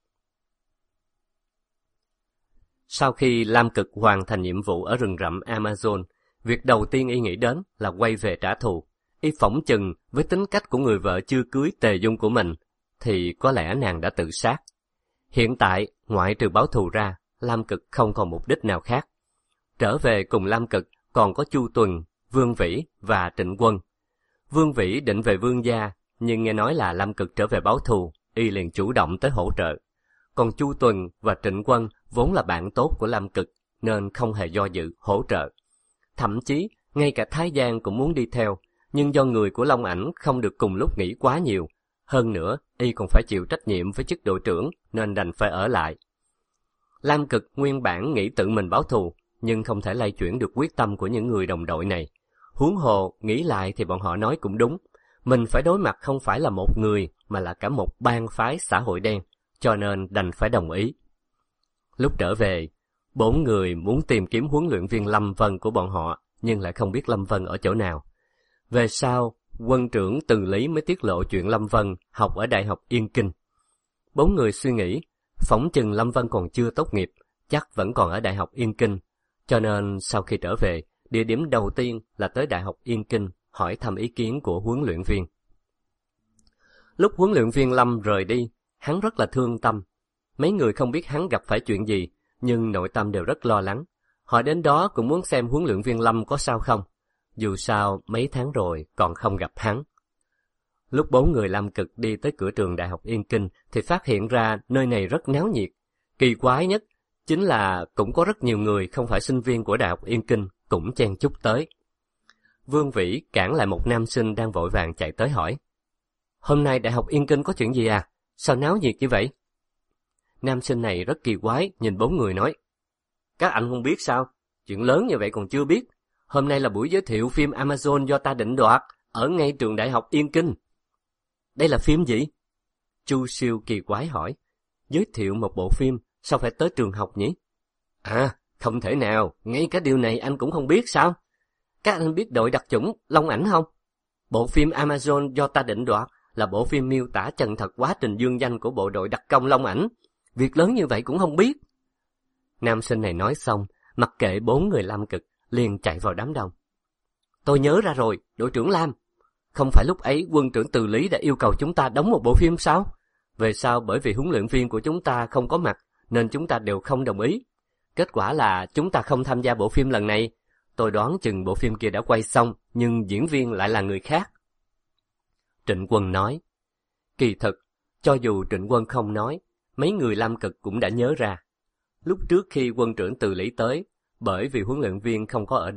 Sau khi Lam Cực hoàn thành nhiệm vụ ở rừng rậm Amazon, việc đầu tiên y nghĩ đến là quay về trả thù. Y phỏng chừng với tính cách của người vợ chưa cưới Tề Dung của mình, thì có lẽ nàng đã tự sát. Hiện tại, ngoại trừ báo thù ra, Lam Cực không còn mục đích nào khác. Trở về cùng Lam Cực còn có Chu Tuần, Vương Vĩ và Trịnh Quân. Vương Vĩ định về Vương gia, nhưng nghe nói là Lam Cực trở về báo thù, y liền chủ động tới hỗ trợ. Còn Chu Tuần và Trịnh Quân vốn là bạn tốt của Lam Cực, nên không hề do dự hỗ trợ. Thậm chí, ngay cả Thái Giang cũng muốn đi theo, nhưng do người của Long Ảnh không được cùng lúc nghỉ quá nhiều. Hơn nữa, y còn phải chịu trách nhiệm với chức đội trưởng, nên đành phải ở lại. Lam Cực nguyên bản nghĩ tự mình báo thù, nhưng không thể lay chuyển được quyết tâm của những người đồng đội này. Huống hồ, nghĩ lại thì bọn họ nói cũng đúng. Mình phải đối mặt không phải là một người, mà là cả một bang phái xã hội đen, cho nên đành phải đồng ý. Lúc trở về, 4 người muốn tìm kiếm huấn luyện viên Lâm Vân của bọn họ, nhưng lại không biết Lâm Vân ở chỗ nào. Về sau, quân trưởng Từ Lý mới tiết lộ chuyện Lâm Vân học ở Đại học Yên Kinh. 4 người suy nghĩ, phỏng chừng Lâm Vân còn chưa tốt nghiệp, chắc vẫn còn ở Đại học Yên Kinh. Cho nên sau khi trở về, địa điểm đầu tiên là tới Đại học Yên Kinh hỏi thăm ý kiến của huấn luyện viên. Lúc huấn luyện viên Lâm rời đi, hắn rất là thương tâm. Mấy người không biết hắn gặp phải chuyện gì, nhưng nội tâm đều rất lo lắng. Họ đến đó cũng muốn xem huấn luyện viên Lâm có sao không. Dù sao, mấy tháng rồi còn không gặp hắn. Lúc 4 người Lam Cực đi tới cửa trường Đại học Yên Kinh thì phát hiện ra nơi này rất náo nhiệt. Kỳ quái nhất chính là cũng có rất nhiều người không phải sinh viên của Đại học Yên Kinh cũng chen chúc tới. Vương Vĩ cản lại một nam sinh đang vội vàng chạy tới hỏi: "Hôm nay Đại học Yên Kinh có chuyện gì à? Sao náo nhiệt như vậy?" Nam sinh này rất kỳ quái, nhìn 4 người nói: "Các anh không biết sao? Chuyện lớn như vậy còn chưa biết. Hôm nay là buổi giới thiệu phim Amazon do ta định đoạt, ở ngay trường Đại học Yên Kinh." "Đây là phim gì?" Chu Siêu kỳ quái hỏi. "Giới thiệu một bộ phim, sao phải tới trường học nhỉ?" "À, không thể nào, ngay cả điều này anh cũng không biết sao? Các anh biết đội đặc chủng Long Ảnh không? Bộ phim Amazon do ta định đoạt là bộ phim miêu tả chân thật quá trình dương danh của bộ đội đặc công Long Ảnh. Việc lớn như vậy cũng không biết." Nam sinh này nói xong, mặc kệ 4 người Lam Cực, liền chạy vào đám đông. "Tôi nhớ ra rồi, đội trưởng Lam. Không phải lúc ấy quân trưởng Từ Lý đã yêu cầu chúng ta đóng một bộ phim sao? Về sau bởi vì huấn luyện viên của chúng ta không có mặt, nên chúng ta đều không đồng ý. Kết quả là chúng ta không tham gia bộ phim lần này. Tôi đoán chừng bộ phim kia đã quay xong, nhưng diễn viên lại là người khác." Trịnh Quân nói. Kỳ thực, cho dù Trịnh Quân không nói, mấy người Lam Cực cũng đã nhớ ra. Lúc trước khi quân trưởng Từ Lý tới, bởi vì huấn luyện viên không có ở đó,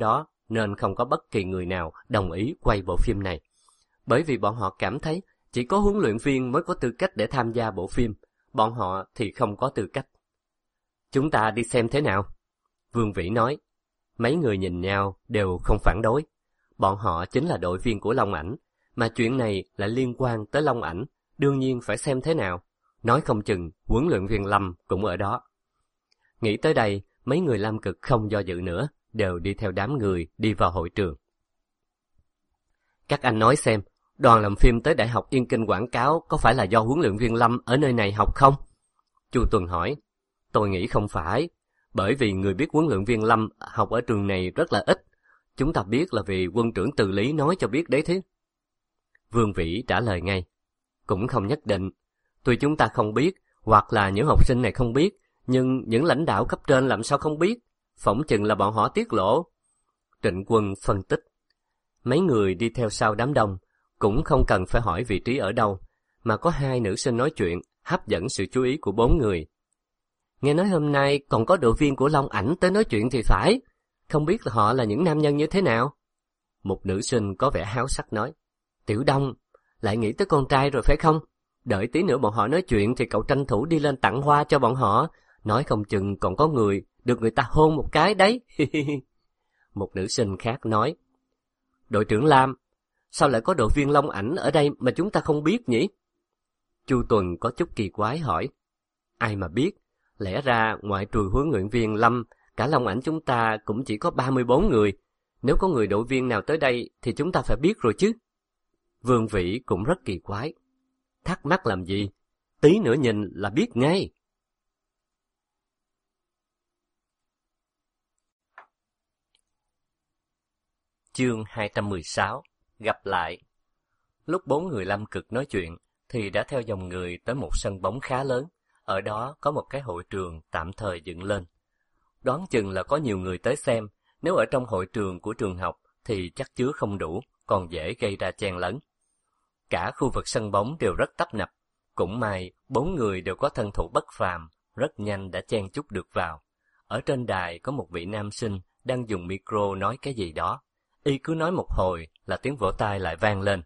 nên không có bất kỳ người nào đồng ý quay bộ phim này. Bởi vì bọn họ cảm thấy chỉ có huấn luyện viên mới có tư cách để tham gia bộ phim, bọn họ thì không có tư cách. Chúng ta đi xem thế nào? Vương Vĩ nói. Mấy người nhìn nhau đều không phản đối. Bọn họ chính là đội viên của Long Ảnh, mà chuyện này lại liên quan tới Long Ảnh, đương nhiên phải xem thế nào. Nói không chừng huấn luyện viên Lâm cũng ở đó. Nghĩ tới đây, mấy người Lam Cực không do dự nữa, đều đi theo đám người đi vào hội trường. Các anh nói xem, đoàn làm phim tới Đại học Yên Kinh quảng cáo có phải là do huấn luyện viên Lâm ở nơi này học không? Chu Tuần hỏi. Tôi nghĩ không phải, bởi vì người biết huấn luyện viên Lâm học ở trường này rất là ít. Chúng ta biết là vì quân trưởng Từ Lý nói cho biết đấy thế. Vương Vĩ trả lời ngay. Cũng không nhất định. Tuy chúng ta không biết, hoặc là những học sinh này không biết, nhưng những lãnh đạo cấp trên làm sao không biết? Phỏng chừng là bọn họ tiết lộ. Trịnh Quân phân tích. Mấy người đi theo sau đám đông, cũng không cần phải hỏi vị trí ở đâu, mà có hai nữ sinh nói chuyện, hấp dẫn sự chú ý của 4 người. Nghe nói hôm nay còn có đội viên của Long Ảnh tới nói chuyện thì phải, không biết là họ là những nam nhân như thế nào? Một nữ sinh có vẻ háo sắc nói. Tiểu Đông, lại nghĩ tới con trai rồi phải không? Đợi tí nữa bọn họ nói chuyện thì cậu tranh thủ đi lên tặng hoa cho bọn họ, nói không chừng còn có người được người ta hôn một cái đấy. Một nữ sinh khác nói. Đội trưởng Lam, sao lại có đội viên Long Ảnh ở đây mà chúng ta không biết nhỉ? Chu Tuần có chút kỳ quái hỏi. Ai mà biết, lẽ ra ngoại trừ huấn luyện viên Lâm, cả Long Ảnh chúng ta cũng chỉ có 34 người. Nếu có người đội viên nào tới đây thì chúng ta phải biết rồi chứ. Vương Vĩ cũng rất kỳ quái. Thắc mắc làm gì? Tí nữa nhìn là biết ngay. Chương 216. Gặp lại. Lúc 4 người Lam Cực nói chuyện, thì đã theo dòng người tới một sân bóng khá lớn. Ở đó có một cái hội trường tạm thời dựng lên. Đoán chừng là có nhiều người tới xem. Nếu ở trong hội trường của trường học thì chắc chứa không đủ, còn dễ gây ra chen lấn. Cả khu vực sân bóng đều rất tấp nập. Cũng may 4 người đều có thân thủ bất phàm, rất nhanh đã chen chúc được vào. Ở trên đài có một vị nam sinh đang dùng micro nói cái gì đó. Y cứ nói một hồi là tiếng vỗ tay lại vang lên.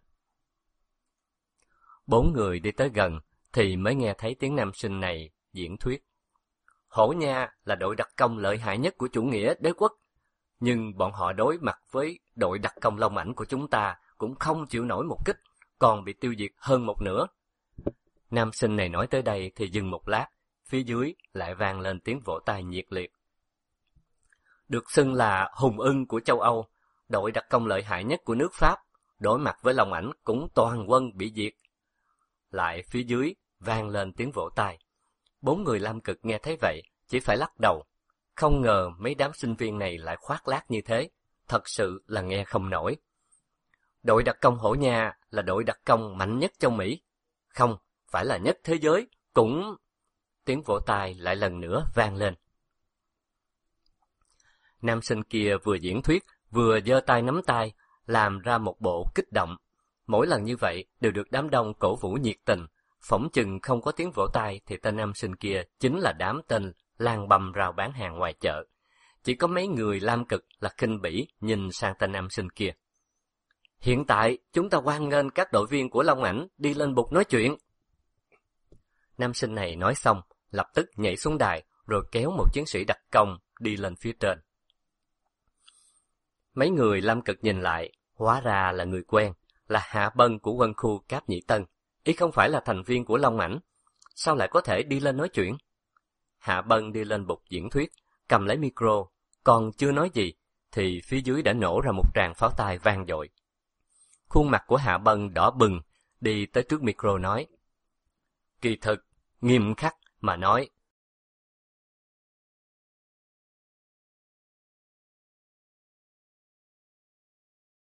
4 người đi tới gần thì mới nghe thấy tiếng nam sinh này diễn thuyết. Hổ Nha là đội đặc công lợi hại nhất của chủ nghĩa đế quốc, nhưng bọn họ đối mặt với đội đặc công Long Ảnh của chúng ta cũng không chịu nổi một kích, còn bị tiêu diệt hơn một nửa. Nam sinh này nói tới đây thì dừng một lát, phía dưới lại vang lên tiếng vỗ tay nhiệt liệt. Được xưng là hùng ưng của châu Âu, đội đặc công lợi hại nhất của nước Pháp, đối mặt với Long Ảnh cũng toàn quân bị diệt. Lại phía dưới vang lên tiếng vỗ tay. 4 người Lam Cực nghe thấy vậy, chỉ phải lắc đầu. Không ngờ mấy đám sinh viên này lại khoác lác như thế, thật sự là nghe không nổi. Đội đặc công Hổ Nha là đội đặc công mạnh nhất châu Mỹ. Không, phải là nhất thế giới, cũng... Tiếng vỗ tay lại lần nữa vang lên. Nam sinh kia vừa diễn thuyết, vừa giơ tay nắm tay, làm ra một bộ kích động. Mỗi lần như vậy đều được đám đông cổ vũ nhiệt tình. Phỏng chừng không có tiếng vỗ tay thì tên nam sinh kia chính là đám tên lang băm rao bán hàng ngoài chợ. Chỉ có mấy người Lam Cực là khinh bỉ nhìn sang tên nam sinh kia. Hiện tại chúng ta hoan nghênh các đội viên của Long Ảnh đi lên bục nói chuyện. Nam sinh này nói xong, lập tức nhảy xuống đài rồi kéo một chiến sĩ đặc công đi lên phía trên. Mấy người Lam Cực nhìn lại, hóa ra là người quen, là Hạ Bân của quân khu Cáp Nhĩ Tân. Y không phải là thành viên của Long Ảnh, sao lại có thể đi lên nói chuyện? Hạ Bân đi lên bục diễn thuyết, cầm lấy micro, còn chưa nói gì, thì phía dưới đã nổ ra một tràng pháo tay vang dội. Khuôn mặt của Hạ Bân đỏ bừng, đi tới trước micro nói. Kỳ thực, nghiêm khắc mà nói,